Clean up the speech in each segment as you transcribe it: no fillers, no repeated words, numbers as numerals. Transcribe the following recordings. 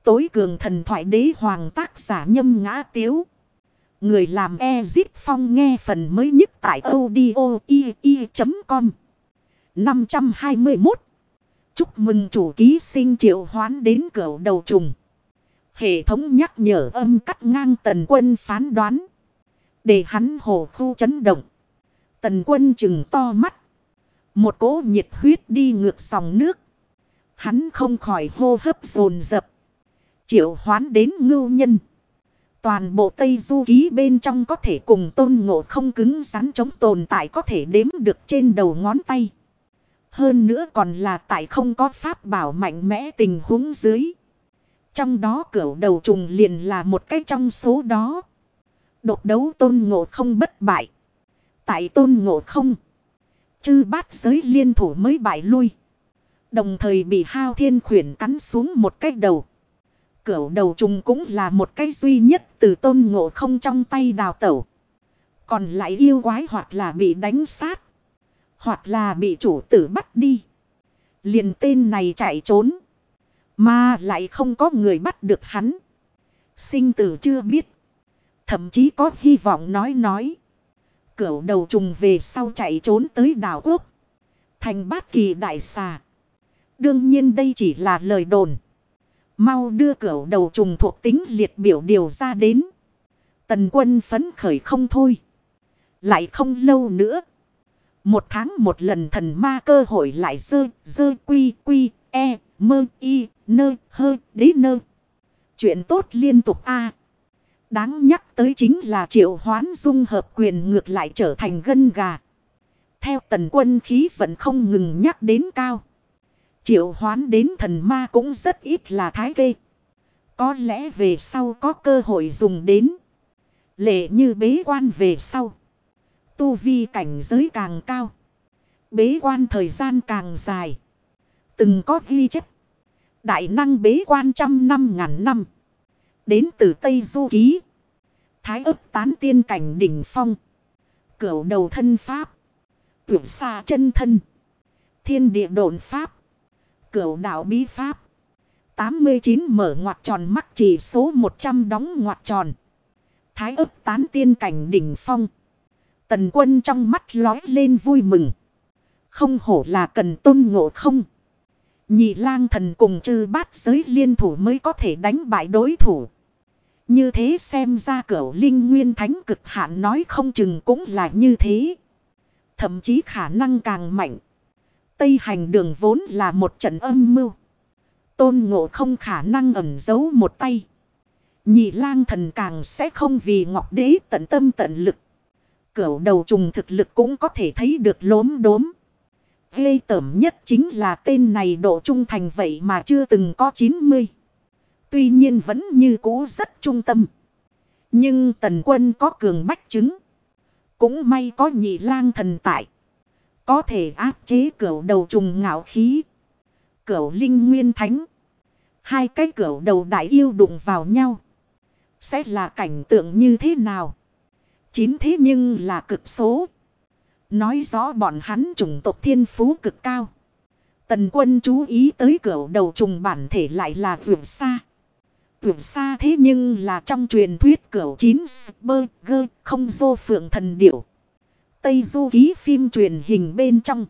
tối cường thần thoại đế hoàng tác giả Nhâm Ngã Tiếu. Người làm Ezip Phong nghe phần mới nhất tại audio.com. 521. Chúc mừng chủ ký sinh triệu hoán đến cửu đầu trùng. Hệ thống nhắc nhở âm cắt ngang Tần Quân phán đoán. Để hắn hồ khu chấn động. Tần Quân trừng to mắt. Một cỗ nhiệt huyết đi ngược dòng nước. Hắn không khỏi hô hấp dồn dập. Triệu hoán đến ngưu nhân. Toàn bộ Tây Du Ký bên trong có thể cùng Tôn Ngộ Không cứng rắn chống tồn tại có thể đếm được trên đầu ngón tay. Hơn nữa còn là tại không có pháp bảo mạnh mẽ tình huống dưới. Trong đó cửu đầu trùng liền là một cái trong số đó. Độc đấu Tôn Ngộ Không bất bại. Tại Tôn Ngộ Không, chư bát giới liên thủ mới bại lui. Đồng thời bị Hao Thiên Khuyển cắn xuống một cái đầu. Cửu đầu trùng cũng là một cái duy nhất từ Tôn Ngộ Không trong tay đào tẩu. Còn lại yêu quái hoặc là bị đánh sát, hoặc là bị chủ tử bắt đi. Liền tên này chạy trốn, mà lại không có người bắt được hắn. Sinh tử chưa biết. Thậm chí có hy vọng nói. Cửu đầu trùng về sau chạy trốn tới đảo quốc, thành Bát Kỳ đại xà. Đương nhiên đây chỉ là lời đồn. Mau đưa cửu đầu trùng thuộc tính liệt biểu điều ra đến. Tần Quân phấn khởi không thôi. Lại không lâu nữa, 1 tháng một lần thần ma cơ hội lại dơ quy mơ y nơ hơ đế nơ. Chuyện tốt liên tục a. Đáng nhắc tới chính là triệu hoán dung hợp quyền ngược lại trở thành gân gà. Theo Tần Quân khí vẫn không ngừng nhắc đến cao. Triệu hoán đến thần ma cũng rất ít là thái kê. Có lẽ về sau có cơ hội dùng đến. Lệ như bế quan về sau, tu vi cảnh giới càng cao, bế quan thời gian càng dài. Từng có ghi chép đại năng bế quan 100 năm ngàn năm. Đến từ Tây Du Ký, Thái Ức tán tiên cảnh đỉnh phong, cửu đầu thân pháp, tuyệt xa chân thân, thiên địa độn pháp, cửu đạo bí pháp. 89 mở ngoặc tròn mắc chỉ số 100 đóng ngoặc tròn. Thái Ức tán tiên cảnh đỉnh phong. Tần Quân trong mắt lóe lên vui mừng. Không hổ là cần Tôn Ngộ Không, Nhị Lang Thần cùng chư bát giới liên thủ mới có thể đánh bại đối thủ. Như thế xem ra cửu linh nguyên thánh cực hạn nói không chừng cũng là như thế. Thậm chí khả năng càng mạnh. Tây hành đường vốn là một trận âm mưu. Tôn Ngộ Không khả năng ẩn giấu một tay. Nhị Lang Thần càng sẽ không vì Ngọc Đế tận tâm tận lực. Cửu đầu trùng thực lực cũng có thể thấy được lốm đốm. Ghê tởm nhất chính là tên này độ trung thành vậy mà chưa từng có 90. Tuy nhiên vẫn như cũ rất trung tâm. Nhưng Tần Quân có cường bách chứng. Cũng may có Nhị Lang Thần tại, có thể áp chế cửu đầu trùng ngạo khí. Cửu linh nguyên thánh, hai cái cửu đầu đại yêu đụng vào nhau, sẽ là cảnh tượng như thế nào? 9 thế nhưng là cực số. Nói rõ bọn hắn chủng tộc thiên phú cực cao. Tần Quân chú ý tới cửu đầu trùng bản thể lại là vượt xa. Vượt xa thế nhưng là trong truyền thuyết cửu 9 bơ gơ không vô phượng thần điểu. Tây Du Ký phim truyền hình bên trong,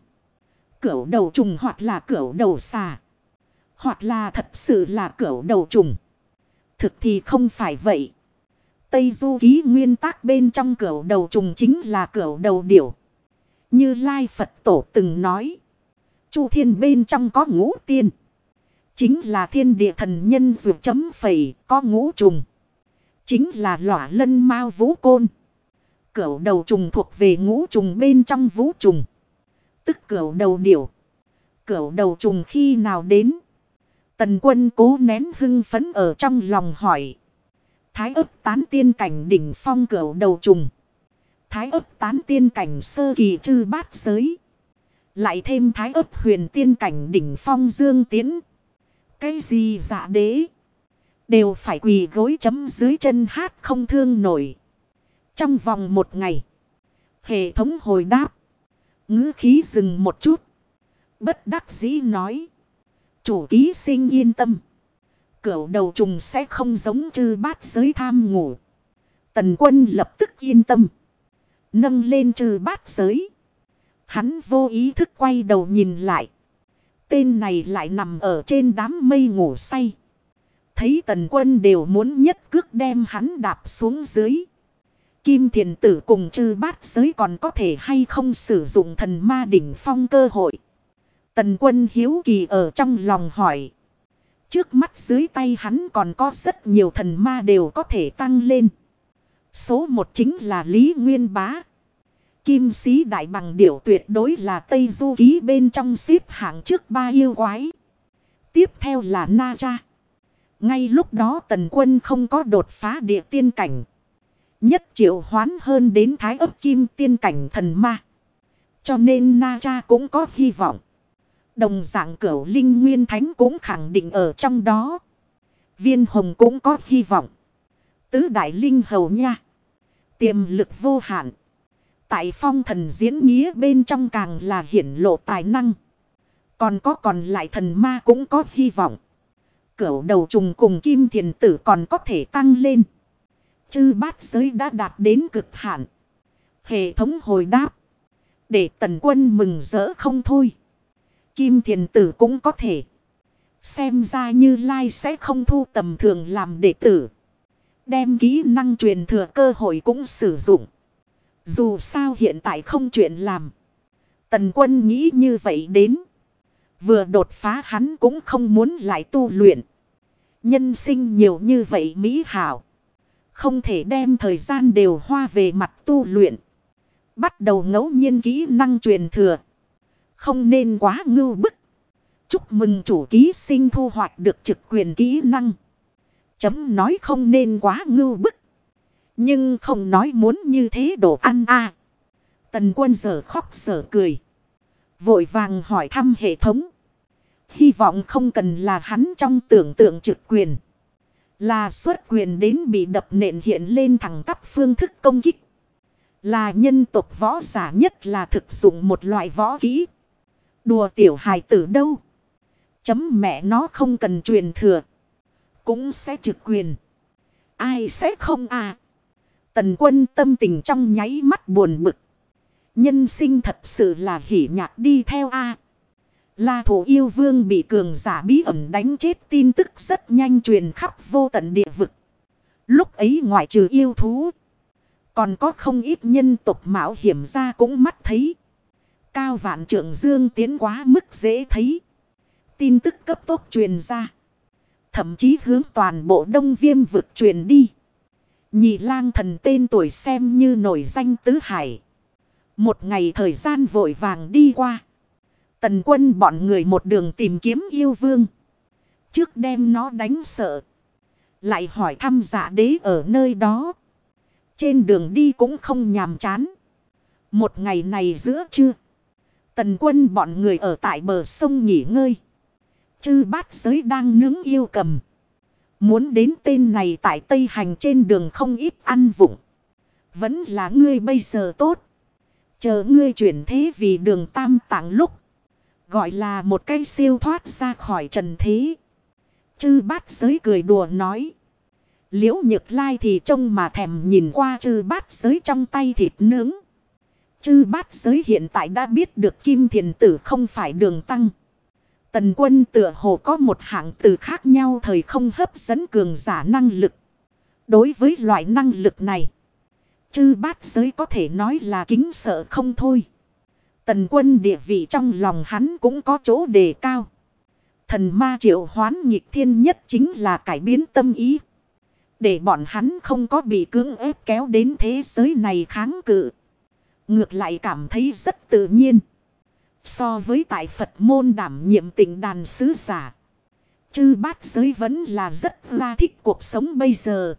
cửu đầu trùng hoặc là cửu đầu xà, hoặc là thật sự là cửu đầu trùng. Thực thì không phải vậy. Tây Du Ký nguyên tắc bên trong cửu đầu trùng chính là cửu đầu điểu. Như Lai Phật Tổ từng nói, Chu Thiên bên trong có ngũ tiên, chính là thiên địa thần nhân vượt chấm phẩy có ngũ trùng, chính là Lỏa Lân Mao Vũ Côn. Cửu đầu trùng thuộc về ngũ trùng bên trong vũ trùng, tức cửu đầu điểu. Cửu đầu trùng khi nào đến? Tần Quân cố nén hưng phấn ở trong lòng hỏi. Thái Ức tán tiên cảnh đỉnh phong cửu đầu trùng, Thái Ức tán tiên cảnh sơ kỳ chư bát giới, lại thêm Thái Ức huyền tiên cảnh đỉnh phong Dương Tiễn. Cái gì dạ đế, đều phải quỳ gối chấm dưới chân hát không thương nổi. Trong vòng 1 ngày, hệ thống hồi đáp. Ngữ khí dừng một chút, bất đắc dĩ nói. Chủ ký sinh yên tâm. Cửu đầu trùng sẽ không giống chư bát giới tham ngủ. Tần Quân lập tức yên tâm. Nâng lên chư bát giới. Hắn vô ý thức quay đầu nhìn lại. Tên này lại nằm ở trên đám mây ngủ say. Thấy Tần Quân đều muốn nhất cước đem hắn đạp xuống dưới. Kim Thiền Tử cùng chư bát giới còn có thể hay không sử dụng thần ma đỉnh phong cơ hội. Tần Quân hiếu kỳ ở trong lòng hỏi. Trước mắt dưới tay hắn còn có rất nhiều thần ma đều có thể tăng lên. Số 1 chính là Lý Nguyên Bá. Kim sĩ đại bằng điểu tuyệt đối là Tây Du Ký bên trong xếp hạng trước 3 yêu quái. Tiếp theo là Na Cha. Ngay lúc đó Tần Quân không có đột phá địa tiên cảnh. Nhất triệu hoán hơn đến thái ấp kim tiên cảnh thần ma. Cho nên Na Cha cũng có hy vọng. Đồng dạng Cửu Linh Nguyên Thánh cũng khẳng định ở trong đó. Viên Hồng cũng có hy vọng. Tứ Đại Linh Hầu nha. Tiềm lực vô hạn. Tại phong thần diễn nghĩa bên trong càng là hiển lộ tài năng. Còn lại thần ma cũng có hy vọng. Cửu đầu trùng cùng Kim Thiền Tử còn có thể tăng lên. Chư bát giới đã đạt đến cực hạn. Hệ thống hồi đáp. Để Tần Quân mừng rỡ không thôi. Kim Thiền Tử cũng có thể. Xem ra Như Lai sẽ không thu tầm thường làm đệ tử. Đem kỹ năng truyền thừa cơ hội cũng sử dụng. Dù sao hiện tại không chuyện làm. Tần Quân nghĩ như vậy đến. Vừa đột phá hắn cũng không muốn lại tu luyện. Nhân sinh nhiều như vậy mỹ hảo. Không thể đem thời gian đều hoa về mặt tu luyện. Bắt đầu ngẫu nhiên kỹ năng truyền thừa. Không nên quá ngưu bức. Chúc mừng chủ ký sinh thu hoạch được trực quyền kỹ năng. Chấm nói không nên quá ngưu bức. Nhưng không nói muốn như thế đồ ăn à. Tần Quân giờ khóc giờ cười. Vội vàng hỏi thăm hệ thống. Hy vọng không cần là hắn trong tưởng tượng trực quyền. Là xuất quyền đến bị đập nện hiện lên thẳng tắp phương thức công kích. Là nhân tộc võ giả nhất là thực dụng một loại võ kỹ. Đùa tiểu hài tử đâu. Chấm mẹ nó không cần truyền thừa. Cũng sẽ trực quyền. Ai sẽ không à. Tần Quân tâm tình trong nháy mắt buồn bực. Nhân sinh thật sự là hỉ nhạc đi theo a. La Thổ Yêu Vương bị cường giả bí ẩn đánh chết tin tức rất nhanh truyền khắp vô tận địa vực. Lúc ấy ngoại trừ yêu thú. Còn có không ít nhân tộc mạo hiểm ra cũng mắt thấy. Cao Vạn Trượng Dương tiến quá mức dễ thấy. Tin tức cấp tốc truyền ra. Thậm chí hướng toàn bộ Đông Viêm vực truyền đi. Nhị Lang Thần tên tuổi xem như nổi danh tứ hải. Một ngày thời gian vội vàng đi qua. Tần Quân bọn người một đường tìm kiếm yêu vương. Trước đem nó đánh sợ. Lại hỏi thăm Dạ Đế ở nơi đó. Trên đường đi cũng không nhàm chán. Một ngày này giữa trưa. Tần Quân bọn người ở tại bờ sông nghỉ ngơi. Chư bát giới đang nướng yêu cầm. Muốn đến tên này tại Tây Hành trên đường không ít ăn vụng. Vẫn là ngươi bây giờ tốt. Chờ ngươi chuyển thế vì đường tam tạng lúc. Gọi là một cái siêu thoát ra khỏi trần thế. Chư bát giới cười đùa nói. Liễu Nhược Lai thì trông mà thèm nhìn qua chư bát giới trong tay thịt nướng. Chư bát giới hiện tại đã biết được Kim Thiền Tử không phải đường tăng. Tần Quân tựa hồ có một hạng từ khác nhau thời không hấp dẫn cường giả năng lực. Đối với loại năng lực này, chư bát giới có thể nói là kính sợ không thôi. Tần Quân địa vị trong lòng hắn cũng có chỗ đề cao. Thần ma triệu hoán nghịch thiên nhất chính là cải biến tâm ý. Để bọn hắn không có bị cưỡng ép kéo đến thế giới này kháng cự. Ngược lại cảm thấy rất tự nhiên. So với tại Phật môn đảm nhiệm Tịnh Đàn sứ giả, chư bát giới vẫn là rất là thích cuộc sống bây giờ.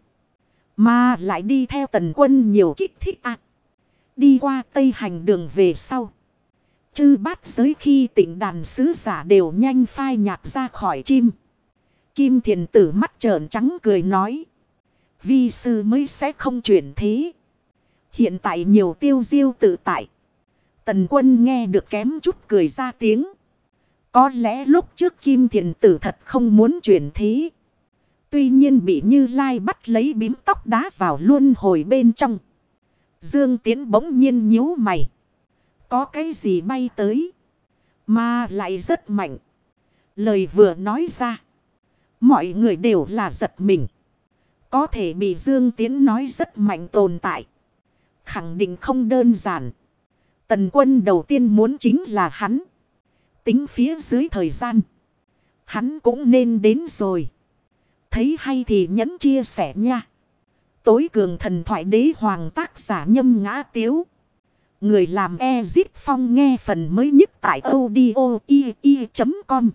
Mà lại đi theo Tần Quân nhiều kích thích ạ. Đi qua Tây Hành đường về sau. Chư bát giới khi Tịnh Đàn sứ giả đều nhanh phai nhạt ra khỏi chim. Kim Thiền Tử mắt trợn trắng cười nói. Vi sư mới sẽ không chuyển thế. Hiện tại nhiều tiêu diêu tự tại. Tần Quân nghe được kém chút cười ra tiếng. Có lẽ lúc trước Kim Thiền Tử thật không muốn chuyển thế. Tuy nhiên bị Như Lai bắt lấy bím tóc đá vào luân hồi bên trong. Dương Tiến bỗng nhiên nhíu mày. Có cái gì bay tới. Mà lại rất mạnh. Lời vừa nói ra. Mọi người đều là giật mình. Có thể bị Dương Tiến nói rất mạnh tồn tại. Khẳng định không đơn giản. Tần Quân đầu tiên muốn chính là hắn. Tính phía dưới thời gian. Hắn cũng nên đến rồi. Thấy hay thì nhấn chia sẻ nha. Tối cường thần thoại đế hoàng tác giả Nhâm Ngã Tiếu. Người làm Ezit Phong nghe phần mới nhất tại audio.com.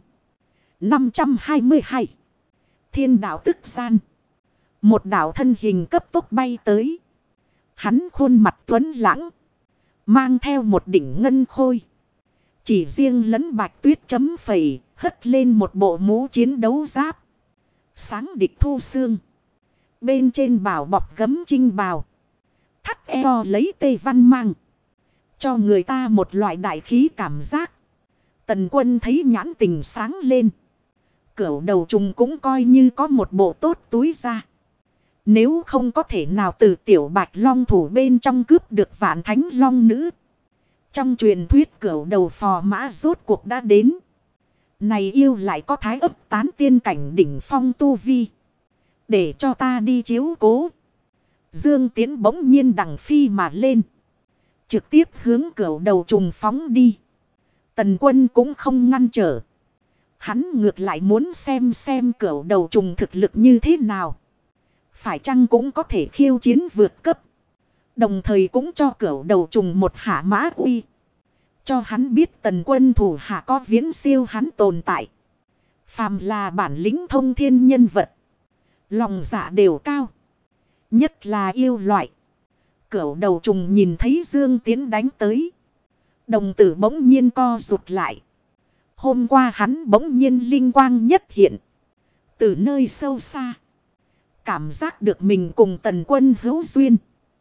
522. Thiên đạo tức gian. Một đạo thân hình cấp tốc bay tới. Hắn khuôn mặt tuấn lãng. Mang theo một đỉnh ngân khôi. Chỉ riêng lẫn bạch tuyết chấm phẩy. Hất lên một bộ mũ chiến đấu giáp. Sáng địch thu xương. Bên trên bảo bọc gấm trinh bào. Thắt eo lấy tê văn mang. Cho người ta một loại đại khí cảm giác. Tần Quân thấy nhãn tình sáng lên. Cửu đầu trùng cũng coi như có một bộ tốt túi ra. Nếu không có thể nào từ tiểu bạch long thủ bên trong cướp được vạn thánh long nữ. Trong truyền thuyết cửu đầu phò mã rốt cuộc đã đến. Này yêu lại có thái ấp tán tiên cảnh đỉnh phong tu vi. Để cho ta đi chiếu cố. Dương Tiến bỗng nhiên đằng phi mà lên. Trực tiếp hướng cửu đầu trùng phóng đi. Tần Quân cũng không ngăn trở. Hắn ngược lại muốn xem cửu đầu trùng thực lực như thế nào. Phải chăng cũng có thể khiêu chiến vượt cấp. Đồng thời cũng cho cửu đầu trùng một hạ mã uy. Cho hắn biết Tần Quân thủ hạ có viễn siêu hắn tồn tại. Phàm là bản lĩnh thông thiên nhân vật. Lòng dạ đều cao. Nhất là yêu loại. Cửu đầu trùng nhìn thấy Dương Tiến đánh tới. Đồng tử bỗng nhiên co rụt lại. Hôm qua hắn bỗng nhiên linh quang nhất hiện. Từ nơi sâu xa. Cảm giác được mình cùng Tần Quân hữu duyên.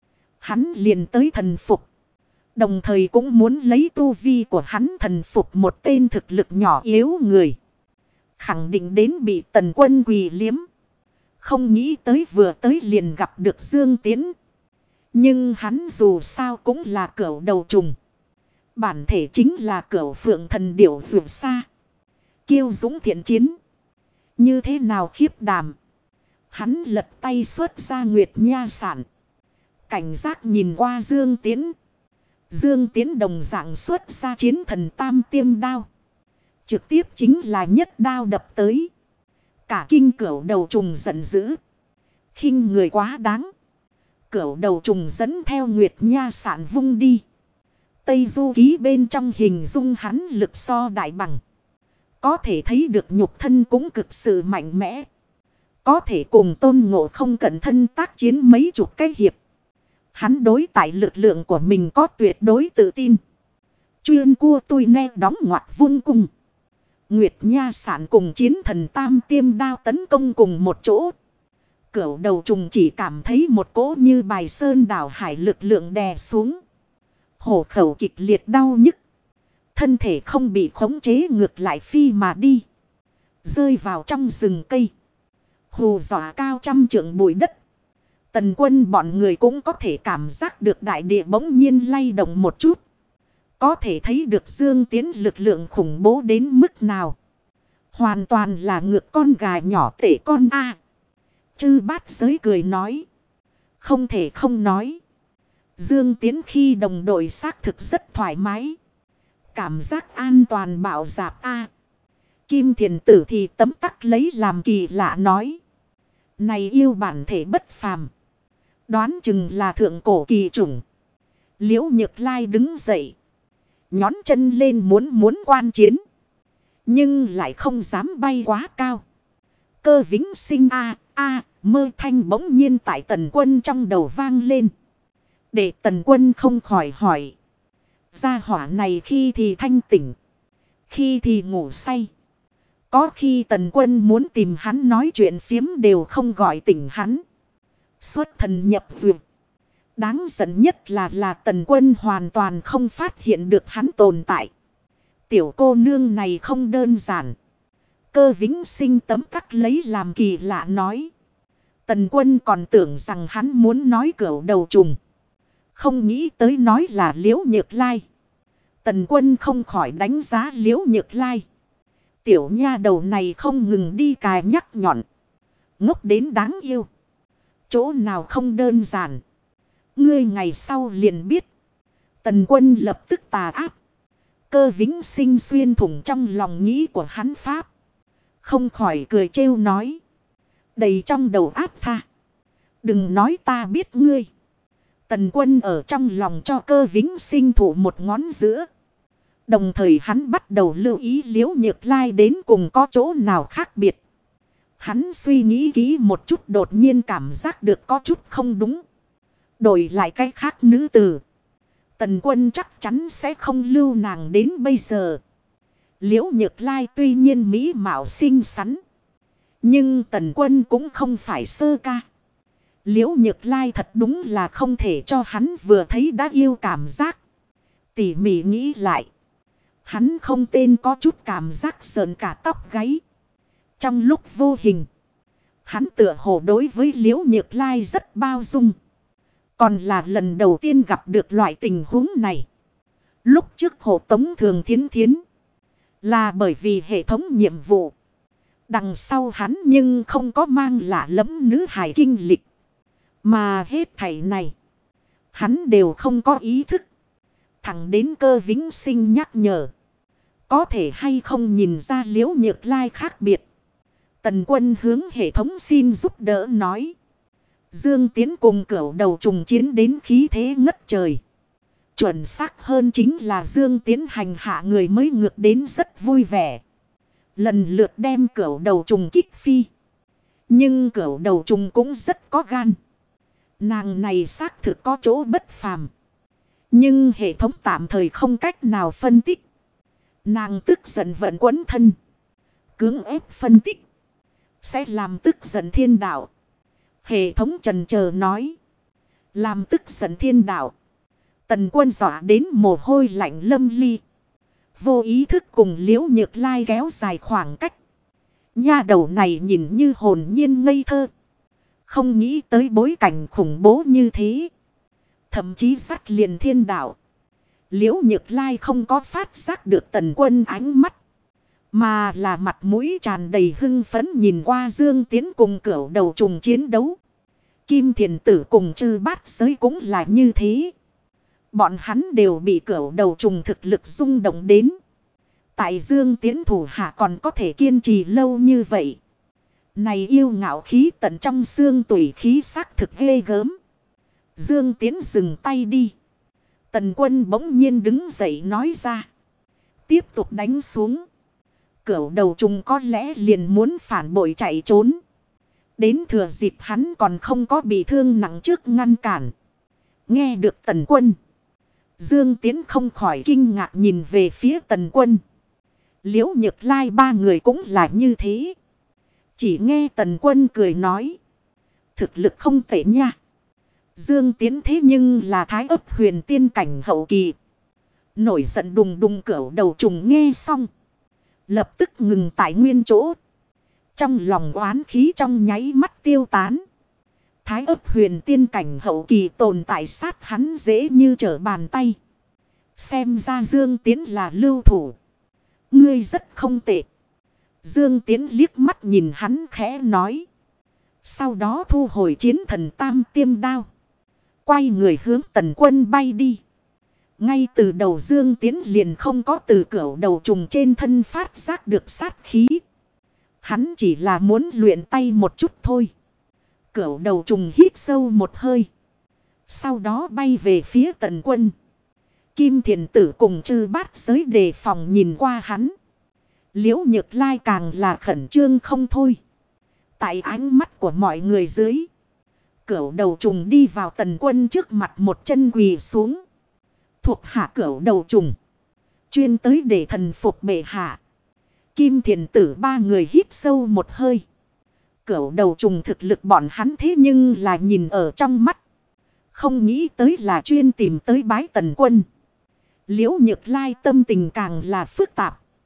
Hắn liền tới thần phục. Đồng thời cũng muốn lấy tu vi của hắn thần phục một tên thực lực nhỏ yếu người. Khẳng định đến bị Tần Quân quỳ liếm. Không nghĩ tới vừa tới liền gặp được Dương Tiến. Nhưng hắn dù sao cũng là cửu đầu trùng. Bản thể chính là cửu phượng thần điểu vượt xa. Kiêu dũng thiện chiến. Như thế nào khiếp đảm. Hắn lật tay xuất ra Nguyệt Nha sản. Cảnh giác nhìn qua Dương Tiến. Dương Tiến đồng dạng xuất ra chiến thần tam tiêm đao. Trực tiếp chính là nhất đao đập tới. Cả kinh cửu đầu trùng giận dữ. Khinh người quá đáng. Cửu đầu trùng dẫn theo Nguyệt Nha sản vung đi. Tây Du Ký bên trong hình dung hắn lực so đại bằng. Có thể thấy được nhục thân cũng cực sự mạnh mẽ. Có thể cùng Tôn Ngộ Không cẩn thân tác chiến mấy chục cái hiệp. Hắn đối tại lực lượng của mình có tuyệt đối tự tin. Chuyên cua tui ne đóng ngoặt vung cung. Nguyệt Nha sản cùng chiến thần tam tiêm đao tấn công cùng một chỗ. Cửu đầu trùng chỉ cảm thấy một cỗ như bài sơn đảo hải lực lượng đè xuống. Hổ khẩu kịch liệt đau nhức. Thân thể không bị khống chế ngược lại phi mà đi. Rơi vào trong rừng cây. Hù dọa cao trăm trượng bụi đất. Tần Quân bọn người cũng có thể cảm giác được đại địa bỗng nhiên lay động một chút. Có thể thấy được Dương Tiến lực lượng khủng bố đến mức nào. Hoàn toàn là ngược con gà nhỏ tể con A. Chư Bát Giới cười nói. Không thể không nói. Dương Tiến khi đồng đội xác thực rất thoải mái. Cảm giác an toàn bảo dạp A. Kim Thiền Tử thì tấm tắc lấy làm kỳ lạ nói. Này yêu bản thể bất phàm. Đoán chừng là thượng cổ kỳ chủng. Liễu Nhược Lai đứng dậy. Nhón chân lên muốn quan chiến. Nhưng lại không dám bay quá cao. Cơ vĩnh sinh mơ thanh bỗng nhiên tại Tần Quân trong đầu vang lên. Để Tần Quân không khỏi hỏi. Gia hỏa này khi thì thanh tỉnh. Khi thì ngủ say. Có khi Tần Quân muốn tìm hắn nói chuyện phiếm đều không gọi tỉnh hắn. Xuất thần nhập vượt. Đáng giận nhất là Tần Quân hoàn toàn không phát hiện được hắn tồn tại. Tiểu cô nương này không đơn giản. Cơ Vĩnh Sinh tấm tắc lấy làm kỳ lạ nói. Tần Quân còn tưởng rằng hắn muốn nói cửu đầu trùng. Không nghĩ tới nói là Liễu Nhược Lai. Tần Quân không khỏi đánh giá Liễu Nhược Lai. Tiểu nha đầu này không ngừng đi cài nhắc nhọn. Ngốc đến đáng yêu. Chỗ nào không đơn giản. Ngươi ngày sau liền biết. Tần Quân lập tức tà áp. Cơ Vĩnh Sinh xuyên thủng trong lòng nghĩ của hắn pháp. Không khỏi cười trêu nói. Đầy trong đầu áp tha. Đừng nói ta biết ngươi. Tần Quân ở trong lòng cho Cơ Vĩnh Sinh thủ một ngón giữa. Đồng thời hắn bắt đầu lưu ý Liễu Nhược Lai đến cùng có chỗ nào khác biệt. Hắn suy nghĩ kỹ một chút, đột nhiên cảm giác được có chút không đúng. Đổi lại cái khác nữ tử, Tần Quân chắc chắn sẽ không lưu nàng đến bây giờ. Liễu Nhược Lai tuy nhiên mỹ mạo xinh xắn, nhưng Tần Quân cũng không phải sơ ca. Liễu Nhược Lai thật đúng là không thể cho hắn vừa thấy đã yêu cảm giác. Tỉ mỉ nghĩ lại, hắn không tên có chút cảm giác sợn cả tóc gáy. Trong lúc vô hình, hắn tựa hồ đối với Liễu Nhược Lai rất bao dung. Còn là lần đầu tiên gặp được loại tình huống này. Lúc trước hộ tống Thường Thiến Thiến là bởi vì hệ thống nhiệm vụ. Đằng sau hắn nhưng không có mang lạ lẫm nữ hài kinh lịch. Mà hết thảy này, hắn đều không có ý thức. Thẳng đến Cơ Vĩnh Sinh nhắc nhở. Có thể hay không nhìn ra Liễu Nhược Lai khác biệt. Tần Quân hướng hệ thống xin giúp đỡ nói. Dương Tiến cùng cửu đầu trùng chiến đến khí thế ngất trời. Chuẩn xác hơn chính là Dương Tiến hành hạ người mới ngược đến rất vui vẻ. Lần lượt đem cửu đầu trùng kích phi. Nhưng cửu đầu trùng cũng rất có gan. Nàng này xác thực có chỗ bất phàm. Nhưng hệ thống tạm thời không cách nào phân tích. Nàng tức giận vận quấn thân. Cưỡng ép phân tích sẽ làm tức giận thiên đạo. Hệ thống chần chờ nói. Làm tức giận thiên đạo. Tần Quân dọa đến mồ hôi lạnh lâm ly. Vô ý thức cùng Liễu Nhược Lai kéo dài khoảng cách. Nha đầu này nhìn như hồn nhiên ngây thơ. Không nghĩ tới bối cảnh khủng bố như thế. Thậm chí dắt liền thiên đạo. Liễu Nhược Lai không có phát giác được Tần Quân ánh mắt. Mà là mặt mũi tràn đầy hưng phấn nhìn qua Dương Tiến cùng cửu đầu trùng chiến đấu. Kim Thiền Tử cùng Trư Bát Giới cũng là như thế. Bọn hắn đều bị cửu đầu trùng thực lực rung động đến. Tại Dương Tiến thủ hạ còn có thể kiên trì lâu như vậy. Này yêu ngạo khí tận trong xương tủy khí xác thực ghê gớm. Dương Tiến dừng tay đi. Tần Quân bỗng nhiên đứng dậy nói ra. Tiếp tục đánh xuống. Cửu đầu trùng có lẽ liền muốn phản bội chạy trốn. Đến thừa dịp hắn còn không có bị thương nặng trước ngăn cản. Nghe được Tần Quân. Dương Tiến không khỏi kinh ngạc nhìn về phía Tần Quân. Liễu Nhược Lai ba người cũng là như thế. Chỉ nghe Tần Quân cười nói. Thực lực không tệ nha. Dương Tiến thế nhưng là Thái Ấp Huyền tiên cảnh hậu kỳ. Nổi giận đùng đùng cửu đầu trùng nghe xong. Lập tức ngừng tại nguyên chỗ. Trong lòng oán khí trong nháy mắt tiêu tán. Thái Ấp Huyền tiên cảnh hậu kỳ tồn tại sát hắn dễ như trở bàn tay. Xem ra Dương Tiến là lưu thủ. Ngươi rất không tệ. Dương Tiến liếc mắt nhìn hắn khẽ nói. Sau đó thu hồi chiến thần tam tiêm đao. Quay người hướng Tần Quân bay đi. Ngay từ đầu Dương Tiến liền không có từ cửu đầu trùng trên thân phát giác được sát khí. Hắn chỉ là muốn luyện tay một chút thôi. Cửu đầu trùng hít sâu một hơi. Sau đó bay về phía Tần Quân. Kim Thiền Tử cùng Trư Bát Giới đề phòng nhìn qua hắn. Liễu Nhược Lai càng là khẩn trương không thôi. Tại ánh mắt của mọi người dưới. Cửu đầu trùng đi vào Tần Quân trước mặt một chân quỳ xuống. Thuộc hạ cửu đầu trùng. Chuyên tới để thần phục bệ hạ. Kim Thiền Tử ba người hít sâu một hơi. Cửu đầu trùng thực lực bọn hắn thế nhưng là nhìn ở trong mắt. Không nghĩ tới là chuyên tìm tới bái Tần Quân. Liễu Nhược Lai tâm tình càng là phức tạp.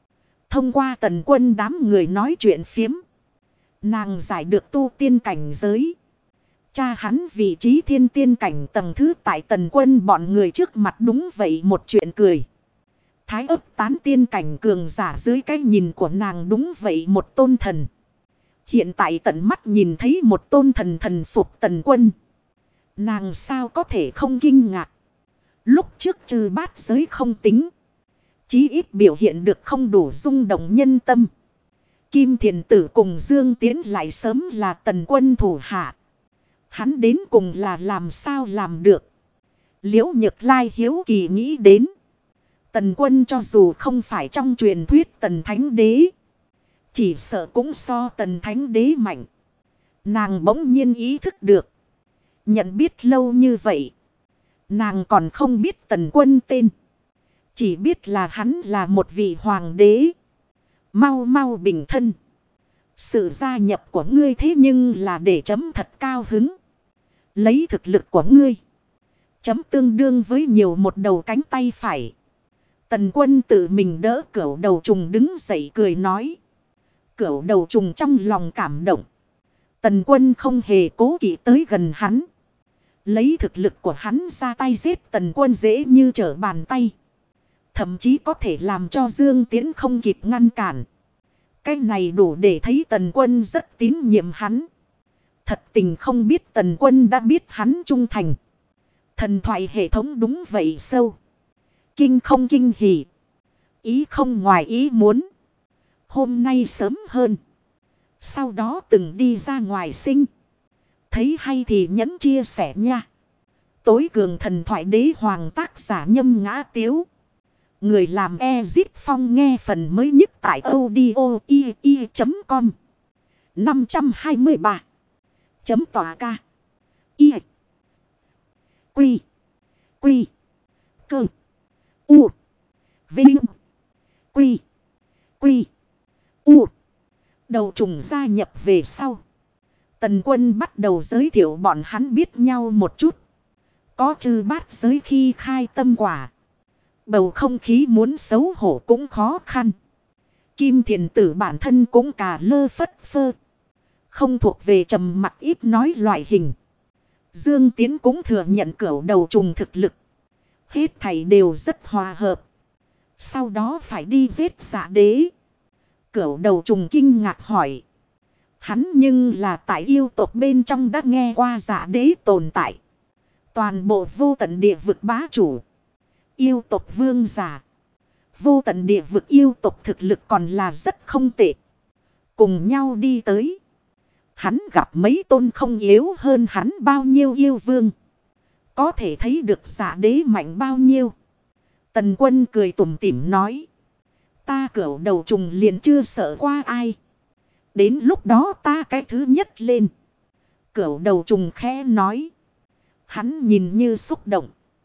Thông qua Tần Quân đám người nói chuyện phiếm, nàng giải được tu tiên cảnh giới. Cha hắn vị trí thiên tiên cảnh tầng thứ tại Tần Quân bọn người trước mặt đúng vậy một chuyện cười. Thái ấp tán tiên cảnh cường giả dưới cái nhìn của nàng đúng vậy một tôn thần. Hiện tại tận mắt nhìn thấy một tôn thần thần phục Tần Quân. Nàng sao có thể không kinh ngạc. Lúc trước trừ bát giới không tính, chí ít biểu hiện được không đủ rung động nhân tâm. Kim Thiền Tử cùng Dương Tiến lại sớm là Tần Quân thủ hạ. Hắn đến cùng là làm sao làm được. Liễu Nhược Lai hiếu kỳ nghĩ đến. Tần Quân cho dù không phải trong truyền thuyết Tần Thánh Đế, chỉ sợ cũng so Tần Thánh Đế mạnh. Nàng bỗng nhiên ý thức được. Nhận biết lâu như vậy, nàng còn không biết Tần Quân tên. Chỉ biết là hắn là một vị hoàng đế. Mau mau bình thân. Sự gia nhập của ngươi thế nhưng là để chấm thật cao hứng. Lấy thực lực của ngươi, chấm tương đương với nhiều một đầu cánh tay phải. Tần Quân tự mình đỡ Cửu Đầu Trùng đứng dậy cười nói. Cửu Đầu Trùng trong lòng cảm động. Tần Quân không hề cố kỵ tới gần hắn. Lấy thực lực của hắn ra tay giết Tần Quân dễ như trở bàn tay. Thậm chí có thể làm cho Dương Tiến không kịp ngăn cản. Cái này đủ để thấy Tần Quân rất tín nhiệm hắn. Thật tình không biết Tần Quân đã biết hắn trung thành. Thần thoại hệ thống đúng vậy sâu. Kinh không kinh hỉ. Ý không ngoài ý muốn. Hôm nay sớm hơn. Sau đó từng đi ra ngoài sinh. Thấy hay thì nhấn chia sẻ nha. Tối cường thần thoại đế hoàng tác giả Nhâm Ngã Tiếu. Người làm Ezip Phong nghe phần mới nhất tại audio.com 523. Chấm tỏa ca. Y. Quy. Quy. Cơ. U. Vinh. Quy. Quy. U. Đầu trùng gia nhập về sau. Tần Quân bắt đầu giới thiệu bọn hắn biết nhau một chút. Có trừ bát giới khi khai tâm quả. Bầu không khí muốn xấu hổ cũng khó khăn. Kim Thiền Tử bản thân cũng cà lơ phất phơ. Không thuộc về trầm mặc ít nói loại hình. Dương Tiến cũng thừa nhận Cửu Đầu Trùng thực lực. Hết thảy đều rất hòa hợp. Sau đó phải đi giết Dạ Đế. Cửu Đầu Trùng kinh ngạc hỏi. Hắn nhưng là tại yêu tộc bên trong đã nghe qua Dạ Đế tồn tại. Toàn bộ vô tận địa vực bá chủ. Yêu tộc vương giả. Vô tận địa vực yêu tộc thực lực còn là rất không tệ. Cùng nhau đi tới. Hắn gặp mấy tôn không yếu hơn hắn bao nhiêu yêu vương. Có thể thấy được Dạ Đế mạnh bao nhiêu. Tần Quân cười tủm tỉm nói. Ta Cửu Đầu Trùng liền chưa sợ qua ai. Đến lúc đó ta cái thứ nhất lên. Cửu Đầu Trùng khẽ nói. Hắn nhìn như xúc động.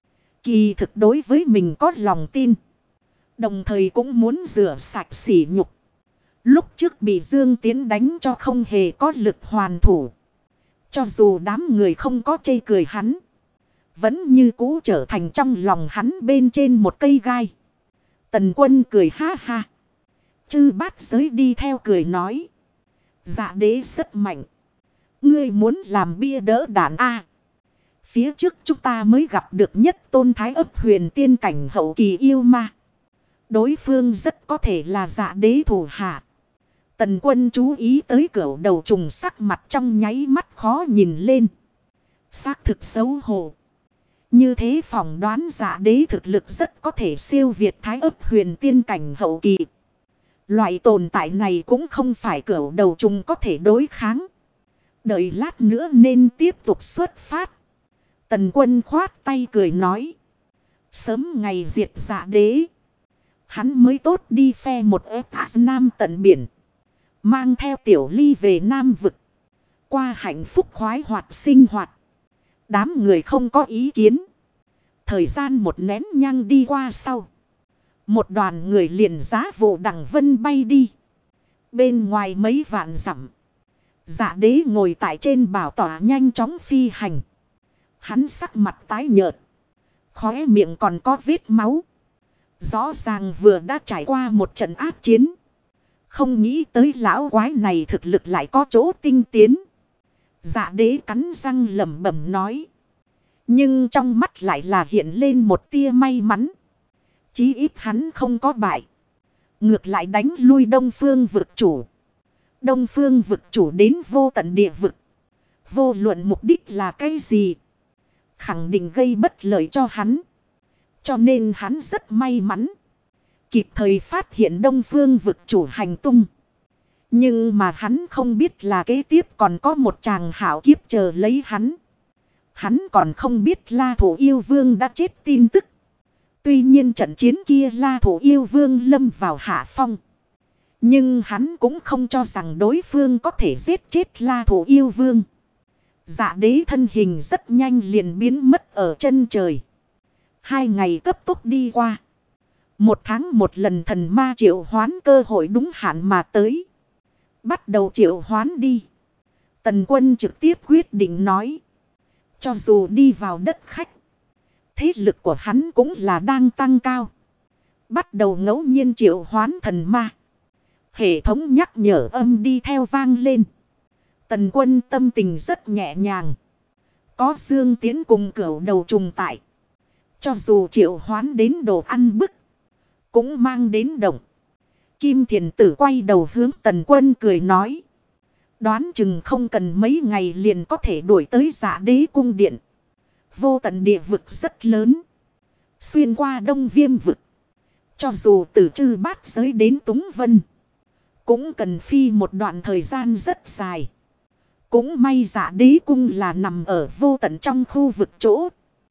Kỳ thực đối với mình có lòng tin. Đồng thời cũng muốn rửa sạch sỉ nhục. Lúc trước bị Dương Tiến đánh cho không hề có lực hoàn thủ. Cho dù đám người không có chê cười hắn. Vẫn như cũ trở thành trong lòng hắn bên trên một cây gai. Tần Quân cười ha ha. Chư bát giới đi theo cười nói. Dạ Đế rất mạnh. Ngươi muốn làm bia đỡ đạn a? Phía trước chúng ta mới gặp được nhất tôn thái ấp huyền tiên cảnh hậu kỳ yêu ma. Đối phương rất có thể là Dạ Đế thủ hạ. Tần Quân chú ý tới Cửu Đầu Trùng sắc mặt trong nháy mắt khó nhìn lên. Xác thực xấu hổ. Như thế phỏng đoán Dạ Đế thực lực rất có thể siêu việt thái ấp huyền tiên cảnh hậu kỳ. Loại tồn tại này cũng không phải Cửu Đầu Trùng có thể đối kháng. Đợi lát nữa nên tiếp tục xuất phát. Tần Quân khoát tay cười nói. Sớm ngày diệt Dạ Đế. Hắn mới tốt đi phe một ép nam tận biển. Mang theo Tiểu Ly về Nam Vực. Qua hạnh phúc khoái hoạt sinh hoạt. Đám người không có ý kiến. Thời gian một nén nhang đi qua sau. Một đoàn người liền giá vụ đằng vân bay đi. Bên ngoài mấy vạn dặm. Dạ Đế ngồi tại trên bảo tỏa nhanh chóng phi hành. Hắn sắc mặt tái nhợt. Khóe miệng còn có vết máu. Rõ ràng vừa đã trải qua một trận ác chiến. Không nghĩ tới lão quái này thực lực lại có chỗ tinh tiến. Dạ đế cắn răng lẩm bẩm nói. Nhưng trong mắt lại là hiện lên một tia may mắn. Chí ít hắn không có bại. Ngược lại đánh lui Đông Phương vực chủ. Đông Phương vực chủ đến vô tận địa vực. Vô luận mục đích là cái gì. Khẳng định gây bất lợi cho hắn. Cho nên hắn rất may mắn. Kịp thời phát hiện Đông Phương vực chủ hành tung. Nhưng mà hắn không biết là kế tiếp còn có một chàng hảo kiếp chờ lấy hắn. Hắn còn không biết La Thủ Yêu Vương đã chết tin tức. Tuy nhiên trận chiến kia La Thủ Yêu Vương lâm vào hạ phong. Nhưng hắn cũng không cho rằng đối phương có thể giết chết La Thủ Yêu Vương. Dạ đế thân hình rất nhanh liền biến mất ở chân trời. 2 ngày cấp tốc đi qua. 1 tháng một lần thần ma triệu hoán cơ hội đúng hạn mà tới. Bắt đầu triệu hoán đi. Tần Quân trực tiếp quyết định nói. Cho dù đi vào đất khách. Thế lực của hắn cũng là đang tăng cao. Bắt đầu ngẫu nhiên triệu hoán thần ma. Hệ thống nhắc nhở âm đi theo vang lên. Tần Quân tâm tình rất nhẹ nhàng. Có Dương Tiến cùng Cửu Đầu trùng tại. Cho dù triệu hoán đến đồ ăn bức. Cũng mang đến động. Kim Thiền Tử quay đầu hướng Tần Quân cười nói. Đoán chừng không cần mấy ngày liền có thể đuổi tới Dạ Đế cung điện. Vô tận địa vực rất lớn. Xuyên qua Đông Viêm vực. Cho dù từ Trư Bát giới đến Túng Vân. Cũng cần phi một đoạn thời gian rất dài. Cũng may Dạ Đế cung là nằm ở vô tận trong khu vực chỗ.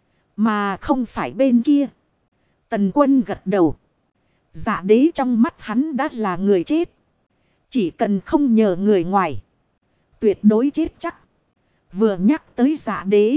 Mà không phải bên kia. Tần Quân gật đầu. Dạ đế trong mắt hắn đã là người chết. Chỉ cần không nhờ người ngoài. Tuyệt đối chết chắc. Vừa nhắc tới dạ đế.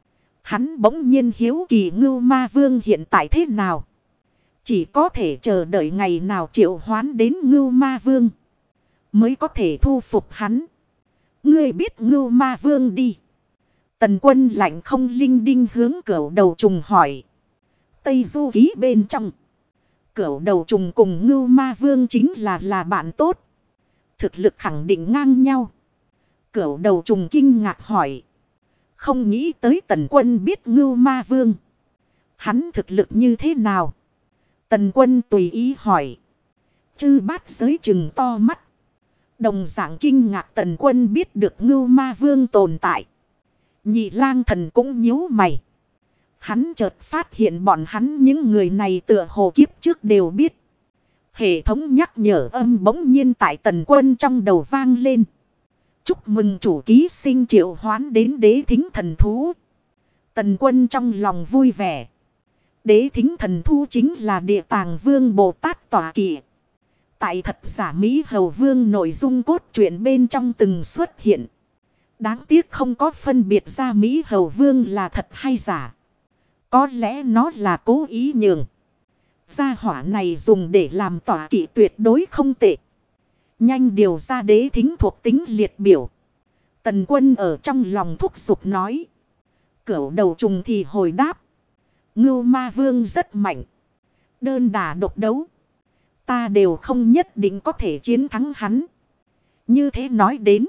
Hắn bỗng nhiên hiếu kỳ Ngưu Ma Vương hiện tại thế nào. Chỉ có thể chờ đợi ngày nào triệu hoán đến Ngưu Ma Vương. Mới có thể thu phục hắn. Ngươi biết Ngưu Ma Vương đi. Tần Quân lạnh không linh đinh hướng Cửu Đầu trùng hỏi. Tây Du ký bên trong. Cửu Đầu trùng cùng Ngưu Ma Vương chính là bạn tốt. Thực lực khẳng định ngang nhau. Cửu Đầu trùng kinh ngạc hỏi. Không nghĩ tới Tần Quân biết Ngưu Ma Vương. Hắn thực lực như thế nào? Tần Quân tùy ý hỏi. Chư Bát giới chừng to mắt. Đồng dạng kinh ngạc Tần Quân biết được Ngưu Ma Vương tồn tại. Nhị Lang Thần cũng nhíu mày. Hắn chợt phát hiện bọn hắn những người này tựa hồ kiếp trước đều biết. Hệ thống nhắc nhở âm bỗng nhiên tại Tần Quân trong đầu vang lên. Chúc mừng chủ ký sinh triệu hoán đến đế thính thần thú. Tần Quân trong lòng vui vẻ. Đế thính thần thú chính là Địa Tàng Vương Bồ Tát tọa kỵ. Tại thật giả Mỹ Hầu Vương nội dung cốt truyện bên trong từng xuất hiện. Đáng tiếc không có phân biệt ra Mỹ Hầu Vương là thật hay giả. Có lẽ nó là cố ý nhường. Gia hỏa này dùng để làm tọa kỵ tuyệt đối không tệ. Nhanh điều ra đế thính thuộc tính liệt biểu. Tần Quân ở trong lòng thúc giục nói. Cửu Đầu trùng thì hồi đáp. Ngưu Ma Vương rất mạnh. Đơn đả độc đấu. Ta đều không nhất định có thể chiến thắng hắn. Như thế nói đến.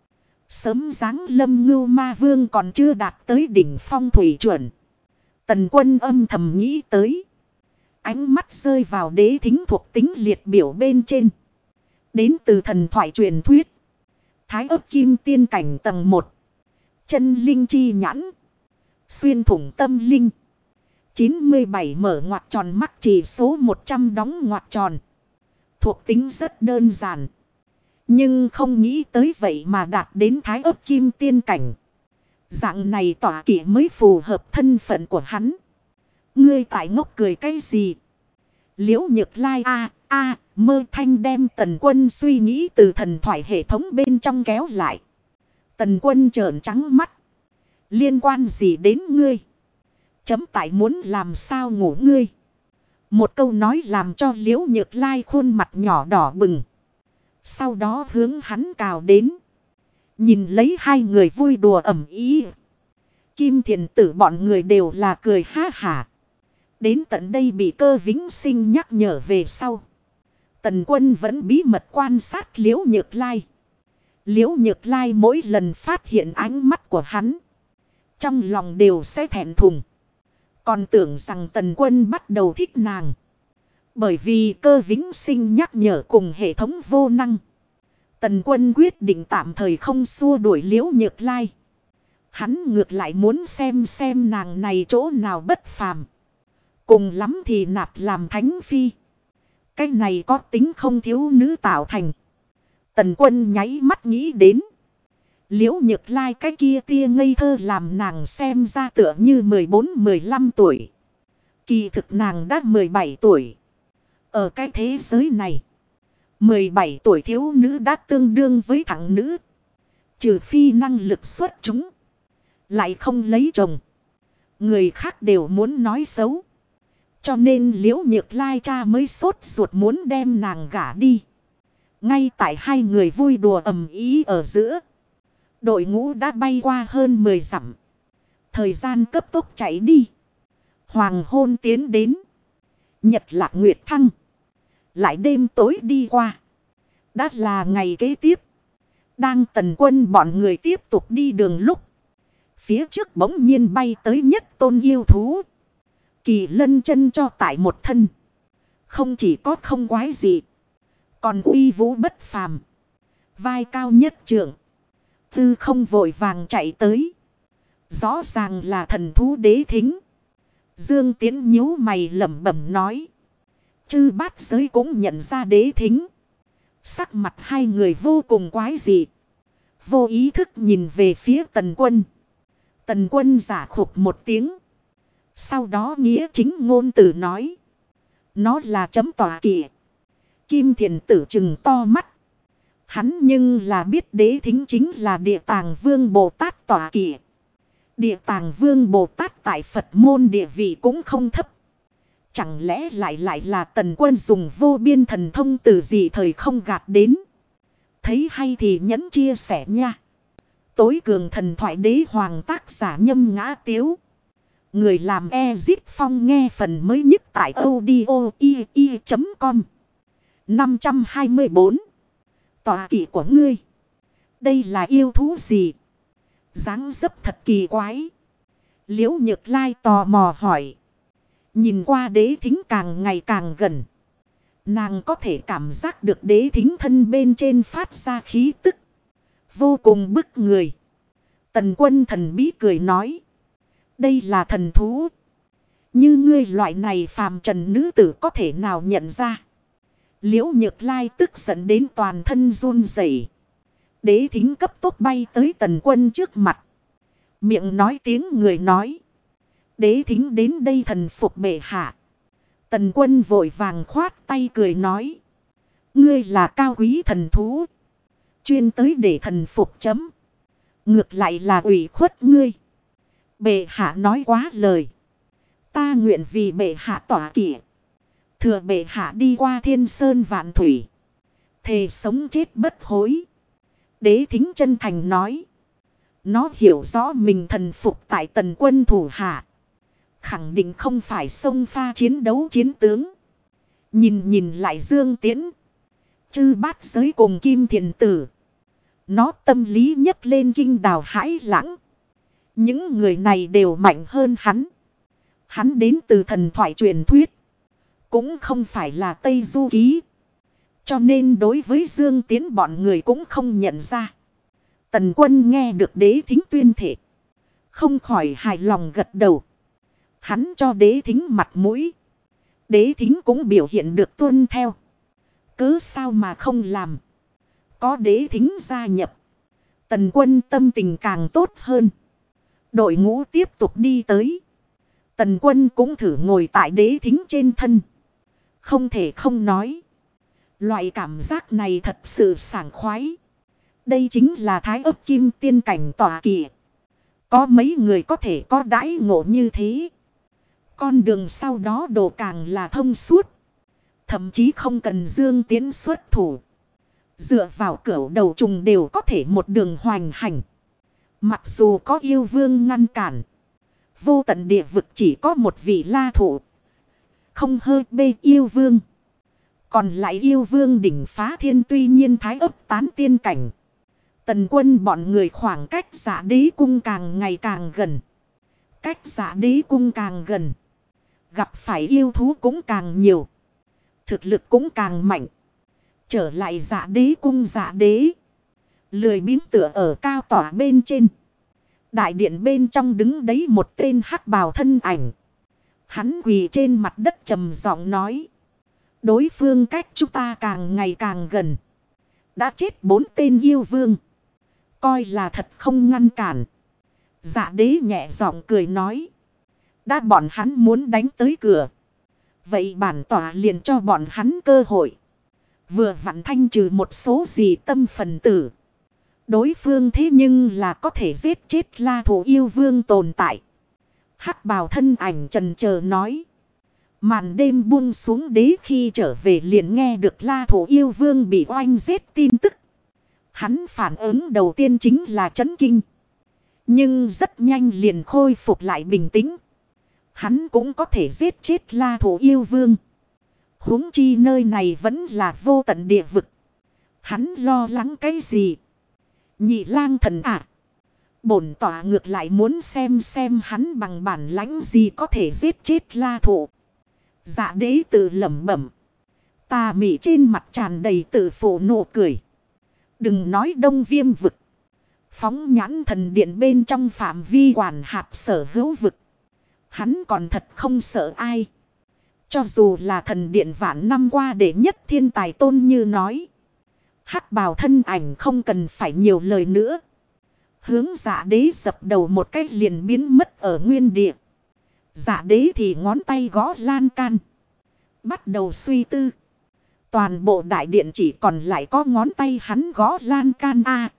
Sớm giáng lâm Ngưu Ma Vương còn chưa đạt tới đỉnh phong thủy chuẩn. Tần Quân âm thầm nghĩ tới. Ánh mắt rơi vào đế thính thuộc tính liệt biểu bên trên. Đến từ thần thoại truyền thuyết. Thái ấp kim tiên cảnh tầng 1. Chân linh chi nhãn. Xuyên thủng tâm linh. 97 mở ngoặc tròn mắc chỉ số 100 đóng ngoặc tròn. Thuộc tính rất đơn giản. Nhưng không nghĩ tới vậy mà đạt đến thái ấp kim tiên cảnh. Dạng này tỏa kỵ mới phù hợp thân phận của hắn. Ngươi tại ngốc cười cái gì? Liễu Nhược Lai mơ thanh đem Tần Quân suy nghĩ từ thần thoại hệ thống bên trong kéo lại. Tần Quân trợn trắng mắt. Liên quan gì đến ngươi? Chấm tại muốn làm sao ngủ ngươi? Một câu nói làm cho Liễu Nhược Lai khuôn mặt nhỏ đỏ bừng. Sau đó hướng hắn cào đến. Nhìn lấy hai người vui đùa ẩm ý. Kim Thiền Tử bọn người đều là cười ha hả. Đến tận đây bị Cơ Vĩnh Sinh nhắc nhở về sau. Tần Quân vẫn bí mật quan sát Liễu Nhược Lai. Liễu Nhược Lai mỗi lần phát hiện ánh mắt của hắn, trong lòng đều sẽ thẹn thùng. Còn tưởng rằng Tần Quân bắt đầu thích nàng. Bởi vì Cơ Vĩnh Sinh nhắc nhở cùng hệ thống vô năng, Tần Quân quyết định tạm thời không xua đuổi Liễu Nhược Lai. Hắn ngược lại muốn xem nàng này chỗ nào bất phàm. Cùng lắm thì nạp làm thánh phi. Cái này có tính không thiếu nữ tạo thành. Tần Quân nháy mắt nghĩ đến. Liễu Nhược Lai cái kia tia ngây thơ làm nàng xem ra tựa như 14-15 tuổi. Kỳ thực nàng đã 17 tuổi. Ở cái thế giới này, 17 tuổi thiếu nữ đã tương đương với thằng nữ. Trừ phi năng lực xuất chúng, lại không lấy chồng, người khác đều muốn nói xấu. Cho nên Liễu Nhược Lai cha mới sốt ruột muốn đem nàng gả đi. Ngay tại hai người vui đùa ầm ĩ ở giữa, đội ngũ đã bay qua hơn 10 dặm. Thời gian cấp tốc chạy đi. Hoàng hôn tiến đến. Nhật lạc nguyệt thăng. Lại đêm tối đi qua. Đã là ngày kế tiếp. Đang Tần Quân bọn người tiếp tục đi đường lúc, phía trước bỗng nhiên bay tới nhất tôn yêu thú. Kỳ lân chân cho tại một thân. Không chỉ có không quái gì, còn uy vũ bất phàm. Vai cao nhất trượng. Tư không vội vàng chạy tới. Rõ ràng là thần thú Đế Thính. Dương Tiến nhíu mày lẩm bẩm nói. Chư bát giới cũng nhận ra Đế Thính. Sắc mặt hai người vô cùng quái dị. Vô ý thức nhìn về phía Tần Quân. Tần Quân giả khục một tiếng. Sau đó nghĩa chính ngôn từ nói. Nó là chấm tọa kỵ. Kim Thiền Tử trừng to mắt. Hắn nhưng là biết Đế Thính chính là Địa Tàng Vương Bồ Tát tọa kỵ. Địa Tàng Vương Bồ Tát tại Phật môn địa vị cũng không thấp. Chẳng lẽ lại là Tần Quân dùng vô biên thần thông từ gì thời không gạt đến. Thấy hay thì nhẫn chia sẻ nha. Tối cường thần thoại đế hoàng tác giả Nhâm Ngã Tiếu. Người làm Ezip Phong nghe phần mới nhất tại audio.com. 524. Tọa kỵ của ngươi. Đây là yêu thú gì? Dáng dấp thật kỳ quái. Liễu Nhược Lai tò mò hỏi. Nhìn qua Đế Thính càng ngày càng gần. Nàng có thể cảm giác được Đế Thính thân bên trên phát ra khí tức. Vô cùng bức người. Tần Quân thần bí cười nói. Đây là thần thú. Như ngươi loại này phàm trần nữ tử có thể nào nhận ra? Liễu Nhược Lai tức giận đến toàn thân run rẩy. Đế Thính cấp tốc bay tới Tần Quân trước mặt. Miệng nói tiếng người nói. Đế Thính đến đây thần phục bệ hạ. Tần Quân vội vàng khoát tay cười nói. Ngươi là cao quý thần thú. Chuyên tới để thần phục chấm. Ngược lại là ủy khuất ngươi. Bệ hạ nói quá lời. Ta nguyện vì bệ hạ tỏa kỵ. Thừa bệ hạ đi qua thiên sơn vạn thủy. Thề sống chết bất hối. Đế Thính chân thành nói. Nó hiểu rõ mình thần phục tại Tần Quân thủ hạ. Khẳng định không phải xông pha chiến đấu chiến tướng. Nhìn lại Dương Tiễn. Chư bát giới cùng Kim Thiền Tử. Nó tâm lý nhấc lên kinh đào hãi lãng. Những người này đều mạnh hơn hắn. Hắn đến từ thần thoại truyền thuyết. Cũng không phải là Tây Du Ký. Cho nên đối với Dương Tiễn bọn người cũng không nhận ra. Tần Quân nghe được Đế Thính tuyên thệ. Không khỏi hài lòng gật đầu. Hắn cho Đế Thính mặt mũi. Đế Thính cũng biểu hiện được tuân theo. Cứ sao mà không làm. Có Đế Thính gia nhập. Tần Quân tâm tình càng tốt hơn. Đội ngũ tiếp tục đi tới. Tần Quân cũng thử ngồi tại Đế Thính trên thân. Không thể không nói. Loại cảm giác này thật sự sảng khoái. Đây chính là thái ấp kim tiên cảnh tọa kỵ. Có mấy người có thể có đãi ngộ như thế. Con đường sau đó đồ càng là thông suốt. Thậm chí không cần Dương Tiến xuất thủ. Dựa vào cửu đầu trùng đều có thể một đường hoành hành. Mặc dù có yêu vương ngăn cản. Vô tận địa vực chỉ có một vị la thủ. Không hơi bê yêu vương. Còn lại yêu vương đỉnh phá thiên tuy nhiên thái ấp tán tiên cảnh. Tần Quân bọn người khoảng cách Dạ Đế cung càng ngày càng gần. Cách Dạ Đế cung càng gần, gặp phải yêu thú cũng càng nhiều, thực lực cũng càng mạnh. Trở lại Dạ Đế cung, Dạ Đế lười biếng tựa ở cao tỏa bên trên. Đại điện bên trong đứng đấy một tên hắc bào thân ảnh. Hắn quỳ trên mặt đất trầm giọng nói: đối phương cách chúng ta càng ngày càng gần. Đã chết 4 tên yêu vương, coi là thật không ngăn cản. Dạ Đế nhẹ giọng cười nói: đã bọn hắn muốn đánh tới cửa, vậy bản tỏa liền cho bọn hắn cơ hội. Vừa vặn thanh trừ một số dị tâm phần tử. Đối phương thế nhưng là có thể giết chết La Thủ yêu vương tồn tại. Hắc bào thân ảnh chần chờ nói. Màn đêm buông xuống, Đế khi trở về liền nghe được La Thủ yêu vương bị oanh giết tin tức. Hắn phản ứng đầu tiên chính là chấn kinh, nhưng rất nhanh liền khôi phục lại bình tĩnh. Hắn cũng có thể giết chết La Thủ yêu vương, huống chi nơi này vẫn là vô tận địa vực. Hắn lo lắng cái gì? Nhị lang thần à, bổn tỏa ngược lại muốn xem hắn bằng bản lãnh gì có thể giết chết La Thủ. Dạ Đế tự lẩm bẩm. Tà mị trên mặt tràn đầy tự phụ nụ cười. Đừng nói Đông Viêm vực, phóng nhãn thần điện bên trong phạm vi quản hạt sở hữu vực, hắn còn thật không sợ ai. Cho dù là thần điện vạn năm qua đệ nhất thiên tài Tôn Như nói. Hắc bào thân ảnh không cần phải nhiều lời nữa, hướng Dạ Đế dập đầu một cách liền biến mất ở nguyên địa. Dạ Đế thì ngón tay gõ lan can, bắt đầu suy tư. Toàn bộ đại điện chỉ còn lại có ngón tay hắn gõ lan can.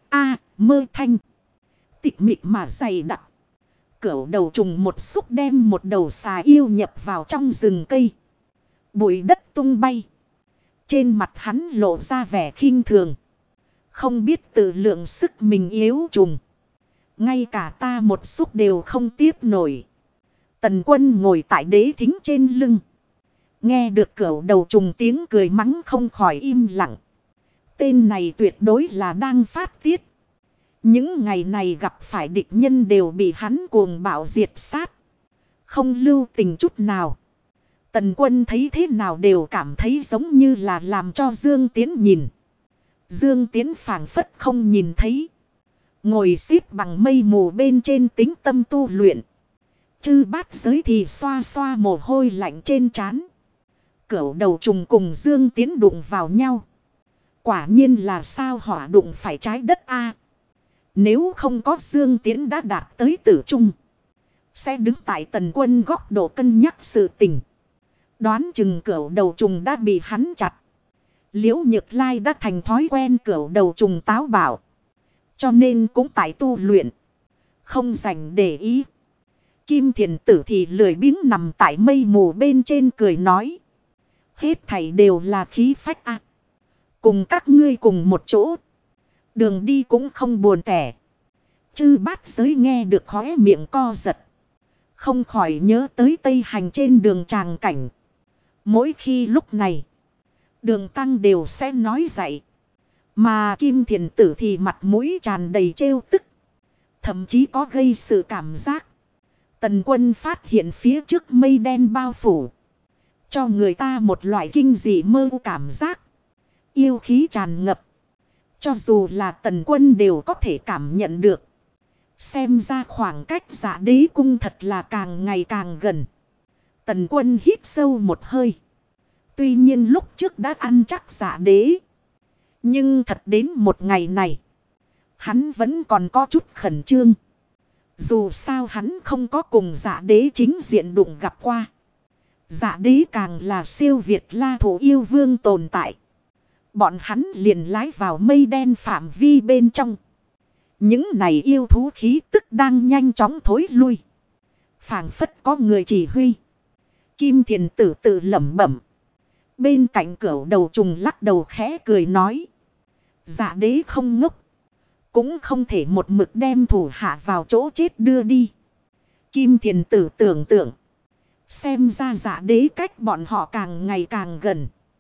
Mơ thanh tịch mịch mà dày đặc. Cửu đầu trùng một xúc đem một đầu xà yêu nhập vào trong rừng cây. Bụi đất tung bay, trên mặt hắn lộ ra vẻ khinh thường. Không biết tự lượng sức mình yếu trùng, ngay cả ta một xúc đều không tiếp nổi. Tần Quân ngồi tại đế thính trên lưng, nghe được cửu đầu trùng tiếng cười mắng không khỏi im lặng. Tên này tuyệt đối là đang phát tiết. Những ngày này gặp phải địch nhân đều bị hắn cuồng bạo diệt sát, không lưu tình chút nào. Tần Quân thấy thế nào đều cảm thấy giống như là làm cho Dương Tiến nhìn. Dương Tiến phảng phất không nhìn thấy, ngồi xếp bằng mây mù bên trên tĩnh tâm tu luyện. Chư bát giới thì xoa xoa mồ hôi lạnh trên trán. Cửu đầu trùng cùng Dương Tiến đụng vào nhau, quả nhiên là sao hỏa đụng phải trái đất a. Nếu không có Dương Tiến đã đạt tới tử trung, sẽ đứng tại Tần Quân góc độ cân nhắc sự tình. Đoán chừng cửu đầu trùng đã bị hắn chặt. Liễu Nhược Lai đã thành thói quen cửu đầu trùng táo bạo, cho nên cũng tại tu luyện, không dành để ý. Kim Thiền Tử thì lười biếng nằm tại mây mù bên trên cười nói. Hết thảy đều là khí phách a. Cùng các ngươi cùng một chỗ, đường đi cũng không buồn tẻ. Chư bát giới nghe được khóe miệng co giật, không khỏi nhớ tới Tây Hành trên đường tràng cảnh. Mỗi khi lúc này, Đường Tăng đều sẽ nói dạy, mà Kim Thiền Tử thì mặt mũi tràn đầy trêu tức, thậm chí có gây sự cảm giác. Tần Quân phát hiện phía trước mây đen bao phủ, cho người ta một loại kinh dị mơ cảm giác. Yêu khí tràn ngập, cho dù là Tần Quân đều có thể cảm nhận được. Xem ra khoảng cách Dạ Đế cung thật là càng ngày càng gần. Tần Quân hít sâu một hơi. Tuy nhiên lúc trước đã ăn chắc Dạ Đế, nhưng thật đến một ngày này, hắn vẫn còn có chút khẩn trương. Dù sao hắn không có cùng Dạ Đế chính diện đụng gặp qua. Dạ Đế càng là siêu việt La Thủ yêu vương tồn tại. Bọn hắn liền lái vào mây đen phạm vi bên trong. Những này yêu thú khí tức đang nhanh chóng thối lui, phảng phất có người chỉ huy. Kim Thiền Tử tự lẩm bẩm. Bên cạnh cửu đầu trùng lắc đầu khẽ cười nói. Dạ Đế không ngốc, cũng không thể một mực đem thủ hạ vào chỗ chết đưa đi. Kim Thiền Tử tưởng tượng, xem ra Dạ Đế cách bọn họ càng ngày càng gần.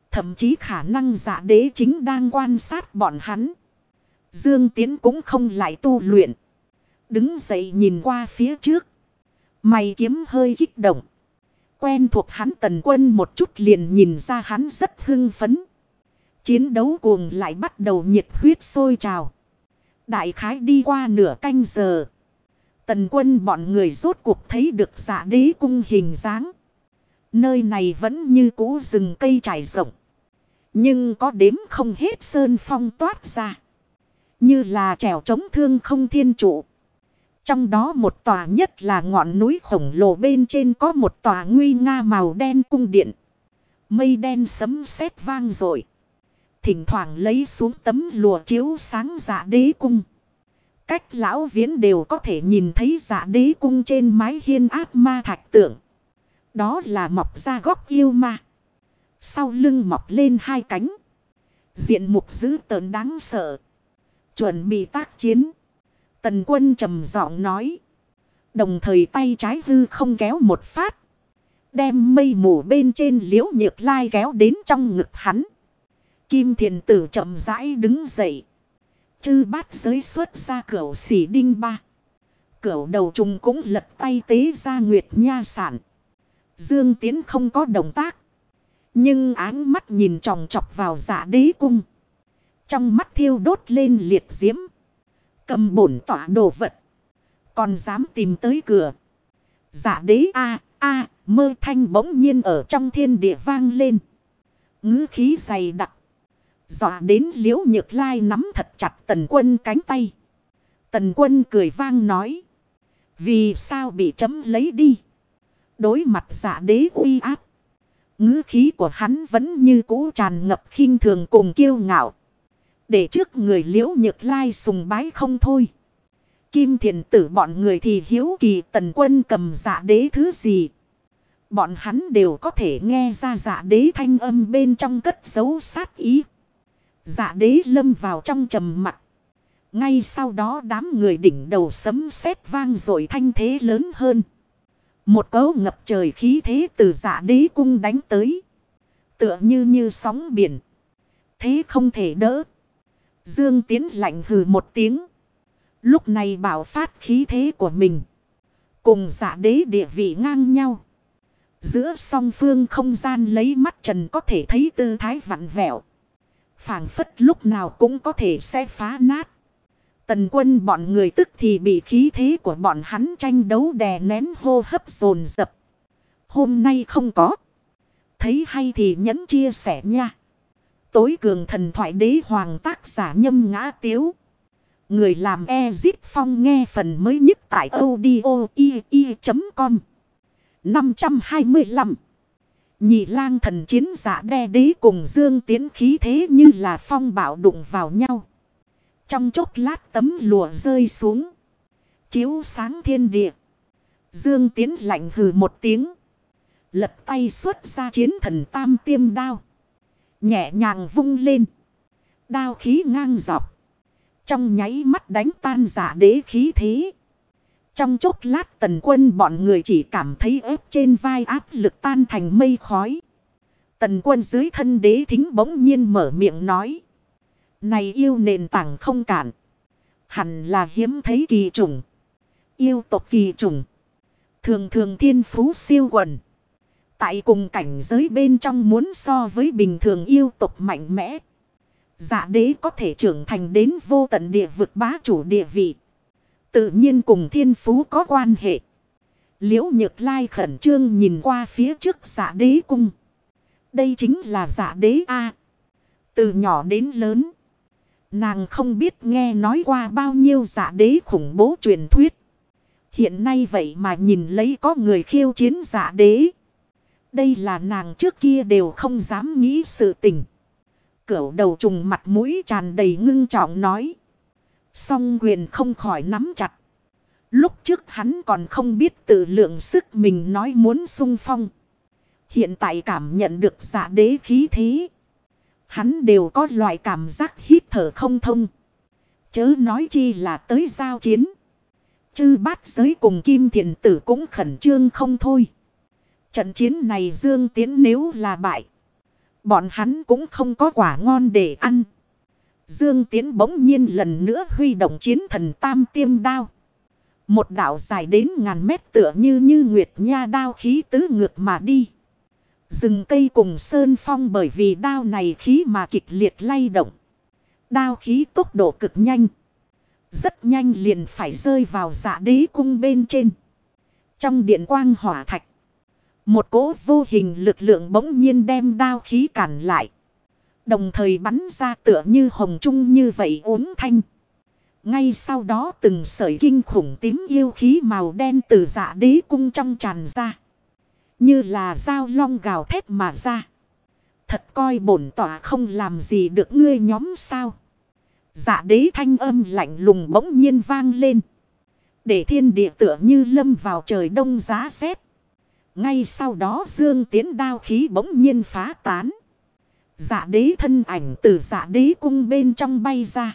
Thậm chí khả năng Dạ Đế chính đang quan sát bọn hắn. Dương Tiến cũng không lại tu luyện. Đứng dậy nhìn qua phía trước. Mày kiếm hơi kích động. Quen thuộc hắn Tần Quân một chút liền nhìn ra hắn rất hưng phấn. Chiến đấu cuồng lại bắt đầu nhiệt huyết sôi trào. Đại khái đi qua nửa canh giờ. Tần Quân bọn người rốt cuộc thấy được Dạ Đế cung hình dáng. Nơi này vẫn như cũ rừng cây trải rộng. Nhưng có đếm không hết sơn phong toát ra. Như là trèo trống thương không thiên trụ. Trong đó một tòa nhất là ngọn núi khổng lồ bên trên có một tòa nguy nga màu đen cung điện. Mây đen sấm sét vang dội. Thỉnh thoảng lấy xuống tấm lụa chiếu sáng Dạ Đế cung. Cách lão Viễn đều có thể nhìn thấy Dạ Đế cung trên mái hiên ác ma thạch tượng. Đó là mọc ra góc yêu ma. Sau lưng mọc lên hai cánh. Diện mục dữ tợn đáng sợ. Chuẩn bị tác chiến. Tần Quân trầm giọng nói. Đồng thời tay trái hư không kéo một phát. Đem mây mù bên trên Liễu Nhược Lai kéo đến trong ngực hắn. Kim Thiền Tử chậm rãi đứng dậy. Chư bát giới xuất ra cửu xỉ đinh ba. Cửu đầu trùng cũng lật tay tế ra Nguyệt Nha sản. Dương Tiến không có động tác. Nhưng áng mắt nhìn chòng chọc vào Dạ Đế cung. Trong mắt thiêu đốt lên liệt diễm. Cầm bổn tỏa đồ vật. Còn dám tìm tới cửa. Dạ Đế mơ thanh bỗng nhiên ở trong thiên địa vang lên. Ngữ khí dày đặc. Dọa đến Liễu Nhược Lai nắm thật chặt Tần Quân cánh tay. Tần Quân cười vang nói. Vì sao bị chấm lấy đi? Đối mặt Dạ Đế uy áp. Ngữ khí của hắn vẫn như cũ tràn ngập khinh thường cùng kiêu ngạo. Để trước người Liễu Nhược Lai sùng bái không thôi. Kim Thiền Tử bọn người thì hiếu kỳ Tần Quân cầm Dạ Đế thứ gì. Bọn hắn đều có thể nghe ra Dạ Đế thanh âm bên trong cất giấu sát ý. Dạ Đế lâm vào trong trầm mặc. Ngay sau đó đám người đỉnh đầu sấm sét vang rồi thanh thế lớn hơn. Một cấu ngập trời khí thế từ Dạ Đế cung đánh tới. Tựa như sóng biển. Thế không thể đỡ. Dương Tiến lạnh hừ một tiếng. Lúc này bảo phát khí thế của mình. Cùng Dạ Đế địa vị ngang nhau. Giữa song phương không gian lấy mắt trần có thể thấy tư thái vặn vẹo. Phảng phất lúc nào cũng có thể sẽ phá nát. Tần Quân bọn người tức thì bị khí thế của bọn hắn tranh đấu đè nén hô hấp dồn dập. Hôm nay không có. Thấy hay thì nhấn chia sẻ nha. Tối cường thần thoại đế hoàng tác giả Nhâm Ngã Tiếu. Người làm Ezit Phong nghe phần mới nhất tại audio.com 525. Nhị lang thần chiến Dạ Đế cùng Dương Tiến khí thế như là phong bạo đụng vào nhau. Trong chốc lát tấm lụa rơi xuống. Chiếu sáng thiên địa. Dương Tiến lạnh hừ một tiếng. Lật tay xuất ra chiến thần tam tiêm đao. Nhẹ nhàng vung lên. Đao khí ngang dọc. Trong nháy mắt đánh tan Dạ Đế khí thế. Trong chốc lát Tần Quân bọn người chỉ cảm thấy ép trên vai áp lực tan thành mây khói. Tần Quân dưới thân Đế Thính bỗng nhiên mở miệng nói. Này yêu nền tảng không cản. Hẳn là hiếm thấy kỳ trùng. Yêu tộc kỳ trùng. Thường thường thiên phú siêu quần. Tại cùng cảnh giới bên trong muốn so với bình thường yêu tộc mạnh mẽ. Dạ Đế có thể trưởng thành đến vô tận địa vực bá chủ địa vị. Tự nhiên cùng thiên phú có quan hệ. Liễu Nhược Lai khẩn trương nhìn qua phía trước Dạ Đế cung. Đây chính là Dạ Đế A. Từ nhỏ đến lớn. Nàng không biết nghe nói qua bao nhiêu Dạ Đế khủng bố truyền thuyết. Hiện nay vậy mà nhìn lấy có người khiêu chiến Dạ Đế. Đây là nàng trước kia đều không dám nghĩ sự tình. Cửu đầu trùng mặt mũi tràn đầy ngưng trọng nói. Song quyền không khỏi nắm chặt. Lúc trước hắn còn không biết tự lượng sức mình nói muốn xung phong. Hiện tại cảm nhận được Dạ Đế khí thế. Hắn đều có loại cảm giác hít thở không thông. Chớ nói chi là tới giao chiến. Chư bát giới cùng Kim Thiền Tử cũng khẩn trương không thôi. Trận chiến này Dương Tiến nếu là bại. Bọn hắn cũng không có quả ngon để ăn. Dương Tiến bỗng nhiên lần nữa huy động chiến thần tam tiêm đao. Một đạo dài đến ngàn mét tựa như nguyệt nha đao khí tứ ngược mà đi. Rừng cây cùng sơn phong bởi vì đao này khí mà kịch liệt lay động. Đao khí tốc độ cực nhanh. Rất nhanh liền phải rơi vào Dạ Đế cung bên trên. Trong điện quang hỏa thạch. Một cỗ vô hình lực lượng bỗng nhiên đem đao khí cản lại. Đồng thời bắn ra tựa như hồng trung như vậy uốn thanh. Ngay sau đó từng sợi kinh khủng tím yêu khí màu đen từ Dạ Đế cung trong tràn ra. Như là dao long gào thét mà ra. Thật coi bổn tỏa không làm gì được ngươi nhóm sao. Dạ Đế thanh âm lạnh lùng bỗng nhiên vang lên. Để thiên địa tựa như lâm vào trời đông giá rét. Ngay sau đó Dương Tiến đao khí bỗng nhiên phá tán. Dạ Đế thân ảnh từ Dạ Đế cung bên trong bay ra.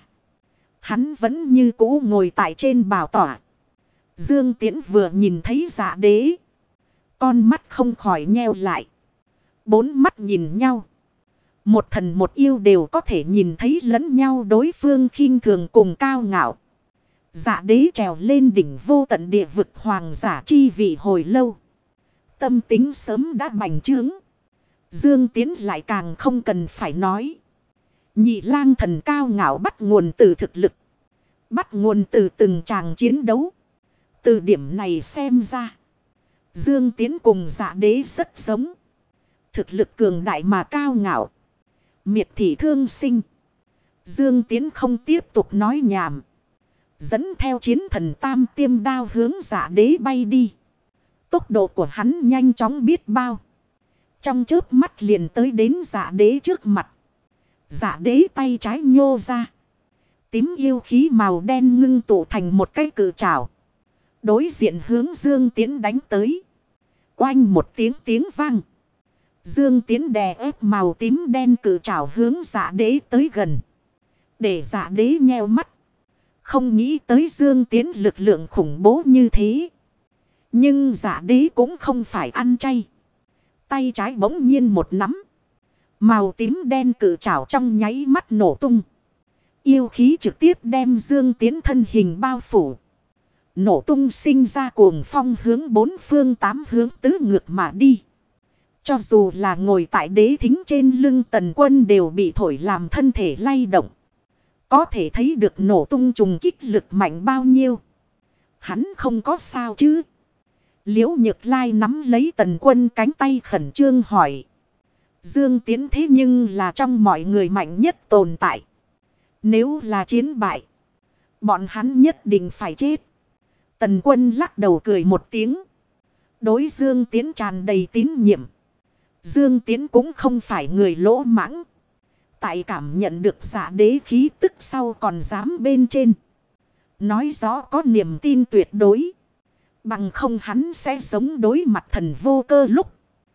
Hắn vẫn như cũ ngồi tại trên bảo tọa. Dương Tiến vừa nhìn thấy Dạ Đế. Con mắt không khỏi nheo lại. Bốn mắt nhìn nhau. Một thần một yêu đều có thể nhìn thấy lẫn nhau đối phương khinh thường cùng cao ngạo. Dạ Đế trèo lên đỉnh vô tận địa vực hoàng giả chi vị hồi lâu. Tâm tính sớm đã bành trướng. Dương Tiến lại càng không cần phải nói. Nhị lang thần cao ngạo bắt nguồn từ thực lực. Bắt nguồn từ từng tràng chiến đấu. Từ điểm này xem ra. Dương Tiến cùng Dạ Đế rất giống. Thực lực cường đại mà cao ngạo. Miệt thị thương sinh. Dương Tiến không tiếp tục nói nhảm. Dẫn theo chiến thần tam tiêm đao hướng Dạ Đế bay đi. Tốc độ của hắn nhanh chóng biết bao. Trong chớp mắt liền tới đến Dạ Đế trước mặt. Dạ Đế tay trái nhô ra. Tím yêu khí màu đen ngưng tụ thành một cái cự trảo. Đối diện hướng Dương Tiến đánh tới. Oanh một tiếng vang. Dương Tiến đè ép màu tím đen cự trảo hướng Dạ Đế tới gần. Để Dạ Đế nheo mắt. Không nghĩ tới Dương Tiến lực lượng khủng bố như thế. Nhưng Dạ Đế cũng không phải ăn chay. Tay trái bỗng nhiên một nắm. Màu tím đen cự trảo trong nháy mắt nổ tung. Yêu khí trực tiếp đem Dương Tiến thân hình bao phủ. Nổ tung sinh ra cuồng phong hướng bốn phương tám hướng tứ ngược mà đi. Cho dù là ngồi tại đế thính trên lưng Tần Quân đều bị thổi làm thân thể lay động. Có thể thấy được nổ tung trùng kích lực mạnh bao nhiêu. Hắn không có sao chứ. Liễu Nhược Lai nắm lấy Tần Quân cánh tay khẩn trương hỏi. Dương Tiến thế nhưng là trong mọi người mạnh nhất tồn tại. Nếu là chiến bại, bọn hắn nhất định phải chết. Tần Quân lắc đầu cười một tiếng. Đối Dương Tiến tràn đầy tín nhiệm. Dương Tiến cũng không phải người lỗ mãng. Tại cảm nhận được Dạ Đế khí tức sau còn dám bên trên. Nói rõ có niềm tin tuyệt đối. Bằng không hắn sẽ sống đối mặt thần vô cơ lúc.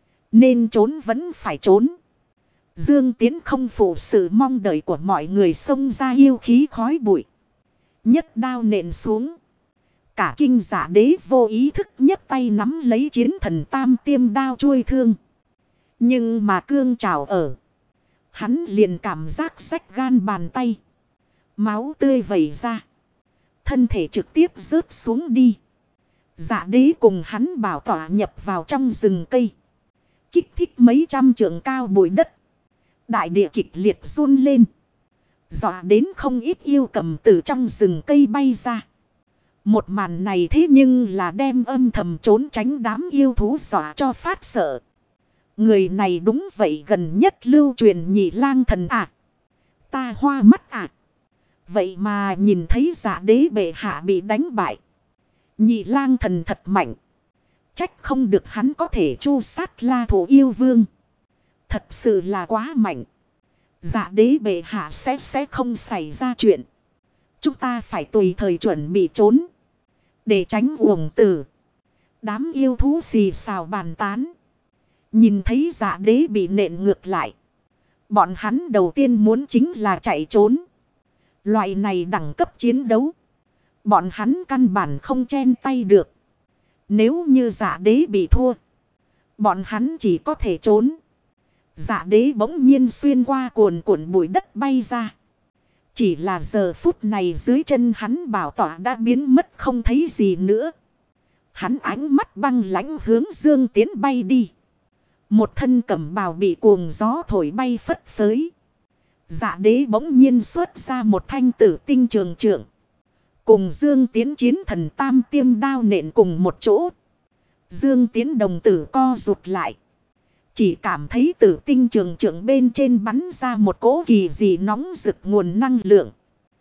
Nên trốn vẫn phải trốn. Dương Tiến không phụ sự mong đợi của mọi người xông ra yêu khí khói bụi. Nhất đao nện xuống. Cả kinh Dạ Đế vô ý thức nhấc tay nắm lấy chiến thần tam tiêm đao chuôi thương. Nhưng mà cương trảo ở. Hắn liền cảm giác rách gan bàn tay. Máu tươi vẩy ra. Thân thể trực tiếp rớt xuống đi. Dạ Đế cùng hắn bảo tỏa nhập vào trong rừng cây. Kích thích mấy trăm trượng cao bụi đất. Đại địa kịch liệt run lên. Dọa đến không ít yêu cầm từ trong rừng cây bay ra. Một màn này thế nhưng là đem âm thầm trốn tránh đám yêu thú dọa cho phát sợ. Người này đúng vậy gần nhất lưu truyền nhị lang thần à. Ta hoa mắt à. Vậy mà nhìn thấy Dạ Đế bệ hạ bị đánh bại. Nhị lang thần thật mạnh. Trách không được hắn có thể tru sát La Thổ yêu vương. Thật sự là quá mạnh. Dạ Đế bệ hạ sẽ không xảy ra chuyện. Chúng ta phải tùy thời chuẩn bị trốn. Để tránh uổng tử. Đám yêu thú xì xào bàn tán. Nhìn thấy Dạ Đế bị nện ngược lại. Bọn hắn đầu tiên muốn chính là chạy trốn. Loại này đẳng cấp chiến đấu. Bọn hắn căn bản không chen tay được. Nếu như Dạ Đế bị thua. Bọn hắn chỉ có thể trốn. Dạ đế bỗng nhiên xuyên qua cuồn cuộn bụi đất bay ra. Chỉ là giờ phút này dưới chân hắn bảo tỏa đã biến mất không thấy gì nữa. Hắn ánh mắt băng lãnh hướng Dương Tiến bay đi. Một thân cẩm bào bị cuồng gió thổi bay phất phới. Dạ đế bỗng nhiên xuất ra một thanh tử tinh trường trượng. Cùng Dương Tiến chiến thần tam tiêm đao nện cùng một chỗ. Dương Tiến đồng tử co rụt lại. Chỉ cảm thấy tử tinh trường trượng bên trên bắn ra một cỗ kỳ dị nóng rực nguồn năng lượng.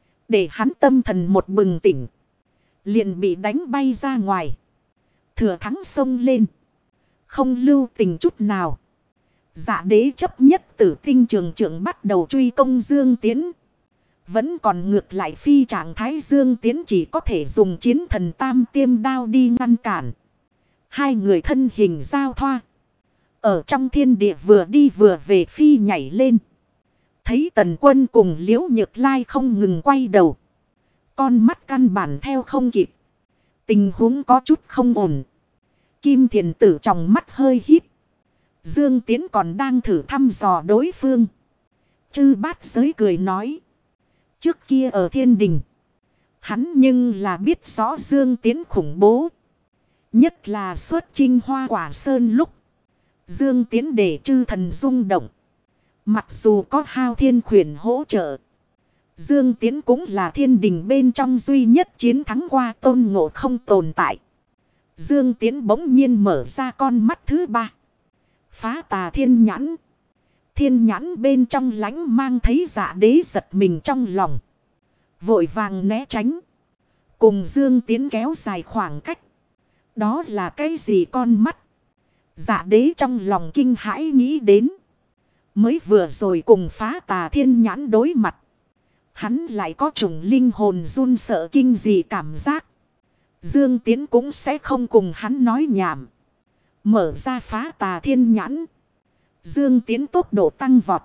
Để hắn tâm thần một bừng tỉnh. Liền bị đánh bay ra ngoài. Thừa thắng xông lên. Không lưu tình chút nào. Dạ đế chấp nhất tử tinh trường trượng bắt đầu truy công Dương Tiến. Vẫn còn ngược lại phi trạng thái Dương Tiến chỉ có thể dùng chiến thần tam tiêm đao đi ngăn cản. Hai người thân hình giao thoa. Ở trong thiên địa vừa đi vừa về phi nhảy lên. Thấy Tần Quân cùng Liễu Nhược Lai không ngừng quay đầu. Con mắt căn bản theo không kịp. Tình huống có chút không ổn. Kim Thiền Tử trong mắt hơi híp. Dương Tiến còn đang thử thăm dò đối phương. Chư Bát Giới cười nói. Trước kia ở thiên đình. Hắn nhưng là biết rõ Dương Tiến khủng bố. Nhất là xuất chinh Hoa Quả Sơn lúc. Dương Tiến để chư thần rung động. Mặc dù có Hao Thiên Khuyển hỗ trợ. Dương Tiến cũng là thiên đình bên trong duy nhất chiến thắng qua Tôn Ngộ Không tồn tại. Dương Tiến bỗng nhiên mở ra con mắt thứ ba. Phá tà thiên nhãn. Thiên nhãn bên trong lánh mang thấy Dạ đế giật mình trong lòng. Vội vàng né tránh. Cùng Dương Tiến kéo dài khoảng cách. Đó là cái gì con mắt? Dạ đế trong lòng kinh hãi nghĩ đến. Mới vừa rồi cùng phá tà thiên nhãn đối mặt. Hắn lại có chủng linh hồn run sợ kinh dị cảm giác. Dương Tiến cũng sẽ không cùng hắn nói nhảm. Mở ra phá tà thiên nhãn. Dương Tiến tốc độ tăng vọt.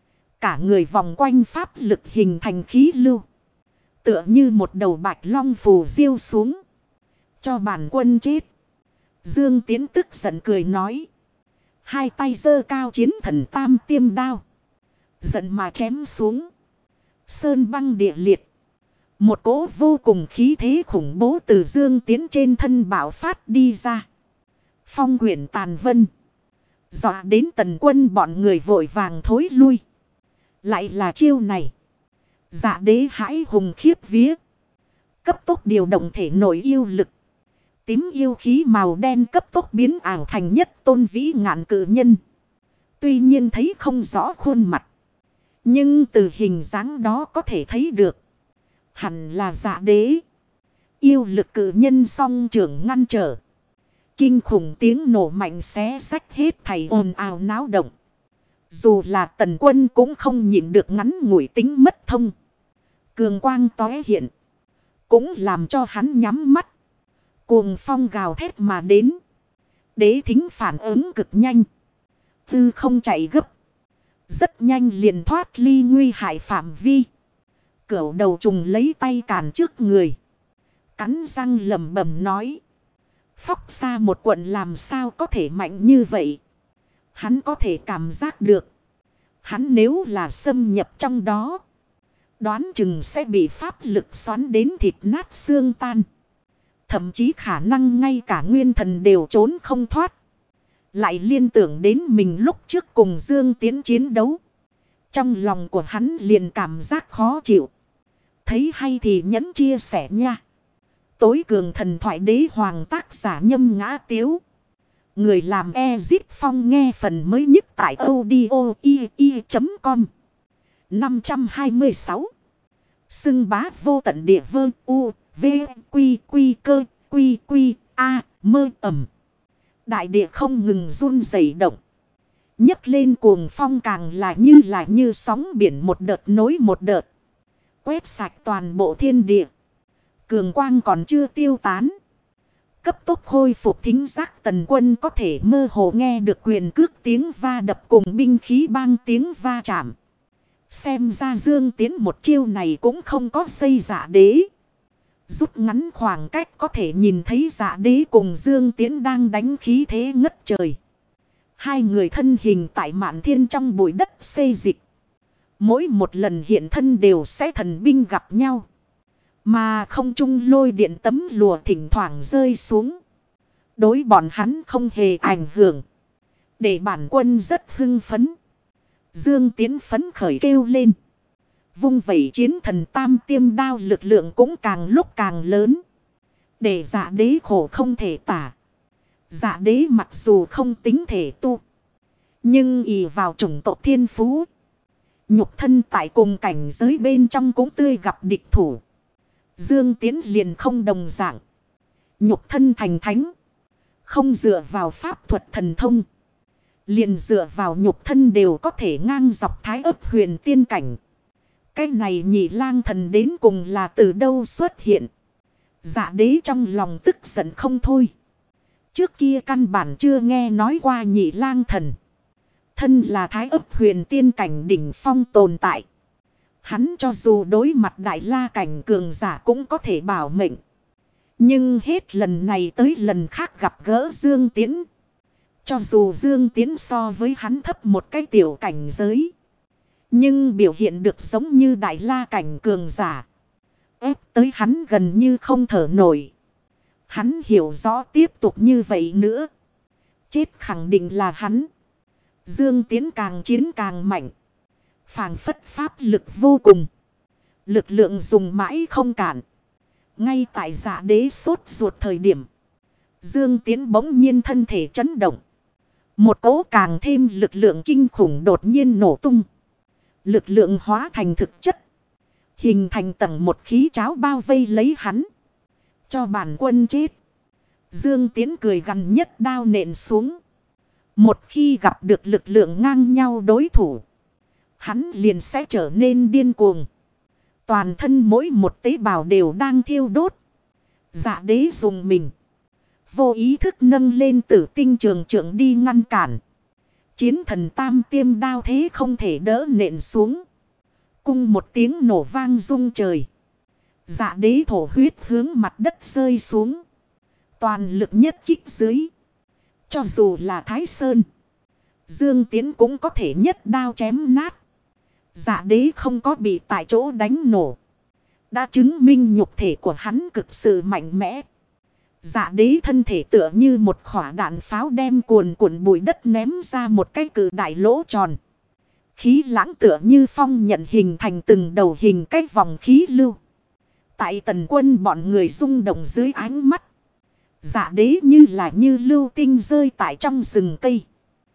Cả người vòng quanh pháp lực hình thành khí lưu. Tựa như một đầu bạch long phù diêu xuống. Cho bản quân chết. Dương Tiến tức giận cười nói. Hai tay giơ cao chiến thần tam tiêm đao. Giận mà chém xuống. Sơn băng địa liệt. Một cỗ vô cùng khí thế khủng bố từ Dương Tiến trên thân bạo phát đi ra. Phong quyển tàn vân. Dọa đến Tần Quân bọn người vội vàng thối lui. Lại là chiêu này. Dạ đế hãi hùng khiếp vía. Cấp tốc điều động thể nội yêu lực. Tím yêu khí màu đen cấp tốc biến ảo thành nhất tôn vĩ ngạn cự nhân. Tuy nhiên thấy không rõ khuôn mặt. Nhưng từ hình dáng đó có thể thấy được. Hẳn là Dạ đế. Yêu lực cự nhân song trưởng ngăn trở. Kinh khủng tiếng nổ mạnh xé rách hết thảy ồn ào náo động. Dù là Tần Quân cũng không nhịn được ngắn ngủi tính mất thông. Cường quang tóe hiện. Cũng làm cho hắn nhắm mắt. Cuồng phong gào thét mà đến. Đế thính phản ứng cực nhanh. Tư không chạy gấp. Rất nhanh liền thoát ly nguy hại phạm vi. Cửu đầu trùng lấy tay cản trước người. Cắn răng lẩm bẩm nói. Phóc xa một quận làm sao có thể mạnh như vậy. Hắn có thể cảm giác được. Hắn nếu là xâm nhập trong đó. Đoán chừng sẽ bị pháp lực xoắn đến thịt nát xương tan. Thậm chí khả năng ngay cả nguyên thần đều trốn không thoát. Lại liên tưởng đến mình lúc trước cùng Dương Tiến chiến đấu. Trong lòng của hắn liền cảm giác khó chịu. Thấy hay thì nhẫn chia sẻ nha. Tối cường thần thoại đế hoàng tác giả Nhâm Ngã Tiếu. Người làm Ezip Phong nghe phần mới nhất tại audio.com 526. Xưng bá vô tận địa vơ u, v, quy quy cơ, quy quy, a, mơ ẩm. Đại địa không ngừng run rẩy động. Nhấc lên cuồng phong càng là như sóng biển một đợt nối một đợt. Quét sạch toàn bộ thiên địa. Cường quang còn chưa tiêu tán. Cấp tốc khôi phục thính giác Tần Quân có thể mơ hồ nghe được quyền cước tiếng va đập cùng binh khí bang tiếng va chạm. Xem ra Dương Tiến một chiêu này cũng không có xây Dạ đế. Rút ngắn khoảng cách có thể nhìn thấy Dạ đế cùng Dương Tiến đang đánh khí thế ngất trời. Hai người thân hình tại Mạn Thiên trong bụi đất xê dịch. Mỗi một lần hiện thân đều sẽ thần binh gặp nhau. Mà không trung lôi điện tấm lùa thỉnh thoảng rơi xuống. Đối bọn hắn không hề ảnh hưởng. Để bản quân rất hưng phấn. Dương Tiến phấn khởi kêu lên. Vung vẩy chiến thần tam tiêm đao lực lượng cũng càng lúc càng lớn. Để Dạ Đế khổ không thể tả. Dạ Đế mặc dù không tính thể tu. Nhưng ỷ vào chủng tộc thiên phú. Nhục thân tại cùng cảnh giới bên trong cũng tươi gặp địch thủ. Dương Tiến liền không đồng dạng. Nhục thân thành thánh. Không dựa vào pháp thuật thần thông. Liền dựa vào nhục thân đều có thể ngang dọc thái ấp huyền tiên cảnh. Cái này Nhị Lang Thần đến cùng là từ đâu xuất hiện. Dạ Đế trong lòng tức giận không thôi. Trước kia căn bản chưa nghe nói qua Nhị Lang Thần. Thân là thái ấp huyền tiên cảnh đỉnh phong tồn tại. Hắn cho dù đối mặt đại la cảnh cường giả cũng có thể bảo mệnh. Nhưng hết lần này tới lần khác gặp gỡ Dương Tiến. Cho dù Dương Tiến so với hắn thấp một cái tiểu cảnh giới. Nhưng biểu hiện được giống như đại la cảnh cường giả. Ép tới hắn gần như không thở nổi. Hắn hiểu rõ tiếp tục như vậy nữa. Chết khẳng định là hắn. Dương Tiến càng chiến càng mạnh. Phảng phất pháp lực vô cùng. Lực lượng dùng mãi không cản. Ngay tại Dạ Đế sốt ruột thời điểm. Dương Tiến bỗng nhiên thân thể chấn động. Một cỗ càng thêm lực lượng kinh khủng đột nhiên nổ tung. Lực lượng hóa thành thực chất. Hình thành tầng một khí cháo bao vây lấy hắn. Cho bản quân chết. Dương Tiến cười gằn nhất đao nện xuống. Một khi gặp được lực lượng ngang nhau đối thủ. Hắn liền sẽ trở nên điên cuồng. Toàn thân mỗi một tế bào đều đang thiêu đốt. Dạ Đế dùng mình. Vô ý thức nâng lên Tử Tinh trường trượng đi ngăn cản. Chiến thần tam tiêm đao thế không thể đỡ nện xuống. Cung một tiếng nổ vang rung trời. Dạ Đế thổ huyết hướng mặt đất rơi xuống. Toàn lực nhất kích dưới. Cho dù là Thái Sơn. Dương Tiến cũng có thể nhất đao chém nát. Dạ Đế không có bị tại chỗ đánh nổ. Đã chứng minh nhục thể của hắn cực sự mạnh mẽ. Dạ Đế thân thể tựa như một quả đạn pháo đem cuồn cuộn bụi đất ném ra một cái cự đại lỗ tròn. Khí lãng tựa như phong nhận hình thành từng đầu hình cái vòng khí lưu. Tại Tần Quân bọn người rung động dưới ánh mắt. Dạ Đế như là như lưu tinh rơi tại trong rừng cây.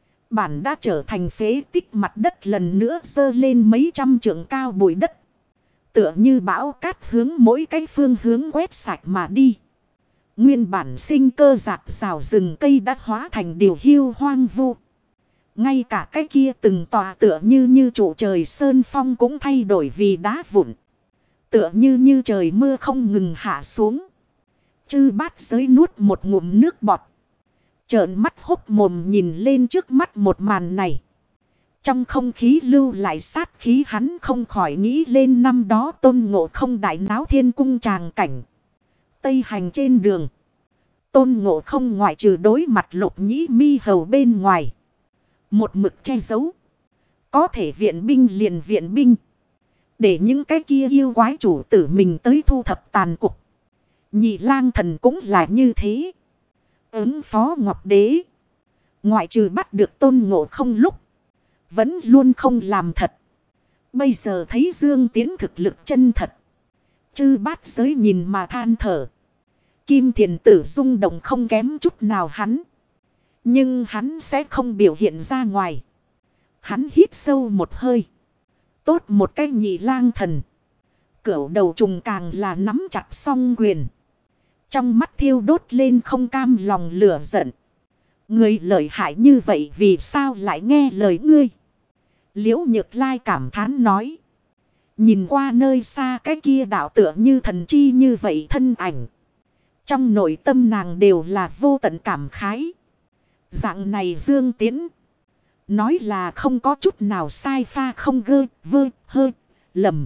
Bản đã trở thành phế tích, mặt đất lần nữa dơ lên mấy trăm trượng cao bụi đất. Tựa như bão cát hướng mỗi cái phương hướng quét sạch mà đi. Nguyên bản sinh cơ rạc rào rừng cây đã hóa thành điều hiu hoang vu. Ngay cả cái kia từng tòa tựa như trụ trời sơn phong cũng thay đổi vì đá vụn. Tựa như trời mưa không ngừng hạ xuống. Chư Bát Giới nuốt một ngụm nước bọt. Trợn mắt hốc mồm nhìn lên trước mắt một màn này. Trong không khí lưu lại sát khí, hắn không khỏi nghĩ lên năm đó Tôn Ngộ Không đại náo thiên cung tràng cảnh. Tây hành trên đường. Tôn Ngộ Không ngoại trừ đối mặt Lục Nhĩ Mi Hầu bên ngoài. Một mực che giấu. Có thể viện binh liền viện binh. Để những cái kia yêu quái chủ tử mình tới thu thập tàn cục. Nhị Lang Thần cũng là như thế. Ứng phó Ngọc Đế. Ngoại trừ bắt được Tôn Ngộ Không lúc. Vẫn luôn không làm thật. Bây giờ thấy Dương Tiến thực lực chân thật. Chư Bát Giới nhìn mà than thở. Kim Thiền Tử rung động không kém chút nào hắn. Nhưng hắn sẽ không biểu hiện ra ngoài. Hắn hít sâu một hơi. Tốt một cái Nhị Lang Thần. Cửu đầu trùng càng là nắm chặt song quyền. Trong mắt thiêu đốt lên không cam lòng lửa giận. Người lợi hại như vậy vì sao lại nghe lời ngươi? Liễu Nhược Lai cảm thán nói. Nhìn qua nơi xa cái kia đạo tựa như thần chi như vậy thân ảnh. Trong nội tâm nàng đều là vô tận cảm khái. Dạng này Dương Tiến. Nói là không có chút nào sai pha không gơ vơ hơ lầm.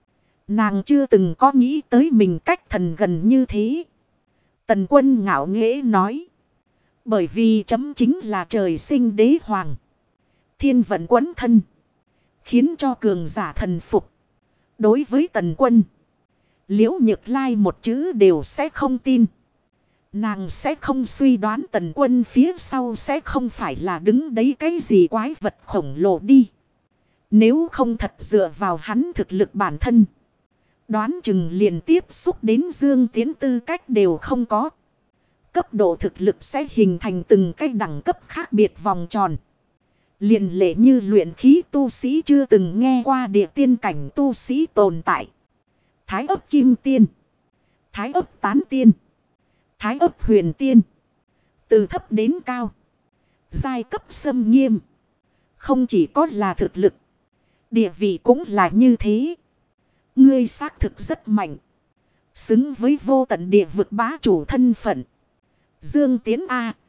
Nàng chưa từng có nghĩ tới mình cách thần gần như thế. Tần Quân ngạo nghễ nói. Bởi vì chấm chính là trời sinh đế hoàng. Thiên vận quấn thân. Khiến cho cường giả thần phục. Đối với Tần Quân, Liễu Nhược Lai một chữ đều sẽ không tin. Nàng sẽ không suy đoán Tần Quân phía sau sẽ không phải là đứng đấy cái gì quái vật khổng lồ đi. Nếu không thật dựa vào hắn thực lực bản thân, đoán chừng liền tiếp xúc đến Dương Tiến tư cách đều không có. Cấp độ thực lực sẽ hình thành từng cái đẳng cấp khác biệt vòng tròn. Liền lệ như luyện khí tu sĩ chưa từng nghe qua địa tiên cảnh tu sĩ tồn tại. Thái ấp kim tiên, thái ấp tán tiên, thái ấp huyền tiên. Từ thấp đến cao, giai cấp xâm nghiêm. Không chỉ có là thực lực, địa vị cũng là như thế. Ngươi xác thực rất mạnh, xứng với vô tận địa vực bá chủ thân phận. Dương Tiến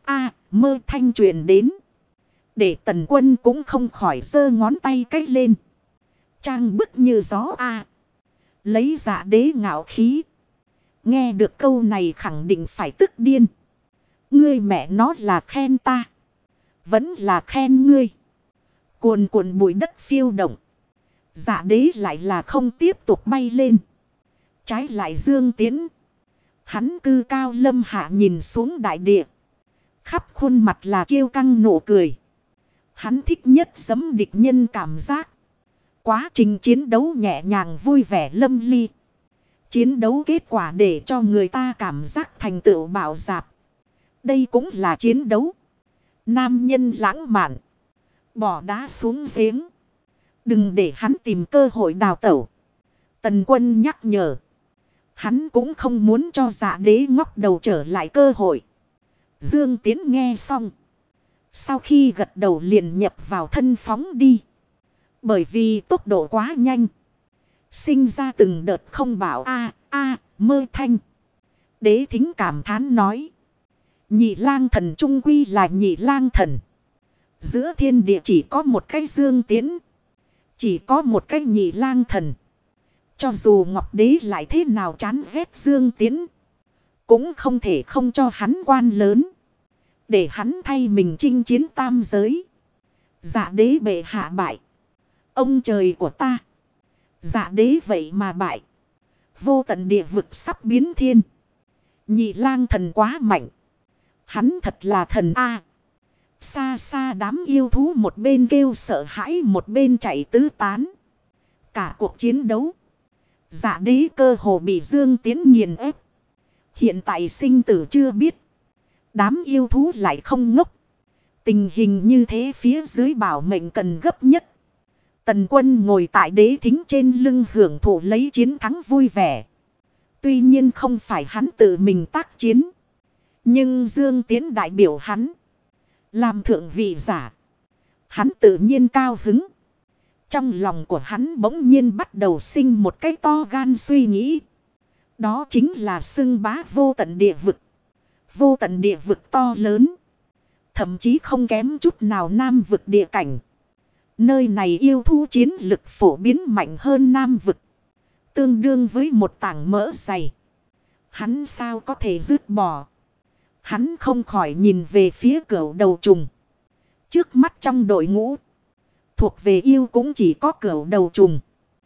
mơ thanh truyền đến. Để Tần Quân cũng không khỏi giơ ngón tay cách lên. Trang bức như gió lấy Dạ Đế ngạo khí. Nghe được câu này khẳng định phải tức điên. Ngươi mẹ nó là khen ta, vẫn là khen ngươi. Cuồn cuộn bụi đất phiêu động. Dạ Đế lại là không tiếp tục bay lên. Trái lại Dương Tiến, hắn cư cao lâm hạ nhìn xuống đại địa. Khắp khuôn mặt là kiêu căng nụ cười. Hắn thích nhất giẫm địch nhân cảm giác. Quá trình chiến đấu nhẹ nhàng vui vẻ lâm ly. Chiến đấu kết quả để cho người ta cảm giác thành tựu bảo dạp. Đây cũng là chiến đấu. Nam nhân lãng mạn. Bỏ đá xuống giếng. Đừng để hắn tìm cơ hội đào tẩu. Tần Quân nhắc nhở. Hắn cũng không muốn cho Dạ Đế ngóc đầu trở lại cơ hội. Dương Tiến nghe xong, sau khi gật đầu liền nhập vào thân phóng đi. Bởi vì tốc độ quá nhanh, sinh ra từng đợt không bảo mơ thanh. Đế Thính cảm thán nói. Nhị lang thần trung quy là nhị lang thần. Giữa thiên địa chỉ có một cái Dương Tiến, chỉ có một cái nhị lang thần. Cho dù Ngọc Đế lại thế nào chán ghét Dương Tiến, cũng không thể không cho hắn quan lớn, để hắn thay mình chinh chiến tam giới. Dạ Đế bệ hạ bại. Ông trời của ta. Dạ Đế vậy mà bại. Vô tận địa vực sắp biến thiên. Nhị lang thần quá mạnh. Hắn thật là thần a. Xa xa đám yêu thú một bên kêu sợ hãi một bên chạy tứ tán. Cả cuộc chiến đấu, Dạ Đế cơ hồ bị Dương Tiến nghiền ép. Hiện tại sinh tử chưa biết, đám yêu thú lại không ngốc. Tình hình như thế phía dưới bảo mệnh cần gấp nhất. Tần Quân ngồi tại Đế Thính trên lưng hưởng thụ lấy chiến thắng vui vẻ. Tuy nhiên không phải hắn tự mình tác chiến, nhưng Dương Tiến đại biểu hắn, làm thượng vị giả, hắn tự nhiên cao hứng. Trong lòng của hắn bỗng nhiên bắt đầu sinh một cái to gan suy nghĩ. Đó chính là xưng bá vô tận địa vực. Vô tận địa vực to lớn, thậm chí không kém chút nào Nam vực địa cảnh. Nơi này yêu thú chiến lực phổ biến mạnh hơn Nam vực, tương đương với một tảng mỡ dày. Hắn sao có thể dứt bỏ? Hắn không khỏi nhìn về phía Cửu Đầu Trùng. Trước mắt trong đội ngũ, thuộc về yêu cũng chỉ có Cửu Đầu Trùng,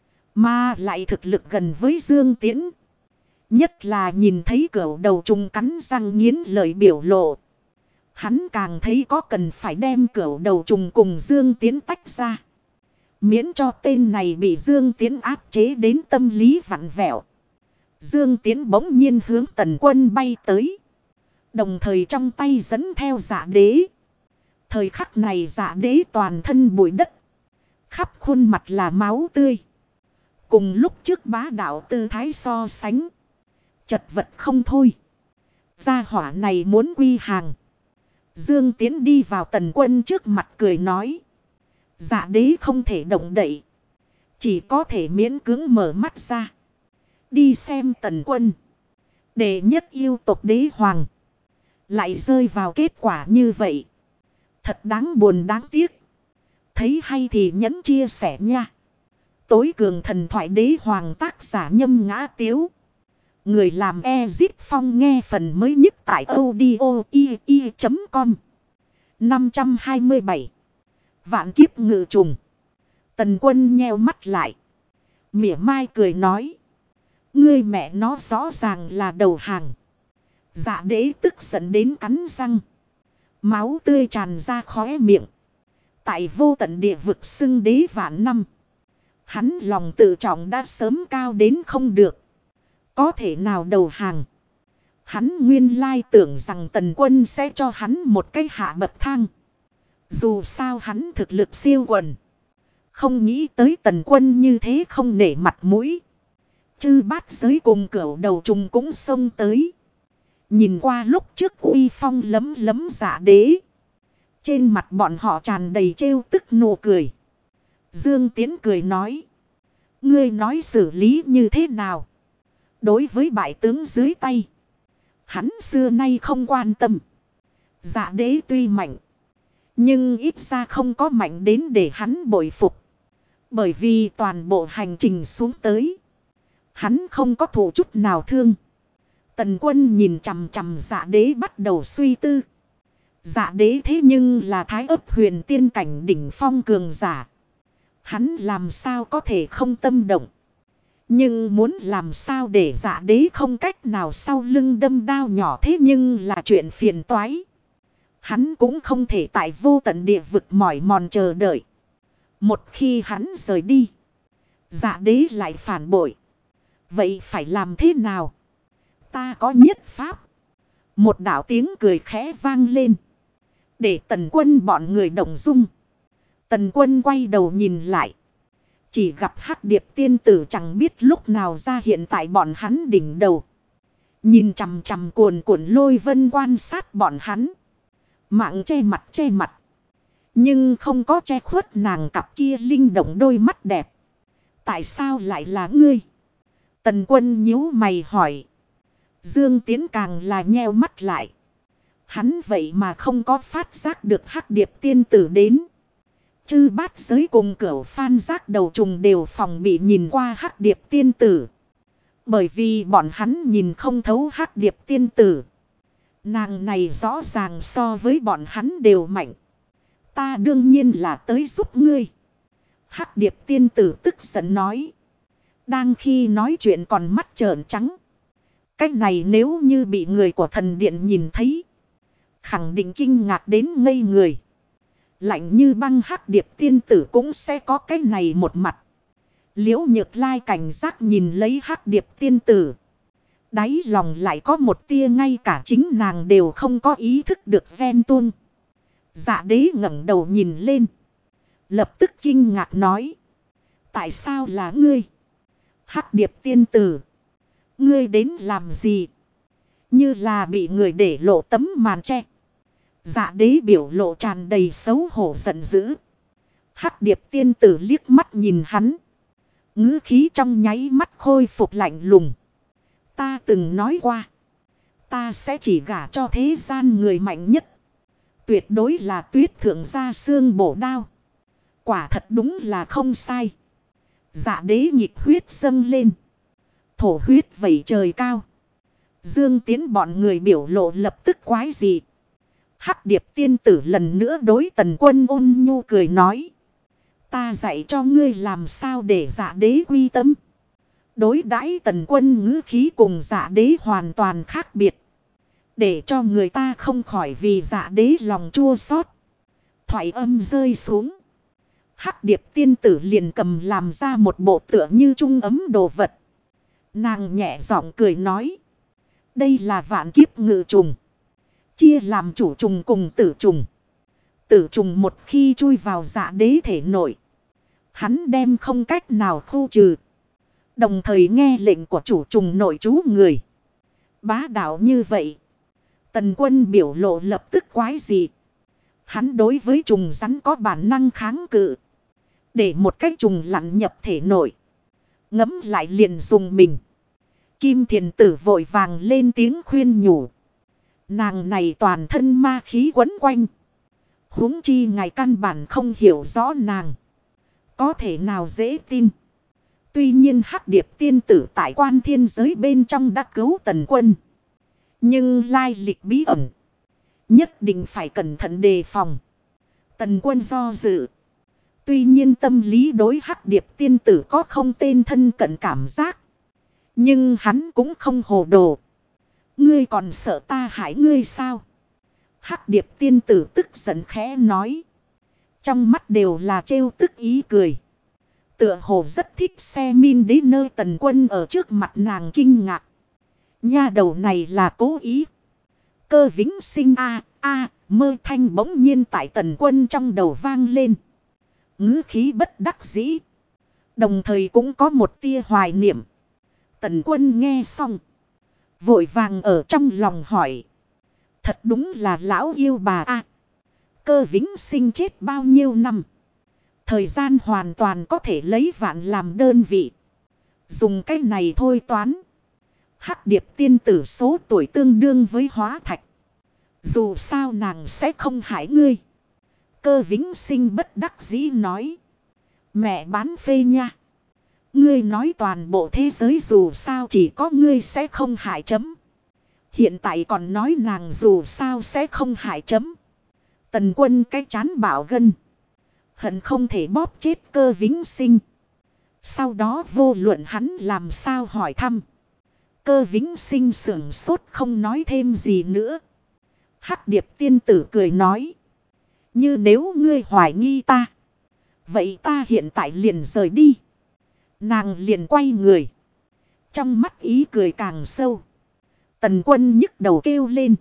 mà lại thực lực gần với Dương Tiến. Nhất là nhìn thấy Cửu Đầu Trùng cắn răng nghiến lợi biểu lộ, hắn càng thấy có cần phải đem Cửu Đầu Trùng cùng Dương Tiến tách ra. Miễn cho tên này bị Dương Tiến áp chế đến tâm lý vặn vẹo. Dương Tiến bỗng nhiên hướng Tần Quân bay tới, đồng thời trong tay dẫn theo Dạ Đế. Thời khắc này Dạ Đế toàn thân bụi đất, khắp khuôn mặt là máu tươi. Cùng lúc trước bá đạo tư thái so sánh, chật vật không thôi. Gia hỏa này muốn quy hàng. Dương Tiến đi vào Tần Quân trước mặt cười nói. Dạ Đế không thể động đậy, chỉ có thể miễn cưỡng mở mắt ra. Đi xem Tần Quân, đệ nhất yêu tộc đế hoàng, lại rơi vào kết quả như vậy. Thật đáng buồn đáng tiếc. Thấy hay thì nhấn chia sẻ nha. Tối cường thần thoại đế hoàng tác giả Nhâm Ngã Tiếu. Người làm Ezip Phong nghe phần mới nhất tại audio.com. 527. Vạn kiếp ngự trùng. Tần Quân nheo mắt lại. Mỉa mai cười nói. Ngươi mẹ nó rõ ràng là đầu hàng. Dạ đế tức giận đến cắn răng. Máu tươi tràn ra khóe miệng. Tại vô tận địa vực xưng đế vạn năm. Hắn lòng tự trọng đã sớm cao đến không được. Có thể nào đầu hàng. Hắn nguyên lai tưởng rằng Tần Quân sẽ cho hắn một cái hạ bậc thang. Dù sao hắn thực lực siêu quần. Không nghĩ tới Tần Quân như thế không nể mặt mũi. Chư bát giới cùng cửu đầu trùng cũng xông tới. Nhìn qua lúc trước uy phong lấm lấm dạ đế. Trên mặt bọn họ tràn đầy trêu tức nụ cười. Dương Tiến cười nói. Ngươi nói xử lý như thế nào? Đối với bại tướng dưới tay. Hắn xưa nay không quan tâm. Dạ đế tuy mạnh. Nhưng ít ra không có mạnh đến để hắn bội phục. Bởi vì toàn bộ hành trình xuống tới. Hắn không có thủ chút nào thương. Tần Quân nhìn chằm chằm dạ đế bắt đầu suy tư. Dạ đế thế nhưng là thái ấp huyền tiên cảnh đỉnh phong cường giả. Hắn làm sao có thể không tâm động. Nhưng muốn làm sao để dạ đế không cách nào sau lưng đâm đao nhỏ thế nhưng là chuyện phiền toái. Hắn cũng không thể tại vô tận địa vực mỏi mòn chờ đợi. Một khi hắn rời đi. Dạ đế lại phản bội. Vậy phải làm thế nào? Ta có nhất pháp. Một đạo tiếng cười khẽ vang lên. Để Tần Quân bọn người động dung. Tần Quân quay đầu nhìn lại. Chỉ gặp Hắc Điệp tiên tử chẳng biết lúc nào ra hiện tại bọn hắn đỉnh đầu. Nhìn chằm chằm cuồn cuộn lôi vân quan sát bọn hắn. Mạng che mặt. Nhưng không có che khuất nàng cặp kia linh động đôi mắt đẹp. Tại sao lại là ngươi? Tần Quân nhíu mày hỏi. Dương Tiến càng là nheo mắt lại. Hắn vậy mà không có phát giác được Hắc Điệp tiên tử đến. Chư bát giới cùng cửu phan giác đầu trùng đều phòng bị nhìn qua Hắc Điệp tiên tử. Bởi vì bọn hắn nhìn không thấu Hắc Điệp tiên tử. Nàng này rõ ràng so với bọn hắn đều mạnh. Ta đương nhiên là tới giúp ngươi. Hắc Điệp tiên tử tức giận nói. Đang khi nói chuyện còn mắt trợn trắng. Cách này nếu như bị người của thần điện nhìn thấy. Khẳng định kinh ngạc đến ngây người. Lạnh như băng Hắc Điệp tiên tử cũng sẽ có cái này một mặt. Liễu Nhược Lai cảnh giác nhìn lấy Hắc Điệp tiên tử. Đáy lòng lại có một tia ngay cả chính nàng đều không có ý thức được ghen tuông. Dạ đế ngẩng đầu nhìn lên. Lập tức kinh ngạc nói. Tại sao là ngươi? Hắc Điệp tiên tử. Ngươi đến làm gì? Như là bị người để lộ tấm màn che. Dạ đế biểu lộ tràn đầy xấu hổ giận dữ. Hắc Điệp tiên tử liếc mắt nhìn hắn. Ngữ khí trong nháy mắt khôi phục lạnh lùng. Ta từng nói qua. Ta sẽ chỉ gả cho thế gian người mạnh nhất. Tuyệt đối là tuyết thượng gia xương bổ đao. Quả thật đúng là không sai. Dạ đế nhịp huyết dâng lên. Thổ huyết vẩy trời cao. Dương Tiến bọn người biểu lộ lập tức quái dị. Hắc Điệp tiên tử lần nữa đối Tần Quân ôn nhu cười nói. Ta dạy cho ngươi làm sao để dạ đế quy tâm. Đối đãi Tần Quân ngữ khí cùng dạ đế hoàn toàn khác biệt. Để cho người ta không khỏi vì dạ đế lòng chua xót. Thoại âm rơi xuống. Hắc Điệp tiên tử liền cầm làm ra một bộ tựa như trung ấm đồ vật. Nàng nhẹ giọng cười nói. Đây là vạn kiếp ngự trùng. Chia làm chủ trùng cùng tử trùng. Tử trùng một khi chui vào dạ đế thể nội. Hắn đem không cách nào khu trừ. Đồng thời nghe lệnh của chủ trùng nội trú người. Bá đạo như vậy. Tần Quân biểu lộ lập tức quái dị. Hắn đối với trùng rắn có bản năng kháng cự. Để một cái trùng lặn nhập thể nội. Ngấm lại liền dùng mình. Kim Thiền Tử vội vàng lên tiếng khuyên nhủ. Nàng này toàn thân ma khí quấn quanh. Huống chi ngài căn bản không hiểu rõ nàng. Có thể nào dễ tin. Tuy nhiên Hắc Điệp tiên tử tại Quan Thiên giới bên trong đã cứu Tần Quân. Nhưng lai lịch bí ẩn. Nhất định phải cẩn thận đề phòng. Tần Quân do dự. Tuy nhiên tâm lý đối Hắc Điệp tiên tử có không tên thân cận cảm giác. Nhưng hắn cũng không hồ đồ. Ngươi còn sợ ta hại ngươi sao? Hắc Điệp tiên tử tức giận khẽ nói. Trong mắt đều là trêu tức ý cười. Tựa hồ rất thích xe min đến nơi Tần Quân ở trước mặt nàng kinh ngạc. Nha đầu này là cố ý. Cơ Vĩnh Sinh mơ thanh bỗng nhiên tại Tần Quân trong đầu vang lên. Ngữ khí bất đắc dĩ. Đồng thời cũng có một tia hoài niệm. Tần Quân nghe xong. Vội vàng ở trong lòng hỏi. Thật đúng là lão yêu bà a. Cơ Vĩnh Sinh chết bao nhiêu năm. Thời gian hoàn toàn có thể lấy vạn làm đơn vị. Dùng cái này thôi toán. Hắc Điệp tiên tử số tuổi tương đương với Hóa Thạch. Dù sao nàng sẽ không hại ngươi. Cơ Vĩnh Sinh bất đắc dĩ nói. Mẹ bán phê nha. Ngươi nói toàn bộ thế giới dù sao chỉ có ngươi sẽ không hại chấm. Hiện tại còn nói nàng dù sao sẽ không hại chấm. Tần Quân cái chán bảo gân. Hận không thể bóp chết Cơ Vĩnh Sinh. Sau đó vô luận hắn làm sao hỏi thăm. Cơ Vĩnh Sinh sững sốt không nói thêm gì nữa. Hắc Điệp tiên tử cười nói. Như nếu ngươi hoài nghi ta. Vậy ta hiện tại liền rời đi. Nàng liền quay người. Trong mắt ý cười càng sâu. Tần Quân nhức đầu kêu lên.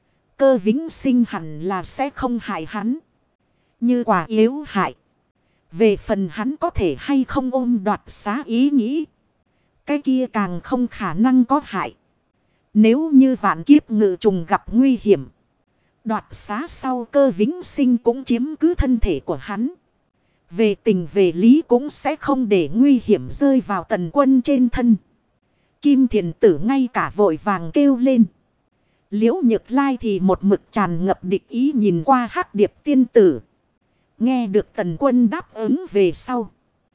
Cơ Vĩnh Sinh hẳn là sẽ không hại hắn. Như quả yếu hại. Về phần hắn có thể hay không ôm đoạt xá ý nghĩ. Cái kia càng không khả năng có hại. Nếu như vạn kiếp ngự trùng gặp nguy hiểm. Đoạt xá sau Cơ Vĩnh Sinh cũng chiếm cứ thân thể của hắn. Về tình về lý cũng sẽ không để nguy hiểm rơi vào Tần Quân trên thân. Kim Thiền Tử ngay cả vội vàng kêu lên. Liễu Nhược Lai thì một mực tràn ngập địch ý nhìn qua Hắc Điệp tiên tử. Nghe được Tần Quân đáp ứng về sau.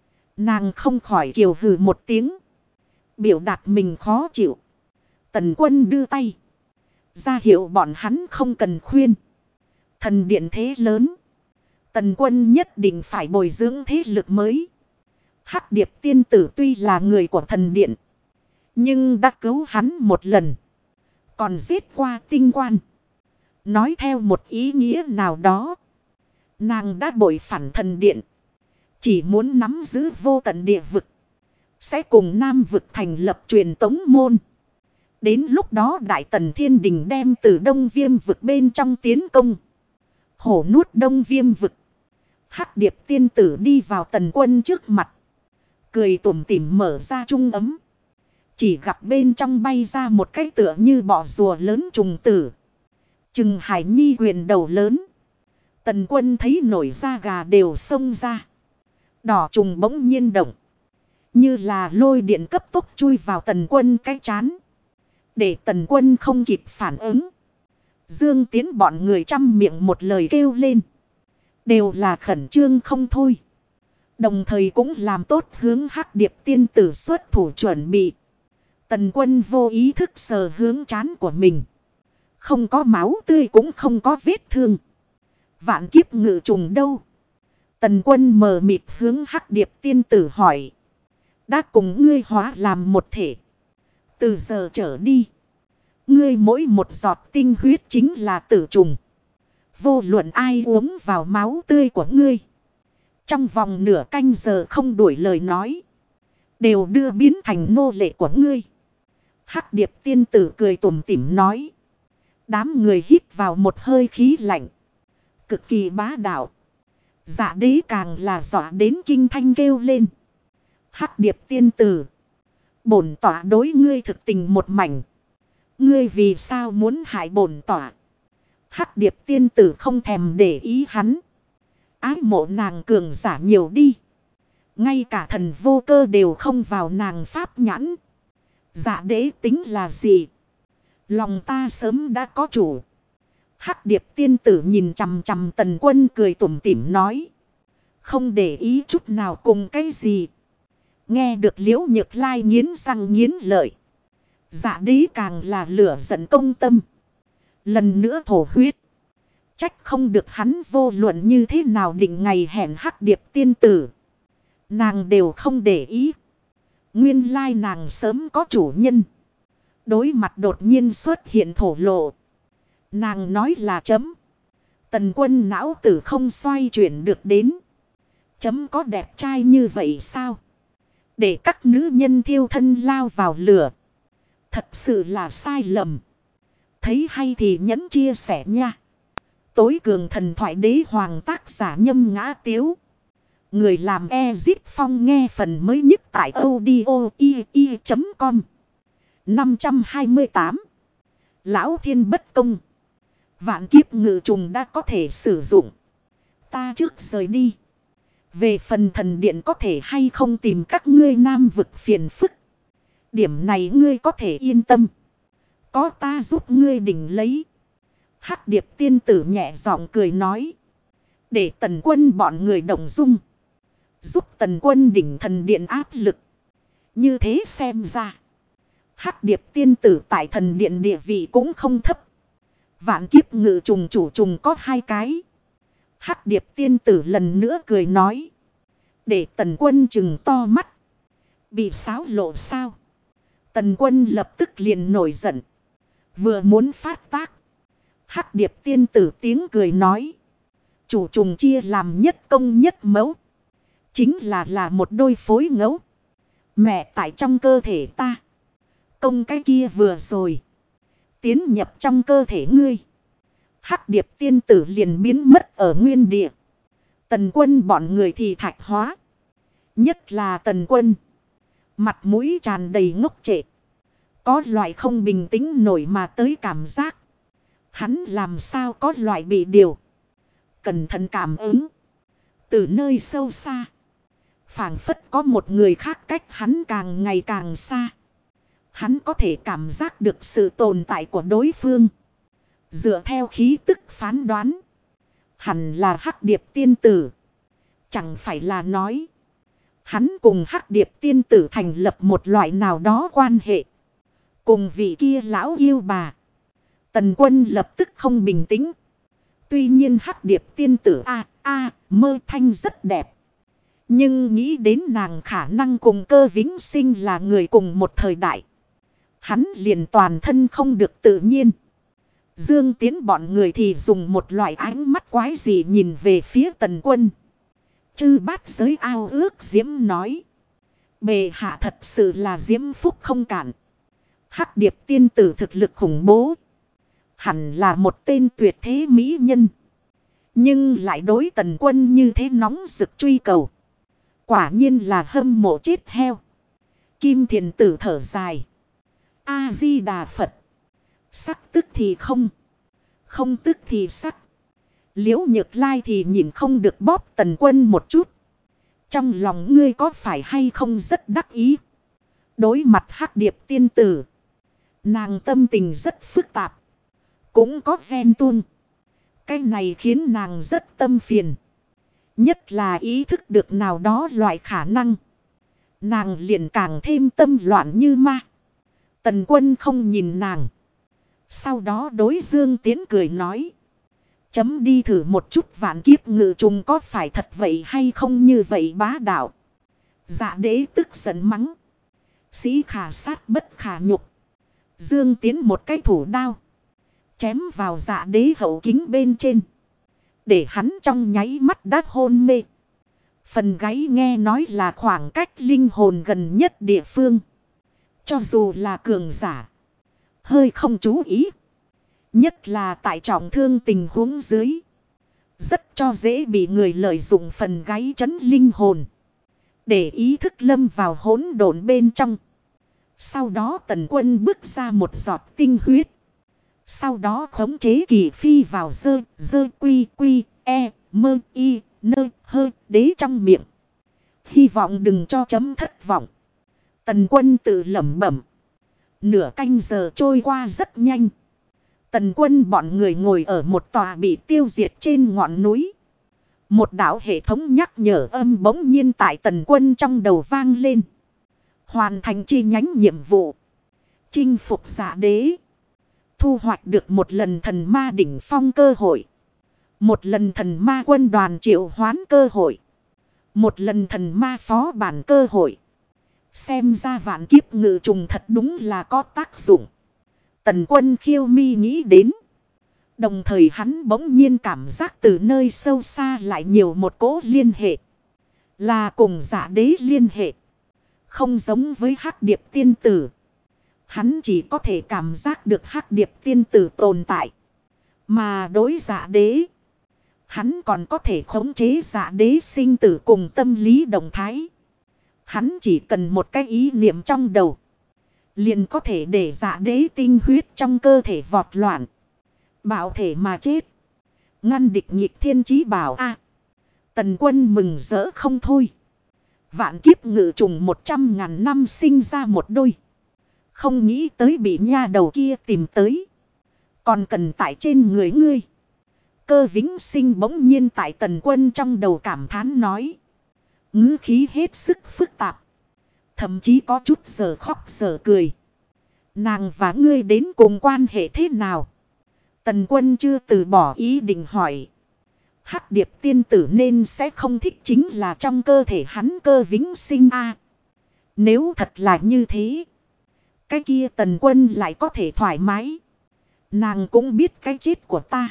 Nàng không khỏi kiều hừ một tiếng. Biểu đạt mình khó chịu. Tần Quân đưa tay. Ra hiệu bọn hắn không cần khuyên. Thần điện thế lớn. Tần Quân nhất định phải bồi dưỡng thế lực mới. Hắc Điệp tiên tử tuy là người của thần điện. Nhưng đã cứu hắn một lần. Còn giết qua tinh quan. Nói theo một ý nghĩa nào đó. Nàng đã bội phản thần điện. Chỉ muốn nắm giữ vô tận địa vực. Sẽ cùng Nam vực thành lập truyền tống môn. Đến lúc đó Đại Tần Thiên Đình đem từ Đông Viêm vực bên trong tiến công. Hổ nuốt Đông Viêm vực. Hắc Điệp tiên tử đi vào Tần Quân trước mặt. Cười tủm tỉm mở ra trung ấm. Chỉ gặp bên trong bay ra một cái tựa như bọ rùa lớn trùng tử. Chừng hải nhi quyền đầu lớn. Tần Quân thấy nổi da gà đều xông ra. Đỏ trùng bỗng nhiên động. Như là lôi điện cấp tốc chui vào Tần Quân cái chán. Để Tần Quân không kịp phản ứng. Dương Tiến bọn người trăm miệng một lời kêu lên. Đều là khẩn trương không thôi. Đồng thời cũng làm tốt hướng Hắc Điệp tiên tử xuất thủ chuẩn bị. Tần Quân vô ý thức sờ hướng trán của mình. Không có máu tươi cũng không có vết thương. Vạn kiếp ngự trùng đâu? Tần Quân mờ mịt hướng Hắc Điệp tiên tử hỏi. Đã cùng ngươi hóa làm một thể. Từ giờ trở đi. Ngươi mỗi một giọt tinh huyết chính là tử trùng. Vô luận ai uống vào máu tươi của ngươi. Trong vòng nửa canh giờ không đuổi lời nói. Đều đưa biến thành nô lệ của ngươi. Hắc Điệp tiên tử cười tủm tỉm nói. Đám người hít vào một hơi khí lạnh. Cực kỳ bá đạo. Dạ đế càng là dọa đến kinh thanh kêu lên. Hắc Điệp tiên tử. Bổn tỏa đối ngươi thực tình một mảnh. Ngươi vì sao muốn hại bổn tỏa? Hắc Điệp tiên tử không thèm để ý hắn. Ái mộ nàng cường giả nhiều đi. Ngay cả thần vô cơ đều không vào nàng pháp nhãn. Dạ đế tính là gì? Lòng ta sớm đã có chủ. Hắc Điệp tiên tử nhìn chằm chằm Tần Quân cười tủm tỉm nói. Không để ý chút nào cùng cái gì. Nghe được Liễu Nhược Lai nghiến răng nghiến lợi. Dạ đế càng là lửa giận công tâm. Lần nữa thổ huyết. Trách không được hắn vô luận như thế nào định ngày hẹn Hắc Điệp tiên tử. Nàng đều không để ý. Nguyên lai nàng sớm có chủ nhân. Đối mặt đột nhiên xuất hiện thổ lộ. Nàng nói là chấm. Tần Quân não tử không xoay chuyển được đến. Chấm có đẹp trai như vậy sao? Để các nữ nhân thiêu thân lao vào lửa. Thật sự là sai lầm. Thấy hay thì nhấn chia sẻ nha. Tối cường thần thoại đế hoàng tác giả Nhâm Ngã Tiếu. Người làm Ezit Phong nghe phần mới nhất tại audio.com. 528. Lão Thiên bất công. Vạn kiếp ngự trùng đã có thể sử dụng. Ta trước rời đi. Về phần thần điện có thể hay không tìm các ngươi nam vực phiền phức. Điểm này ngươi có thể yên tâm. Có ta giúp ngươi đỉnh lấy. Hắc Điệp tiên tử nhẹ giọng cười nói. Để Tần Quân bọn người đồng dung. Giúp Tần Quân đỉnh thần điện áp lực. Như thế xem ra. Hắc Điệp tiên tử tại thần điện địa vị cũng không thấp. Vạn kiếp ngự trùng chủ trùng có 2 cái. Hắc Điệp tiên tử lần nữa cười nói. Để Tần Quân trừng to mắt. Bị xáo lộ sao? Tần Quân lập tức liền nổi giận. Vừa muốn phát tác. Hắc Điệp tiên tử tiếng cười nói. Chủ trùng chia làm nhất công nhất mẫu. Chính là một đôi phối ngẫu. Mẹ tại trong cơ thể ta. Công cái kia vừa rồi. Tiến nhập trong cơ thể ngươi. Hắc Điệp tiên tử liền biến mất ở nguyên địa. Tần Quân bọn người thì thạch hóa. Nhất là Tần Quân. Mặt mũi tràn đầy ngốc trệ. Có loại không bình tĩnh nổi mà tới cảm giác. Hắn làm sao có loại bị điều. Cẩn thận cảm ứng. Từ nơi sâu xa. Phảng phất có một người khác cách hắn càng ngày càng xa. Hắn có thể cảm giác được sự tồn tại của đối phương. Dựa theo khí tức phán đoán. Hẳn là Hắc Điệp tiên tử. Chẳng phải là nói. Hắn cùng Hắc Điệp tiên tử thành lập một loại nào đó quan hệ. Cùng vị kia lão yêu bà. Tần Quân lập tức không bình tĩnh. Tuy nhiên Hắc Điệp tiên tử mơ thanh rất đẹp. Nhưng nghĩ đến nàng khả năng cùng Cơ Vĩnh Sinh là người cùng một thời đại. Hắn liền toàn thân không được tự nhiên. Dương Tiến bọn người thì dùng một loại ánh mắt quái dị nhìn về phía Tần Quân. Chư bát giới ao ước diễm nói. Bề hạ thật sự là diễm phúc không cản. Hắc Điệp tiên tử thực lực khủng bố. Hẳn là một tên tuyệt thế mỹ nhân. Nhưng lại đối Tần Quân như thế nóng rực truy cầu. Quả nhiên là hâm mộ chết heo. Kim Thiền tử thở dài. A-di-đà Phật. Sắc tức thì không. Không tức thì sắc. Liễu Nhược Lai thì nhìn không được bóp Tần Quân một chút. Trong lòng ngươi có phải hay không rất đắc ý. Đối mặt Hắc Điệp tiên tử. Nàng tâm tình rất phức tạp. Cũng có ghen tuông. Cái này khiến nàng rất tâm phiền. Nhất là ý thức được nào đó loại khả năng. Nàng liền càng thêm tâm loạn như ma. Tần Quân không nhìn nàng. Sau đó đối Dương Tiến cười nói. Chấm đi thử một chút vạn kiếp ngự trùng có phải thật vậy hay không như vậy bá đạo. Dạ đế tức giận mắng. Sĩ khả sát bất khả nhục. Dương Tiến một cái thủ đao. Chém vào dạ đế hậu kính bên trên. Để hắn trong nháy mắt đã hôn mê. Phần gáy nghe nói là khoảng cách linh hồn gần nhất địa phương. Cho dù là cường giả. Hơi không chú ý. Nhất là tại trọng thương tình huống dưới. Rất cho dễ bị người lợi dụng phần gáy chấn linh hồn. Để ý thức lâm vào hỗn độn bên trong. Sau đó Tần Quân bước ra một giọt tinh huyết. Sau đó khống chế kỳ phi vào dơ quy mơ y nơ hơ đế trong miệng. Hy vọng đừng cho chấm thất vọng. Tần Quân tự lẩm bẩm. Nửa canh giờ trôi qua rất nhanh. Tần Quân bọn người ngồi ở một tòa bị tiêu diệt trên ngọn núi. Một đạo hệ thống nhắc nhở âm bỗng nhiên tại Tần Quân trong đầu vang lên. Hoàn thành chi nhánh nhiệm vụ. Chinh phục Dạ Đế. Thu hoạch được một lần thần ma đỉnh phong cơ hội. Một lần thần ma quân đoàn triệu hoán cơ hội. Một lần thần ma phó bản cơ hội. Xem ra vạn kiếp ngự trùng thật đúng là có tác dụng. Tần Quân khiêu mi nghĩ đến. Đồng thời hắn bỗng nhiên cảm giác từ nơi sâu xa lại nhiều một cỗ liên hệ. Là cùng Dạ Đế liên hệ. Không giống với Hắc Điệp tiên tử. Hắn chỉ có thể cảm giác được Hắc Điệp tiên tử tồn tại. Mà đối Dạ Đế, hắn còn có thể khống chế Dạ Đế sinh tử cùng tâm lý động thái. Hắn chỉ cần một cái ý niệm trong đầu. Liền có thể để Dạ Đế tinh huyết trong cơ thể vọt loạn. Bạo thể mà chết. Ngăn địch nghịch thiên chí bảo a. Tần Quân mừng rỡ không thôi. Vạn kiếp ngự trùng 100.000 năm sinh ra một đôi. Không nghĩ tới bị nha đầu kia tìm tới. Còn cần tại trên người ngươi. Cơ Vĩnh Sinh bỗng nhiên tại Tần Quân trong đầu cảm thán nói. Ngữ khí hết sức phức tạp. Thậm chí có chút giờ khóc giờ cười. Nàng và ngươi đến cùng quan hệ thế nào? Tần Quân chưa từ bỏ ý định hỏi. Hắc Điệp tiên tử nên sẽ không thích chính là trong cơ thể hắn Cơ Vĩnh Sinh a. Nếu thật là như thế. Cái kia Tần Quân lại có thể thoải mái. Nàng cũng biết cái chết của ta.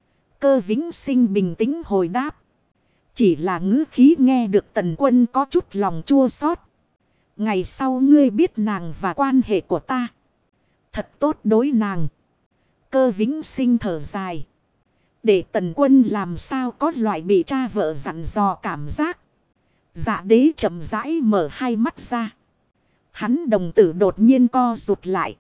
Cơ Vĩnh Sinh bình tĩnh hồi đáp. Chỉ là ngữ khí nghe được Tần Quân có chút lòng chua xót. Ngày sau ngươi biết nàng và quan hệ của ta. Thật tốt đối nàng. Cơ Vĩnh Sinh thở dài. Để Tần Quân làm sao có loại bị cha vợ dặn dò cảm giác. Dạ Đế chậm rãi mở hai mắt ra. Hắn đồng tử đột nhiên co rụt lại.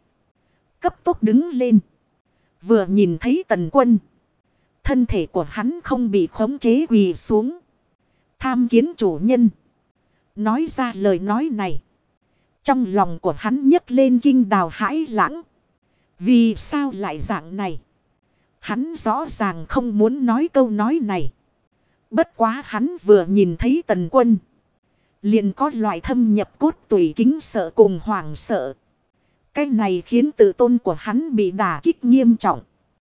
Cấp tốc đứng lên. Vừa nhìn thấy Tần Quân. Thân thể của hắn không bị khống chế quỳ xuống. Tham kiến chủ nhân. Nói ra lời nói này. Trong lòng của hắn nhấc lên kinh đào hãi lãng. Vì sao lại dạng này? Hắn rõ ràng không muốn nói câu nói này. Bất quá hắn vừa nhìn thấy Tần Quân. Liền có loại thâm nhập cốt tủy kính sợ cùng hoảng sợ. Cái này khiến tự tôn của hắn bị đả kích nghiêm trọng.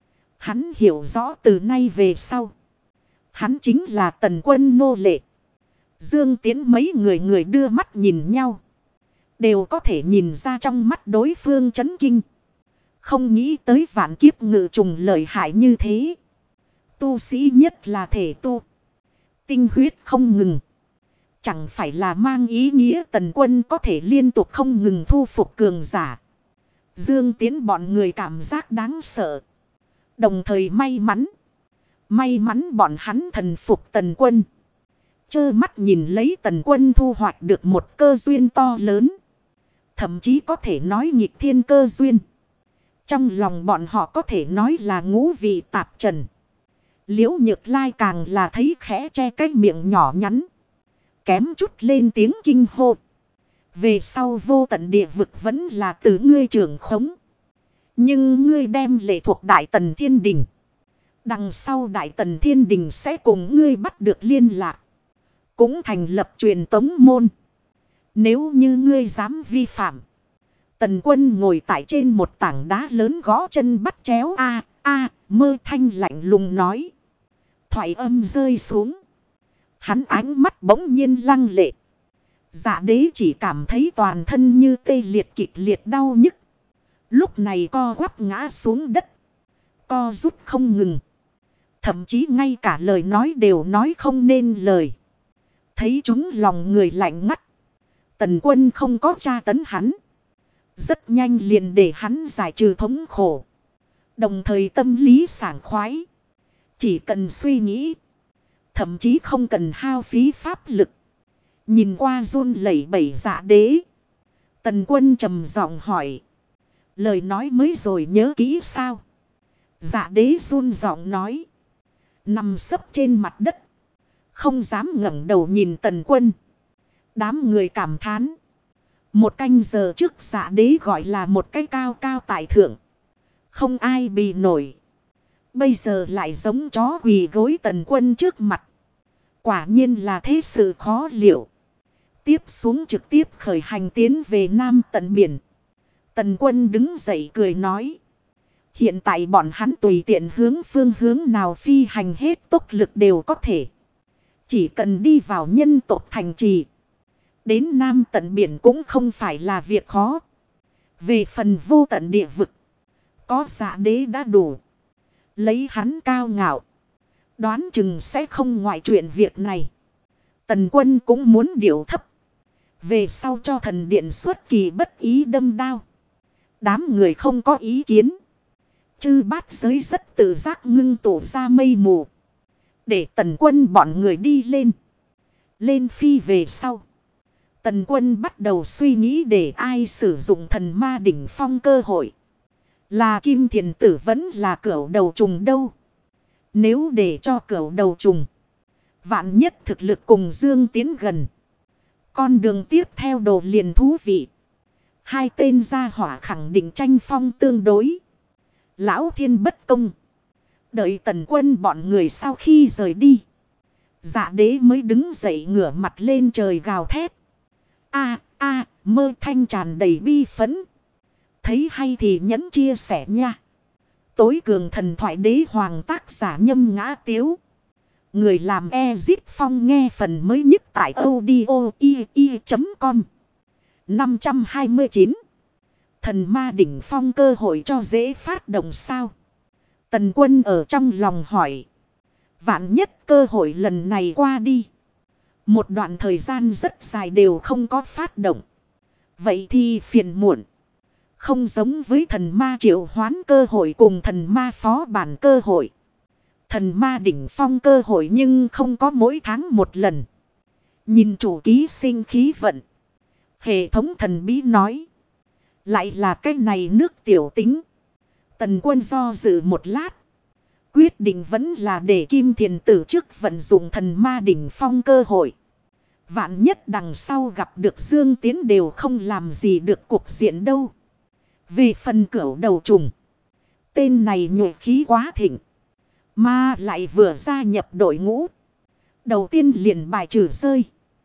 Hắn hiểu rõ từ nay về sau. Hắn chính là Tần Quân nô lệ. Dương Tiến mấy người đưa mắt nhìn nhau. Đều có thể nhìn ra trong mắt đối phương chấn kinh. Không nghĩ tới vạn kiếp ngự trùng lợi hại như thế. Tu sĩ nhất là thể tu. Tinh huyết không ngừng. Chẳng phải là mang ý nghĩa Tần Quân có thể liên tục không ngừng thu phục cường giả. Dương Tiến bọn người cảm giác đáng sợ. Đồng thời may mắn. May mắn bọn hắn thần phục Tần Quân. Chơ mắt nhìn lấy Tần Quân thu hoạch được một cơ duyên to lớn. Thậm chí có thể nói nghịch thiên cơ duyên. Trong lòng bọn họ có thể nói là ngũ vị tạp trần. Liễu Nhược Lai càng là thấy khẽ che cái miệng nhỏ nhắn. Kém chút lên tiếng kinh hô. Về sau vô tận địa vực vẫn là từ ngươi trưởng khống. Nhưng ngươi đem lệ thuộc Đại Tần Thiên Đình. Đằng sau Đại Tần Thiên Đình sẽ cùng ngươi bắt được liên lạc. Cũng thành lập truyền tống môn. Nếu như ngươi dám vi phạm. Tần Quân ngồi tại trên một tảng đá lớn gõ chân bắt chéo mơ thanh lạnh lùng nói. Thoại âm rơi xuống. Hắn ánh mắt bỗng nhiên lăng lệ. Dạ Đế chỉ cảm thấy toàn thân như tê liệt kịch liệt đau nhức. Lúc này co quắp ngã xuống đất. Co rút không ngừng. Thậm chí ngay cả lời nói đều nói không nên lời. Thấy chúng lòng người lạnh ngắt. Tần Quân không có tra tấn hắn. Rất nhanh liền để hắn giải trừ thống khổ. Đồng thời tâm lý sảng khoái. Chỉ cần suy nghĩ. Thậm chí không cần hao phí pháp lực. Nhìn qua run lẩy bẩy Dạ Đế. Tần Quân trầm giọng hỏi. Lời nói mới rồi nhớ kỹ sao? Dạ Đế run giọng nói. Nằm sấp trên mặt đất. Không dám ngẩng đầu nhìn Tần Quân. Đám người cảm thán. Một canh giờ trước Dạ Đế gọi là một cái cao cao tại thượng. Không ai bì nổi. Bây giờ lại giống chó quỳ gối Tần Quân trước mặt. Quả nhiên là thế sự khó liệu. Tiếp xuống trực tiếp khởi hành tiến về Nam tận biển. Tần Quân đứng dậy cười nói. Hiện tại bọn hắn tùy tiện hướng phương hướng nào phi hành hết tốc lực đều có thể. Chỉ cần đi vào nhân tộc thành trì. Đến Nam tận biển cũng không phải là việc khó. Về phần vô tận địa vực. Có Dạ Đế đã đủ. Lấy hắn cao ngạo. Đoán chừng sẽ không ngoại chuyện việc này. Tần Quân cũng muốn điều thấp. Về sau cho thần điện xuất kỳ bất ý đâm đao. Đám người không có ý kiến. Chư bát giới rất tự giác ngưng tụ ra mây mù. Để Tần Quân bọn người đi lên. Lên phi về sau. Tần Quân bắt đầu suy nghĩ để ai sử dụng thần ma đỉnh phong cơ hội. Là Kim Thiền Tử vẫn là cửu đầu trùng đâu. Nếu để cho cửu đầu trùng. Vạn nhất thực lực cùng Dương tiến gần. Con đường tiếp theo đồ liền thú vị. Hai tên gia hỏa khẳng định tranh phong tương đối. Lão Thiên bất công. Đợi Tần Quân bọn người sau khi rời đi. Dạ Đế mới đứng dậy ngửa mặt lên trời gào thét. Mơ thanh tràn đầy bi phẫn. Thấy hay thì nhẫn chia sẻ nha. Tối cường thần thoại đế hoàng tác giả Nhâm Ngã Tiếu. Người làm Ezip Phong nghe phần mới nhất tại audio.com. 529. Thần ma đỉnh phong cơ hội cho dễ phát động sao? Tần Quân ở trong lòng hỏi. Vạn nhất cơ hội lần này qua đi. Một đoạn thời gian rất dài đều không có phát động. Vậy thì phiền muộn. Không giống với thần ma triệu hoán cơ hội cùng thần ma phó bản cơ hội. Thần ma đỉnh phong cơ hội nhưng không có mỗi tháng một lần. Nhìn chủ ký sinh khí vận. Hệ thống thần bí nói. Lại là cái này nước tiểu tính. Tần Quân do dự một lát. Quyết định vẫn là để Kim Thiền Tử trước vận dụng thần ma đỉnh phong cơ hội. Vạn nhất đằng sau gặp được Dương Tiến đều không làm gì được cục diện đâu. Về phần cửu đầu trùng. Tên này nhuệ khí quá thịnh. Mà lại vừa gia nhập đội ngũ. Đầu tiên liền bài trừ rơi.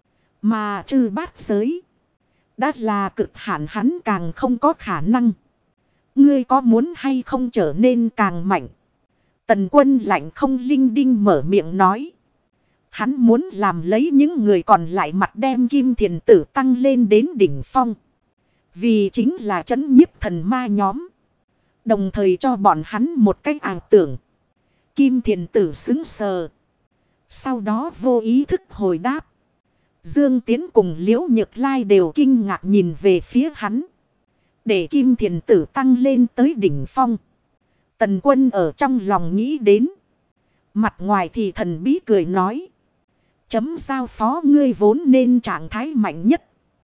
Mà trừ bát giới. Đã là cực hạn hắn càng không có khả năng. Ngươi có muốn hay không trở nên càng mạnh. Tần Quân lạnh không linh đinh mở miệng nói. Hắn muốn làm lấy những người còn lại mặt đem Kim Thiền Tử tăng lên đến đỉnh phong. Vì chính là trấn nhiếp thần ma nhóm. Đồng thời cho bọn hắn một cách ảo tưởng. Kim Thiền Tử sững sờ. Sau đó vô ý thức hồi đáp. Dương Tiến cùng Liễu Nhược Lai đều kinh ngạc nhìn về phía hắn. Để Kim Thiền Tử tăng lên tới đỉnh phong. Tần Quân ở trong lòng nghĩ đến. Mặt ngoài thì thần bí cười nói. Chấm giao phó ngươi vốn nên trạng thái mạnh nhất.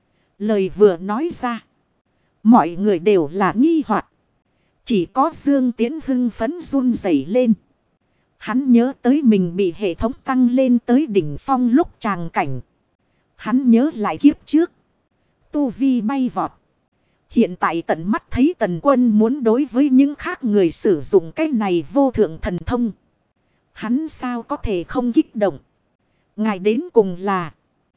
Lời vừa nói ra. Mọi người đều là nghi hoặc. Chỉ có Dương Tiến hưng phấn run rẩy lên. Hắn nhớ tới mình bị hệ thống tăng lên tới đỉnh phong lúc tràng cảnh. Hắn nhớ lại kiếp trước. Tu vi bay vọt. Hiện tại tận mắt thấy Tần Quân muốn đối với những khác người sử dụng cái này vô thượng thần thông. Hắn sao có thể không kích động. Ngài đến cùng là.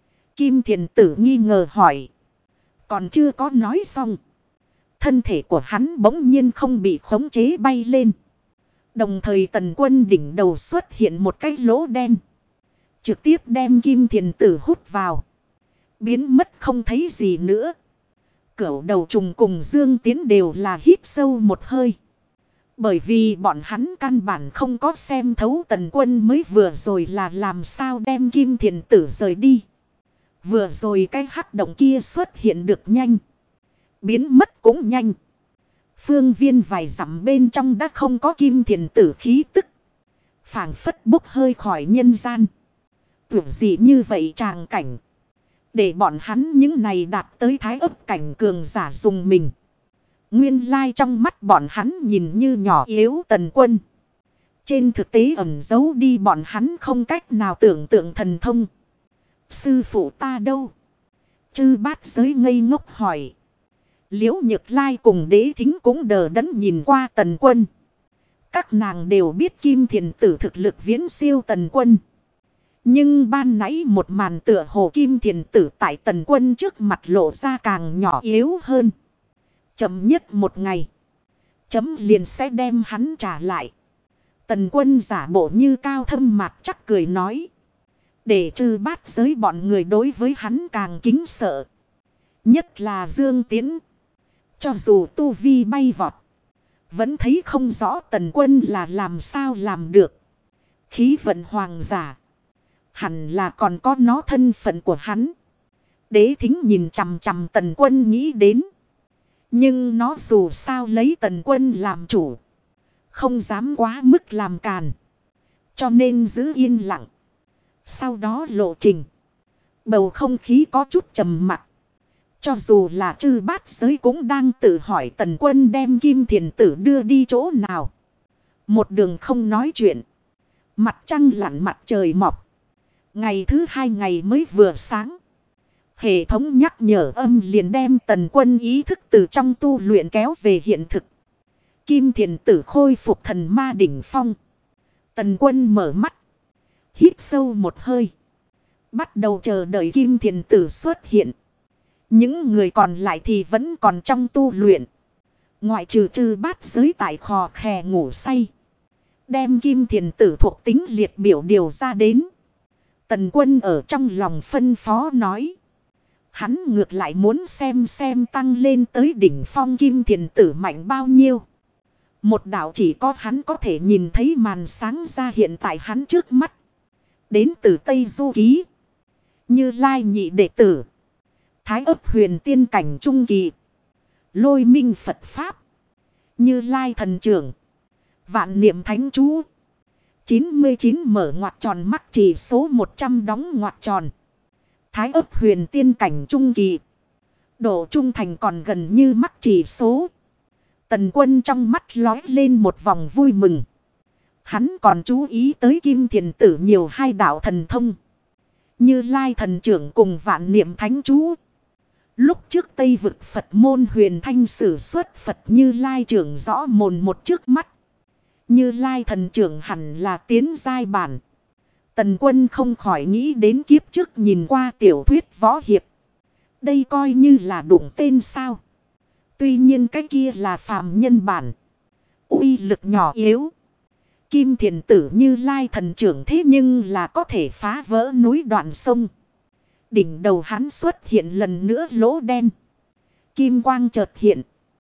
Kim Thiền Tử nghi ngờ hỏi. Còn chưa có nói xong. Thân thể của hắn bỗng nhiên không bị khống chế bay lên. Đồng thời Tần Quân đỉnh đầu xuất hiện một cái lỗ đen. Trực tiếp đem Kim Thiền Tử hút vào. Biến mất không thấy gì nữa. Cửu đầu trùng cùng Dương Tiến đều là hít sâu một hơi. Bởi vì bọn hắn căn bản không có xem thấu Tần Quân mới vừa rồi là làm sao đem Kim Thiền Tử rời đi. Vừa rồi cái hắc động kia xuất hiện được nhanh. Biến mất cũng nhanh. Phương viên vài dặm bên trong đã không có Kim Thiền Tử khí tức. Phảng phất bốc hơi khỏi nhân gian. Tưởng gì như vậy tràng cảnh. Để bọn hắn những này đạt tới thái ấp cảnh cường giả dùng mình. Nguyên lai trong mắt bọn hắn nhìn như nhỏ yếu Tần Quân. Trên thực tế ẩn giấu đi bọn hắn không cách nào tưởng tượng thần thông. Sư phụ ta đâu? Chư bát giới ngây ngốc hỏi. Liễu Nhược Lai cùng Đế Thính cũng đờ đẫn nhìn qua Tần Quân. Các nàng đều biết Kim Thiền Tử thực lực viễn siêu Tần Quân. Nhưng ban nãy một màn tựa hồ Kim Thiền Tử tại Tần Quân trước mặt lộ ra càng nhỏ yếu hơn. Chậm nhất một ngày, chấm liền sẽ đem hắn trả lại. Tần Quân giả bộ như cao thâm mặt chắc cười nói. Để trừ bát giới bọn người đối với hắn càng kính sợ. Nhất là Dương Tiến. Cho dù tu vi bay vọt, vẫn thấy không rõ Tần Quân là làm sao làm được. Khí vận hoàng giả, hẳn là còn có nó thân phận của hắn. Đế Thính nhìn chằm chằm Tần Quân nghĩ đến. Nhưng nó dù sao lấy Tần Quân làm chủ, không dám quá mức làm càn, cho nên giữ yên lặng. Sau đó lộ trình, bầu không khí có chút trầm mặc. Cho dù là chư bát giới cũng đang tự hỏi Tần Quân đem Kim Thiền Tử đưa đi chỗ nào. Một đường không nói chuyện. Mặt trăng lặn mặt trời mọc. Ngày thứ hai ngày mới vừa sáng. Hệ thống nhắc nhở âm liền đem Tần Quân ý thức từ trong tu luyện kéo về hiện thực. Kim Thiền Tử khôi phục thần ma đỉnh phong. Tần Quân mở mắt, hít sâu một hơi, bắt đầu chờ đợi Kim Thiền Tử xuất hiện. Những người còn lại thì vẫn còn trong tu luyện. Ngoại trừ chư bát giới tại khò khè ngủ say. Đem Kim Thiền Tử thuộc tính liệt biểu điều ra đến. Tần Quân ở trong lòng phân phó nói. Hắn ngược lại muốn xem tăng lên tới đỉnh phong Kim Thiền Tử mạnh bao nhiêu. Một đạo chỉ có hắn có thể nhìn thấy màn sáng ra hiện tại hắn trước mắt. Đến từ Tây Du Ký. Như Lai nhị đệ tử. Thái ấp huyền tiên cảnh trung kỳ. Lôi minh Phật Pháp. Như Lai thần trưởng. Vạn niệm thánh chú. 99 mở ngoặc tròn mắc chỉ số 100 đóng ngoặc tròn. Thái ấp huyền tiên cảnh trung kỳ. Độ trung thành còn gần như mắc chỉ số. Tần Quân trong mắt lói lên một vòng vui mừng. Hắn còn chú ý tới Kim Thiền Tử nhiều hai đạo thần thông. Như Lai thần trưởng cùng vạn niệm thánh chú. Lúc trước Tây vực Phật môn huyền thanh sử xuất Phật Như Lai trưởng rõ mồn một trước mắt. Như Lai thần trưởng hẳn là tiến giai bản. Tần Quân không khỏi nghĩ đến kiếp trước nhìn qua tiểu thuyết võ hiệp. Đây coi như là đụng tên sao. Tuy nhiên cái kia là phàm nhân bản. Uy lực nhỏ yếu. Kim Thiền Tử Như Lai thần trưởng thế nhưng là có thể phá vỡ núi đoạn sông. Đỉnh đầu hắn xuất hiện lần nữa lỗ đen. Kim quang chợt hiện.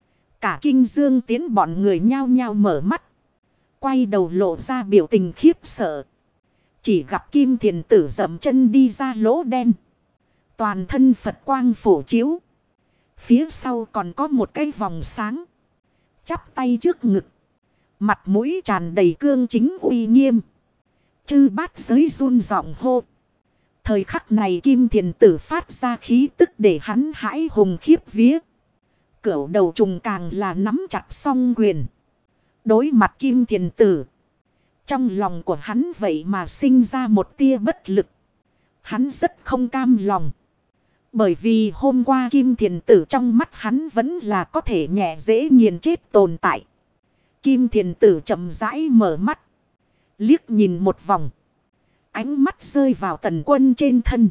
Cả Kinh Dương Tiến bọn người nhao nhao mở mắt. Quay đầu lộ ra biểu tình khiếp sợ. Chỉ gặp Kim Thiền Tử dậm chân đi ra lỗ đen. Toàn thân Phật quang phổ chiếu. Phía sau còn có một cái vòng sáng. Chắp tay trước ngực. Mặt mũi tràn đầy cương chính uy nghiêm. Chư bát giới run giọng hô. Thời khắc này Kim Thiền Tử phát ra khí tức để hắn hãi hùng khiếp vía. Cửu đầu trùng càng là nắm chặt song quyền. Đối mặt Kim Thiền Tử. Trong lòng của hắn vậy mà sinh ra một tia bất lực. Hắn rất không cam lòng. Bởi vì hôm qua Kim Thiền Tử trong mắt hắn vẫn là có thể nhẹ dễ nghiền chết tồn tại. Kim Thiền Tử chậm rãi mở mắt. Liếc nhìn một vòng. Ánh mắt rơi vào Tần Quân trên thân.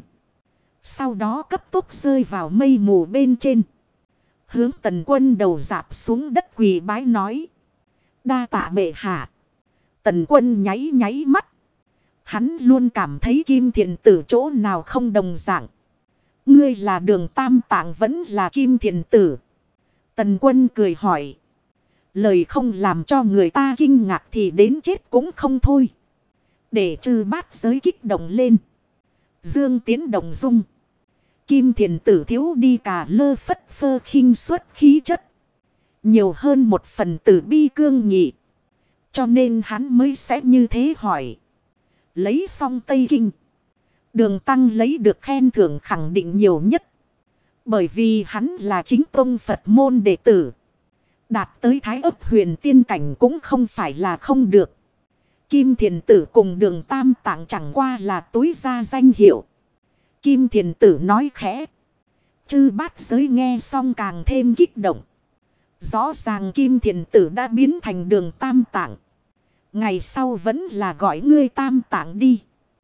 Sau đó cấp tốc rơi vào mây mù bên trên. Hướng Tần Quân đầu dạp xuống đất quỳ bái nói. Đa tạ bệ hạ. Tần Quân nháy nháy mắt. Hắn luôn cảm thấy Kim Thiền Tử chỗ nào không đồng dạng. Ngươi là Đường Tam Tạng vẫn là Kim Thiền Tử. Tần Quân cười hỏi. Lời không làm cho người ta kinh ngạc thì đến chết cũng không thôi. Để trừ bát giới kích động lên. Dương Tiến động dung. Kim Thiền Tử thiếu đi cả lơ phất phơ khinh suất khí chất. Nhiều hơn một phần tử bi cương nghị. Cho nên hắn mới sẽ như thế hỏi. Lấy xong Tây Kinh. Đường Tăng lấy được khen thưởng khẳng định nhiều nhất. Bởi vì hắn là chính tông Phật môn đệ tử. Đạt tới Thái ấp huyền tiên cảnh cũng không phải là không được. Kim Thiền Tử cùng Đường Tam Tạng chẳng qua là túi ra danh hiệu. Kim Thiền Tử nói khẽ. Chư bát giới nghe xong càng thêm kích động. Rõ ràng Kim Thiền Tử đã biến thành Đường Tam Tạng. Ngày sau vẫn là gọi ngươi Tam Tạng đi.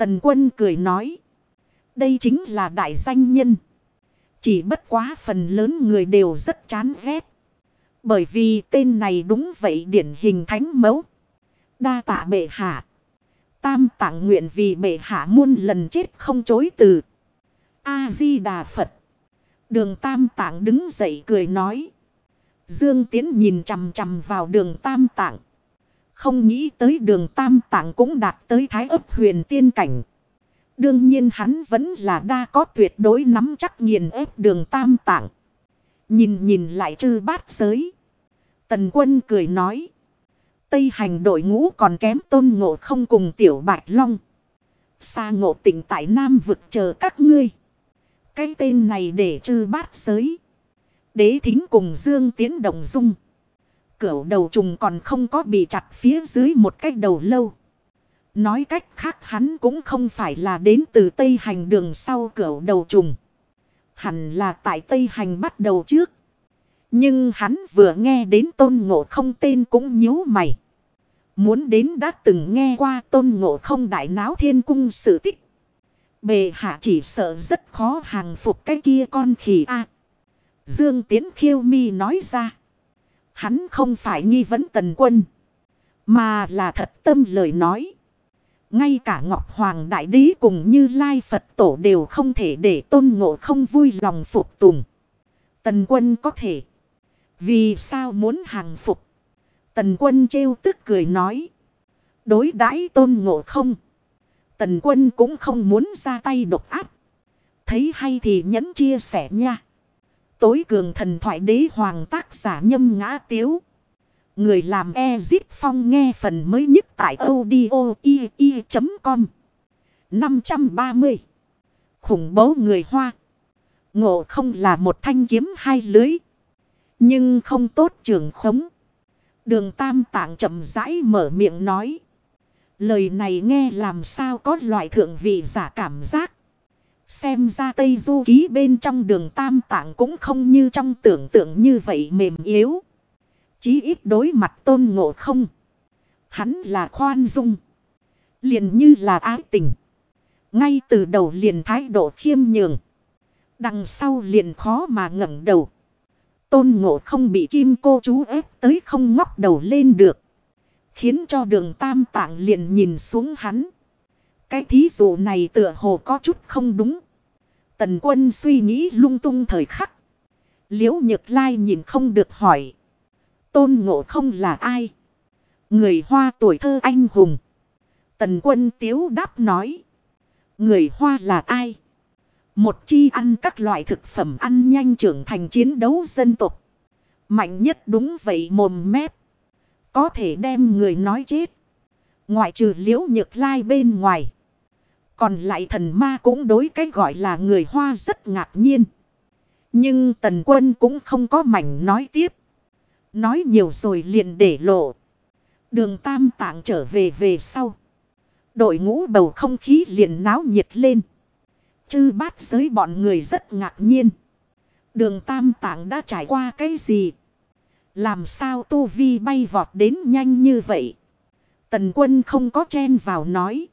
Tần Quân cười nói. Đây chính là đại danh nhân. Chỉ bất quá phần lớn người đều rất chán ghét. Bởi vì tên này đúng vậy điển hình thánh mẫu. Đa tạ bệ hạ. Tam Tạng nguyện vì bệ hạ muôn lần chết không chối từ. A-di-đà Phật. Đường Tam Tạng đứng dậy cười nói. Dương Tiến nhìn chằm chằm vào đường Tam Tạng. Không nghĩ tới đường Tam Tạng cũng đạt tới thái ấp huyền tiên cảnh. Đương nhiên hắn vẫn là đa có tuyệt đối nắm chắc nghiền ép đường Tam Tạng. Nhìn lại Chư Bát Giới. Tần Quân cười nói. Tây Hành đội ngũ còn kém Tôn Ngộ Không cùng Tiểu Bạch Long. Sa Ngộ Tịnh tại Nam vực chờ các ngươi. Cái tên này để Chư Bát Giới. Đế Thính cùng Dương Tiến đồng dung. Cửu đầu trùng còn không có bị chặt phía dưới một cái đầu lâu. Nói cách khác hắn cũng không phải là đến từ Tây Hành đường sau cửu đầu trùng. Hẳn là tại Tây Hành bắt đầu trước. Nhưng hắn vừa nghe đến Tôn Ngộ Không tên cũng nhíu mày. Muốn đến đã từng nghe qua Tôn Ngộ Không đại náo thiên cung sự tích. Bệ hạ chỉ sợ rất khó hàng phục cái kia con khỉ a. Dương Tiến khiêu mi nói ra. Hắn không phải nghi vấn Tần Quân. Mà là thật tâm lời nói. Ngay cả Ngọc Hoàng Đại Đế cùng Như Lai Phật Tổ đều không thể để Tôn Ngộ Không vui lòng phục tùng. Tần Quân có thể. Vì sao muốn hàng phục? Tần Quân trêu tức cười nói. Đối đãi Tôn Ngộ Không. Tần Quân cũng không muốn ra tay độc ác. Thấy hay thì nhẫn chia sẻ nha. Tối cường thần thoại đế hoàng tác giả Nhâm Ngã Tiếu. Người làm Ezit Phong nghe phần mới nhất tại audio.com. 530. Khủng bố người Hoa. Ngộ Không là một thanh kiếm hai lưới. Nhưng không tốt trường khống. Đường Tam Tạng chậm rãi mở miệng nói. Lời này nghe làm sao có loại thượng vị giả cảm giác. Xem ra Tây Du Ký bên trong đường Tam Tạng cũng không như trong tưởng tượng như vậy mềm yếu. Chí ít đối mặt Tôn Ngộ Không. Hắn là khoan dung. Liền như là ái tình. Ngay từ đầu liền thái độ khiêm nhường. Đằng sau liền khó mà ngẩng đầu. Tôn Ngộ Không bị kim cô chú ép tới không ngóc đầu lên được. Khiến cho đường Tam Tạng liền nhìn xuống hắn. Cái thí dụ này tựa hồ có chút không đúng. Tần Quân suy nghĩ lung tung thời khắc. Liễu Nhược Lai nhìn không được hỏi. Tôn Ngộ Không là ai? Người Hoa tuổi thơ anh hùng. Tần Quân tiếu đáp nói. Người Hoa là ai? Một chi ăn các loại thực phẩm ăn nhanh trưởng thành chiến đấu dân tộc. Mạnh nhất đúng vậy mồm mép. Có thể đem người nói chết. Ngoại trừ Liễu Nhược Lai bên ngoài. Còn lại thần ma cũng đối cái gọi là người Hoa rất ngạc nhiên. Nhưng Tần Quân cũng không có mảnh nói tiếp. Nói nhiều rồi liền để lộ. Đường Tam Tạng trở về sau. Đội ngũ bầu không khí liền náo nhiệt lên. Chư Bát Giới bọn người rất ngạc nhiên. Đường Tam Tạng đã trải qua cái gì? Làm sao tu vi bay vọt đến nhanh như vậy? Tần Quân không có chen vào nói.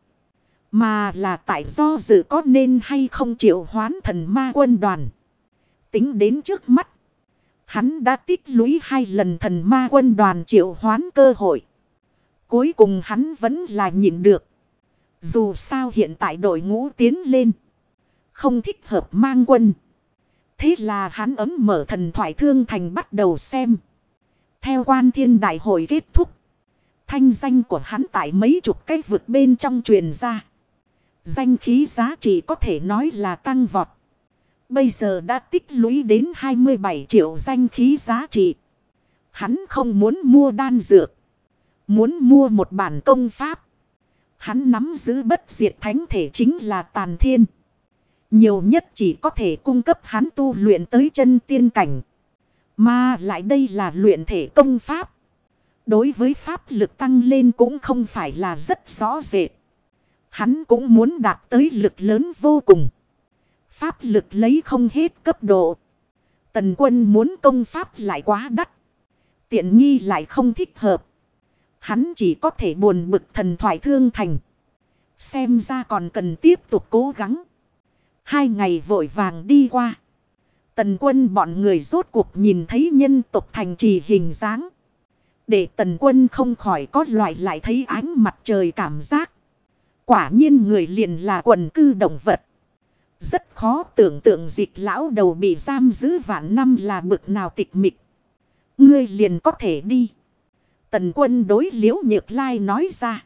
Mà là tại do dự có nên hay không triệu hoán thần ma quân đoàn. Tính đến trước mắt. Hắn đã tích lũy 2 lần thần ma quân đoàn triệu hoán cơ hội. Cuối cùng hắn vẫn là nhịn được. Dù sao hiện tại đội ngũ tiến lên. Không thích hợp mang quân. Thế là hắn ấm mở thần thoại thương thành bắt đầu xem. Theo Quan Thiên Đại hội kết thúc. Thanh danh của hắn tại mấy chục cái vực bên trong truyền ra. Danh khí giá trị có thể nói là tăng vọt. Bây giờ đã tích lũy đến 27 triệu danh khí giá trị. Hắn không muốn mua đan dược. Muốn mua một bản công pháp. Hắn nắm giữ bất diệt thánh thể chính là Tàn Thiên. Nhiều nhất chỉ có thể cung cấp hắn tu luyện tới chân tiên cảnh. Mà lại đây là luyện thể công pháp. Đối với pháp lực tăng lên cũng không phải là rất rõ rệt. Hắn cũng muốn đạt tới lực lớn vô cùng. Pháp lực lấy không hết cấp độ. Tần Quân muốn công pháp lại quá đắt. Tiện nghi lại không thích hợp. Hắn chỉ có thể buồn bực thần thoại thương thành. Xem ra còn cần tiếp tục cố gắng. 2 ngày vội vàng đi qua. Tần Quân bọn người rốt cuộc nhìn thấy nhân tộc thành trì hình dáng. Để Tần Quân không khỏi có loại lại thấy ánh mặt trời cảm giác. Quả nhiên người liền là quần cư động vật. Rất khó tưởng tượng Dịch lão đầu bị giam giữ vạn năm là bực nào tịch mịch. Ngươi liền có thể đi. Tần Quân đối Liễu Nhược Lai nói ra.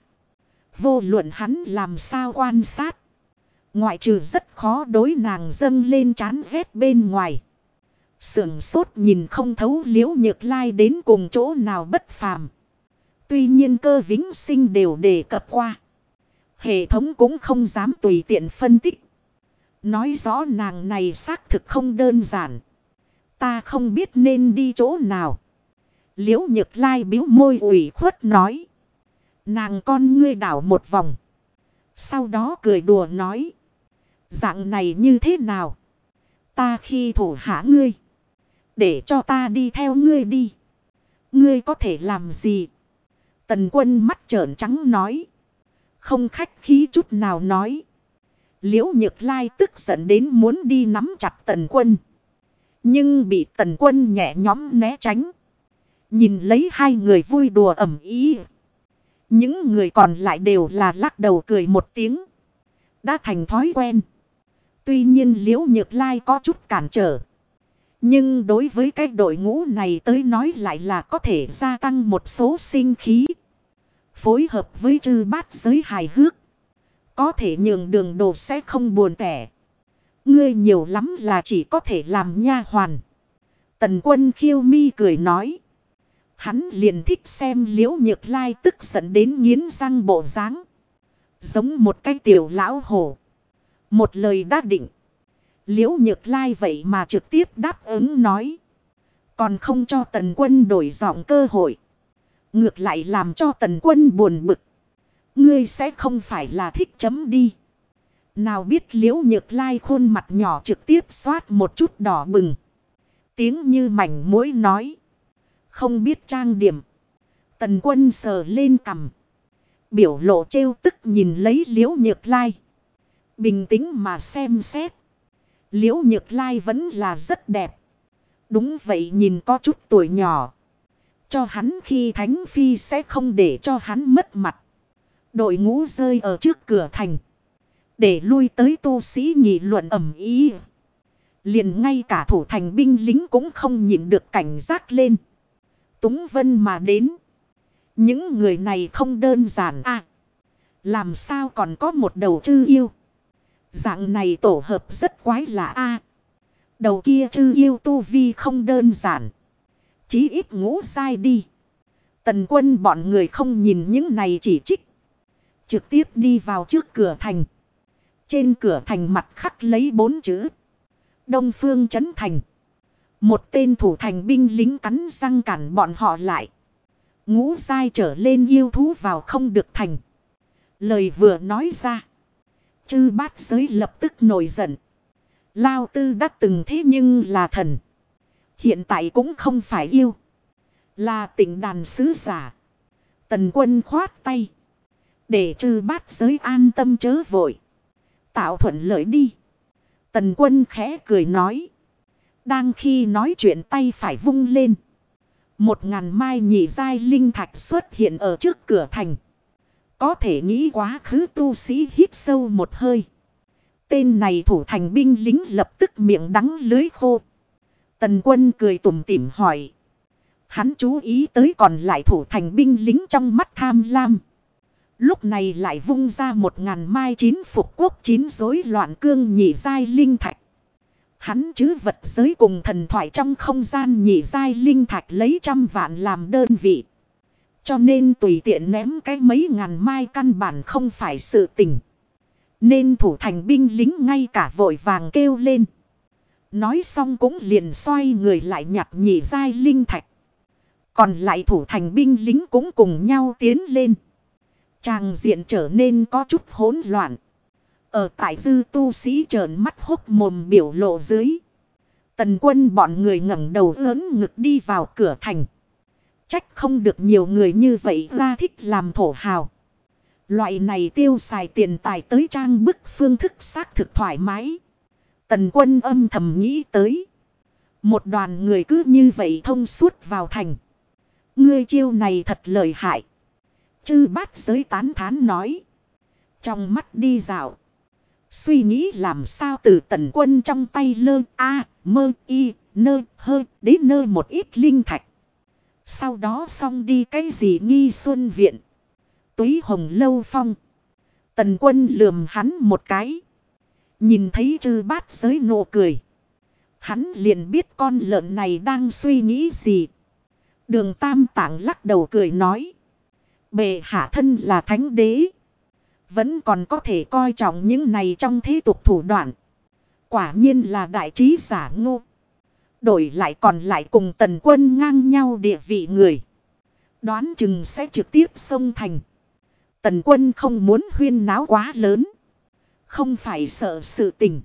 Vô luận hắn làm sao quan sát. Ngoại trừ rất khó đối nàng dâng lên chán ghét bên ngoài. Sưởng sốt nhìn không thấu Liễu Nhược Lai đến cùng chỗ nào bất phàm. Tuy nhiên Cơ Vĩnh Sinh đều đề cập qua. Hệ thống cũng không dám tùy tiện phân tích. Nói rõ nàng này xác thực không đơn giản. Ta không biết nên đi chỗ nào. Liễu Nhược Lai bĩu môi ủy khuất nói. Nàng con ngươi đảo một vòng. Sau đó cười đùa nói. Dạng này như thế nào? Ta khi thủ hạ ngươi. Để cho ta đi theo ngươi đi. Ngươi có thể làm gì? Tần Quân mắt trợn trắng nói. Không khách khí chút nào nói. Liễu Nhược Lai tức giận đến muốn đi nắm chặt Tần Quân. Nhưng bị Tần Quân nhẹ nhõm né tránh. Nhìn lấy hai người vui đùa ầm ĩ. Những người còn lại đều là lắc đầu cười một tiếng. Đã thành thói quen. Tuy nhiên Liễu Nhược Lai có chút cản trở. Nhưng đối với cái đội ngũ này tới nói lại là có thể gia tăng một số sinh khí. Phối hợp với chư bát giới hài hước. Có thể nhường đường đồ sẽ không buồn tẻ. Ngươi nhiều lắm là chỉ có thể làm nha hoàn. Tần Quân khiêu mi cười nói. Hắn liền thích xem Liễu Nhược Lai tức giận đến nghiến răng bộ dáng. Giống một cái tiểu lão hổ. Một lời đã định. Liễu Nhược Lai vậy mà trực tiếp đáp ứng nói. Còn không cho Tần Quân đổi giọng cơ hội. Ngược lại làm cho Tần Quân buồn bực. Ngươi sẽ không phải là thích chấm đi. Nào biết Liễu Nhược Lai khuôn mặt nhỏ trực tiếp xoát một chút đỏ bừng. Tiếng như mảnh muối nói. Không biết trang điểm. Tần Quân sờ lên cằm. Biểu lộ trêu tức nhìn lấy Liễu Nhược Lai. Bình tĩnh mà xem xét. Liễu Nhược Lai vẫn là rất đẹp. Đúng vậy, nhìn có chút tuổi nhỏ. Cho hắn khi thánh phi sẽ không để cho hắn mất mặt. Đội ngũ rơi ở trước cửa thành. Để lui tới tu sĩ nghị luận ầm ĩ. Liền ngay cả thủ thành binh lính cũng không nhịn được cảnh giác lên. Túng vân mà đến. Những người này không đơn giản à. Làm sao còn có một đầu chư yêu. Dạng này tổ hợp rất quái lạ a. Đầu kia chư yêu tu vi không đơn giản. Chí ít ngũ sai đi. Tần Quân bọn người không nhìn những này chỉ trích. Trực tiếp đi vào trước cửa thành. Trên cửa thành mặt khắc lấy 4 chữ. Đông Phương Trấn Thành. Một tên thủ thành binh lính cắn răng cản bọn họ lại. Ngũ sai trở lên yêu thú vào không được thành. Lời vừa nói ra. Chư bát giới lập tức nổi giận. Lao Tư đã từng thế nhưng là thần. Hiện tại cũng không phải yêu. Là Tịnh Đàn sứ giả. Tần Quân khoát tay. Để chư bát giới an tâm chớ vội. Tạo thuận lợi đi. Tần Quân khẽ cười nói. Đang khi nói chuyện tay phải vung lên. 1000 mai nhị giai linh thạch xuất hiện ở trước cửa thành. Có thể nghĩ quá khứ tu sĩ hít sâu một hơi. Tên này thủ thành binh lính lập tức miệng đắng lưới khô. Tần Quân cười tủm tỉm hỏi. Hắn chú ý tới còn lại thủ thành binh lính trong mắt tham lam. Lúc này lại vung ra 1000 mai 9 phục quốc 9 rối loạn cương nhị giai linh thạch. Hắn chứ vật giới cùng thần thoại trong không gian nhị giai linh thạch lấy 100 vạn làm đơn vị. Cho nên tùy tiện ném cái mấy ngàn mai căn bản không phải sự tình. Nên thủ thành binh lính ngay cả vội vàng kêu lên. Nói xong cũng liền xoay người lại nhặt nhị giai linh thạch. Còn lại thủ thành binh lính cũng cùng nhau tiến lên. Tràng diện trở nên có chút hỗn loạn. Ở tại dư tu sĩ trợn mắt hốc mồm biểu lộ dưới. Tần Quân bọn người ngẩng đầu ớn ngực đi vào cửa thành. Trách không được nhiều người như vậy ra thích làm thổ hào. Loại này tiêu xài tiền tài tới trang bức phương thức xác thực thoải mái. Tần Quân âm thầm nghĩ tới. Một đoàn người cứ như vậy thông suốt vào thành. Ngươi chiêu này thật lợi hại. Chư Bát Giới tán thán nói. Trong mắt đi dạo. Suy nghĩ làm sao từ Tần Quân trong tay lơ a mơ y nơ hơ đến nơ một ít linh thạch. Sau đó xong đi cái gì Nghi Xuân Viện. Túy Hồng Lâu Phong. Tần Quân lườm hắn một cái. Nhìn thấy Chư Bát Giới nụ cười. Hắn liền biết con lợn này đang suy nghĩ gì. Đường Tam Tạng lắc đầu cười nói. Bệ hạ thân là thánh đế. Vẫn còn có thể coi trọng những này trong thế tục thủ đoạn. Quả nhiên là đại trí giả ngô. Đổi lại còn lại cùng Tần Quân ngang nhau địa vị người. Đoán chừng sẽ trực tiếp xông thành. Tần Quân không muốn huyên náo quá lớn. Không phải sợ sự tình.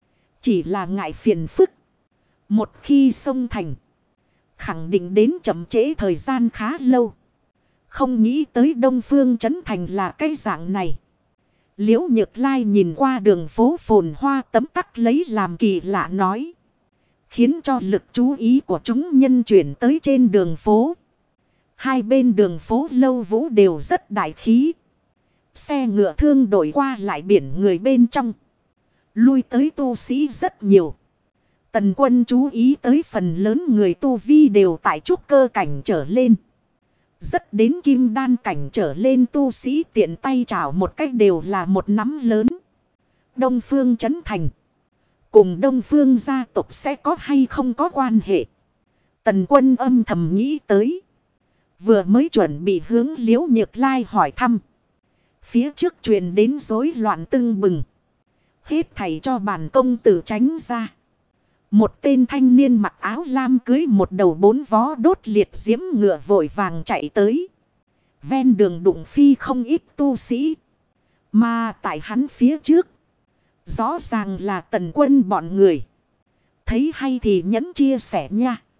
Chỉ là ngại phiền phức. Một khi xông thành. Khẳng định đến chậm trễ thời gian khá lâu. Không nghĩ tới Đông Phương Trấn Thành là cái dạng này. Liễu Nhược Lai nhìn qua đường phố phồn hoa tấm tắc lấy làm kỳ lạ nói. Khiến cho lực chú ý của chúng nhân chuyển tới trên đường phố. Hai bên đường phố Lâu Vũ đều rất đại khí. Xe ngựa thương đổi qua lại biển người bên trong. Lui tới tu sĩ rất nhiều. Tần Quân chú ý tới phần lớn người tu vi đều tại trúc cơ cảnh trở lên. Rất đến kim đan cảnh trở lên tu sĩ tiện tay chảo một cách đều là một nắm lớn. Đông Phương Trấn Thành. Cùng Đông Phương gia tộc sẽ có hay không có quan hệ. Tần Quân âm thầm nghĩ tới. Vừa mới chuẩn bị hướng Liễu Nhược Lai hỏi thăm. Phía trước truyền đến rối loạn tưng bừng. Hết thảy cho bản công tử tránh ra. Một tên thanh niên mặc áo lam cưới một đầu 4 vó đốt liệt diễm ngựa vội vàng chạy tới. Ven đường đụng phi không ít tu sĩ. Mà tại hắn phía trước. Rõ ràng là Tần Quân bọn người. Thấy hay thì nhẫn chia sẻ nha.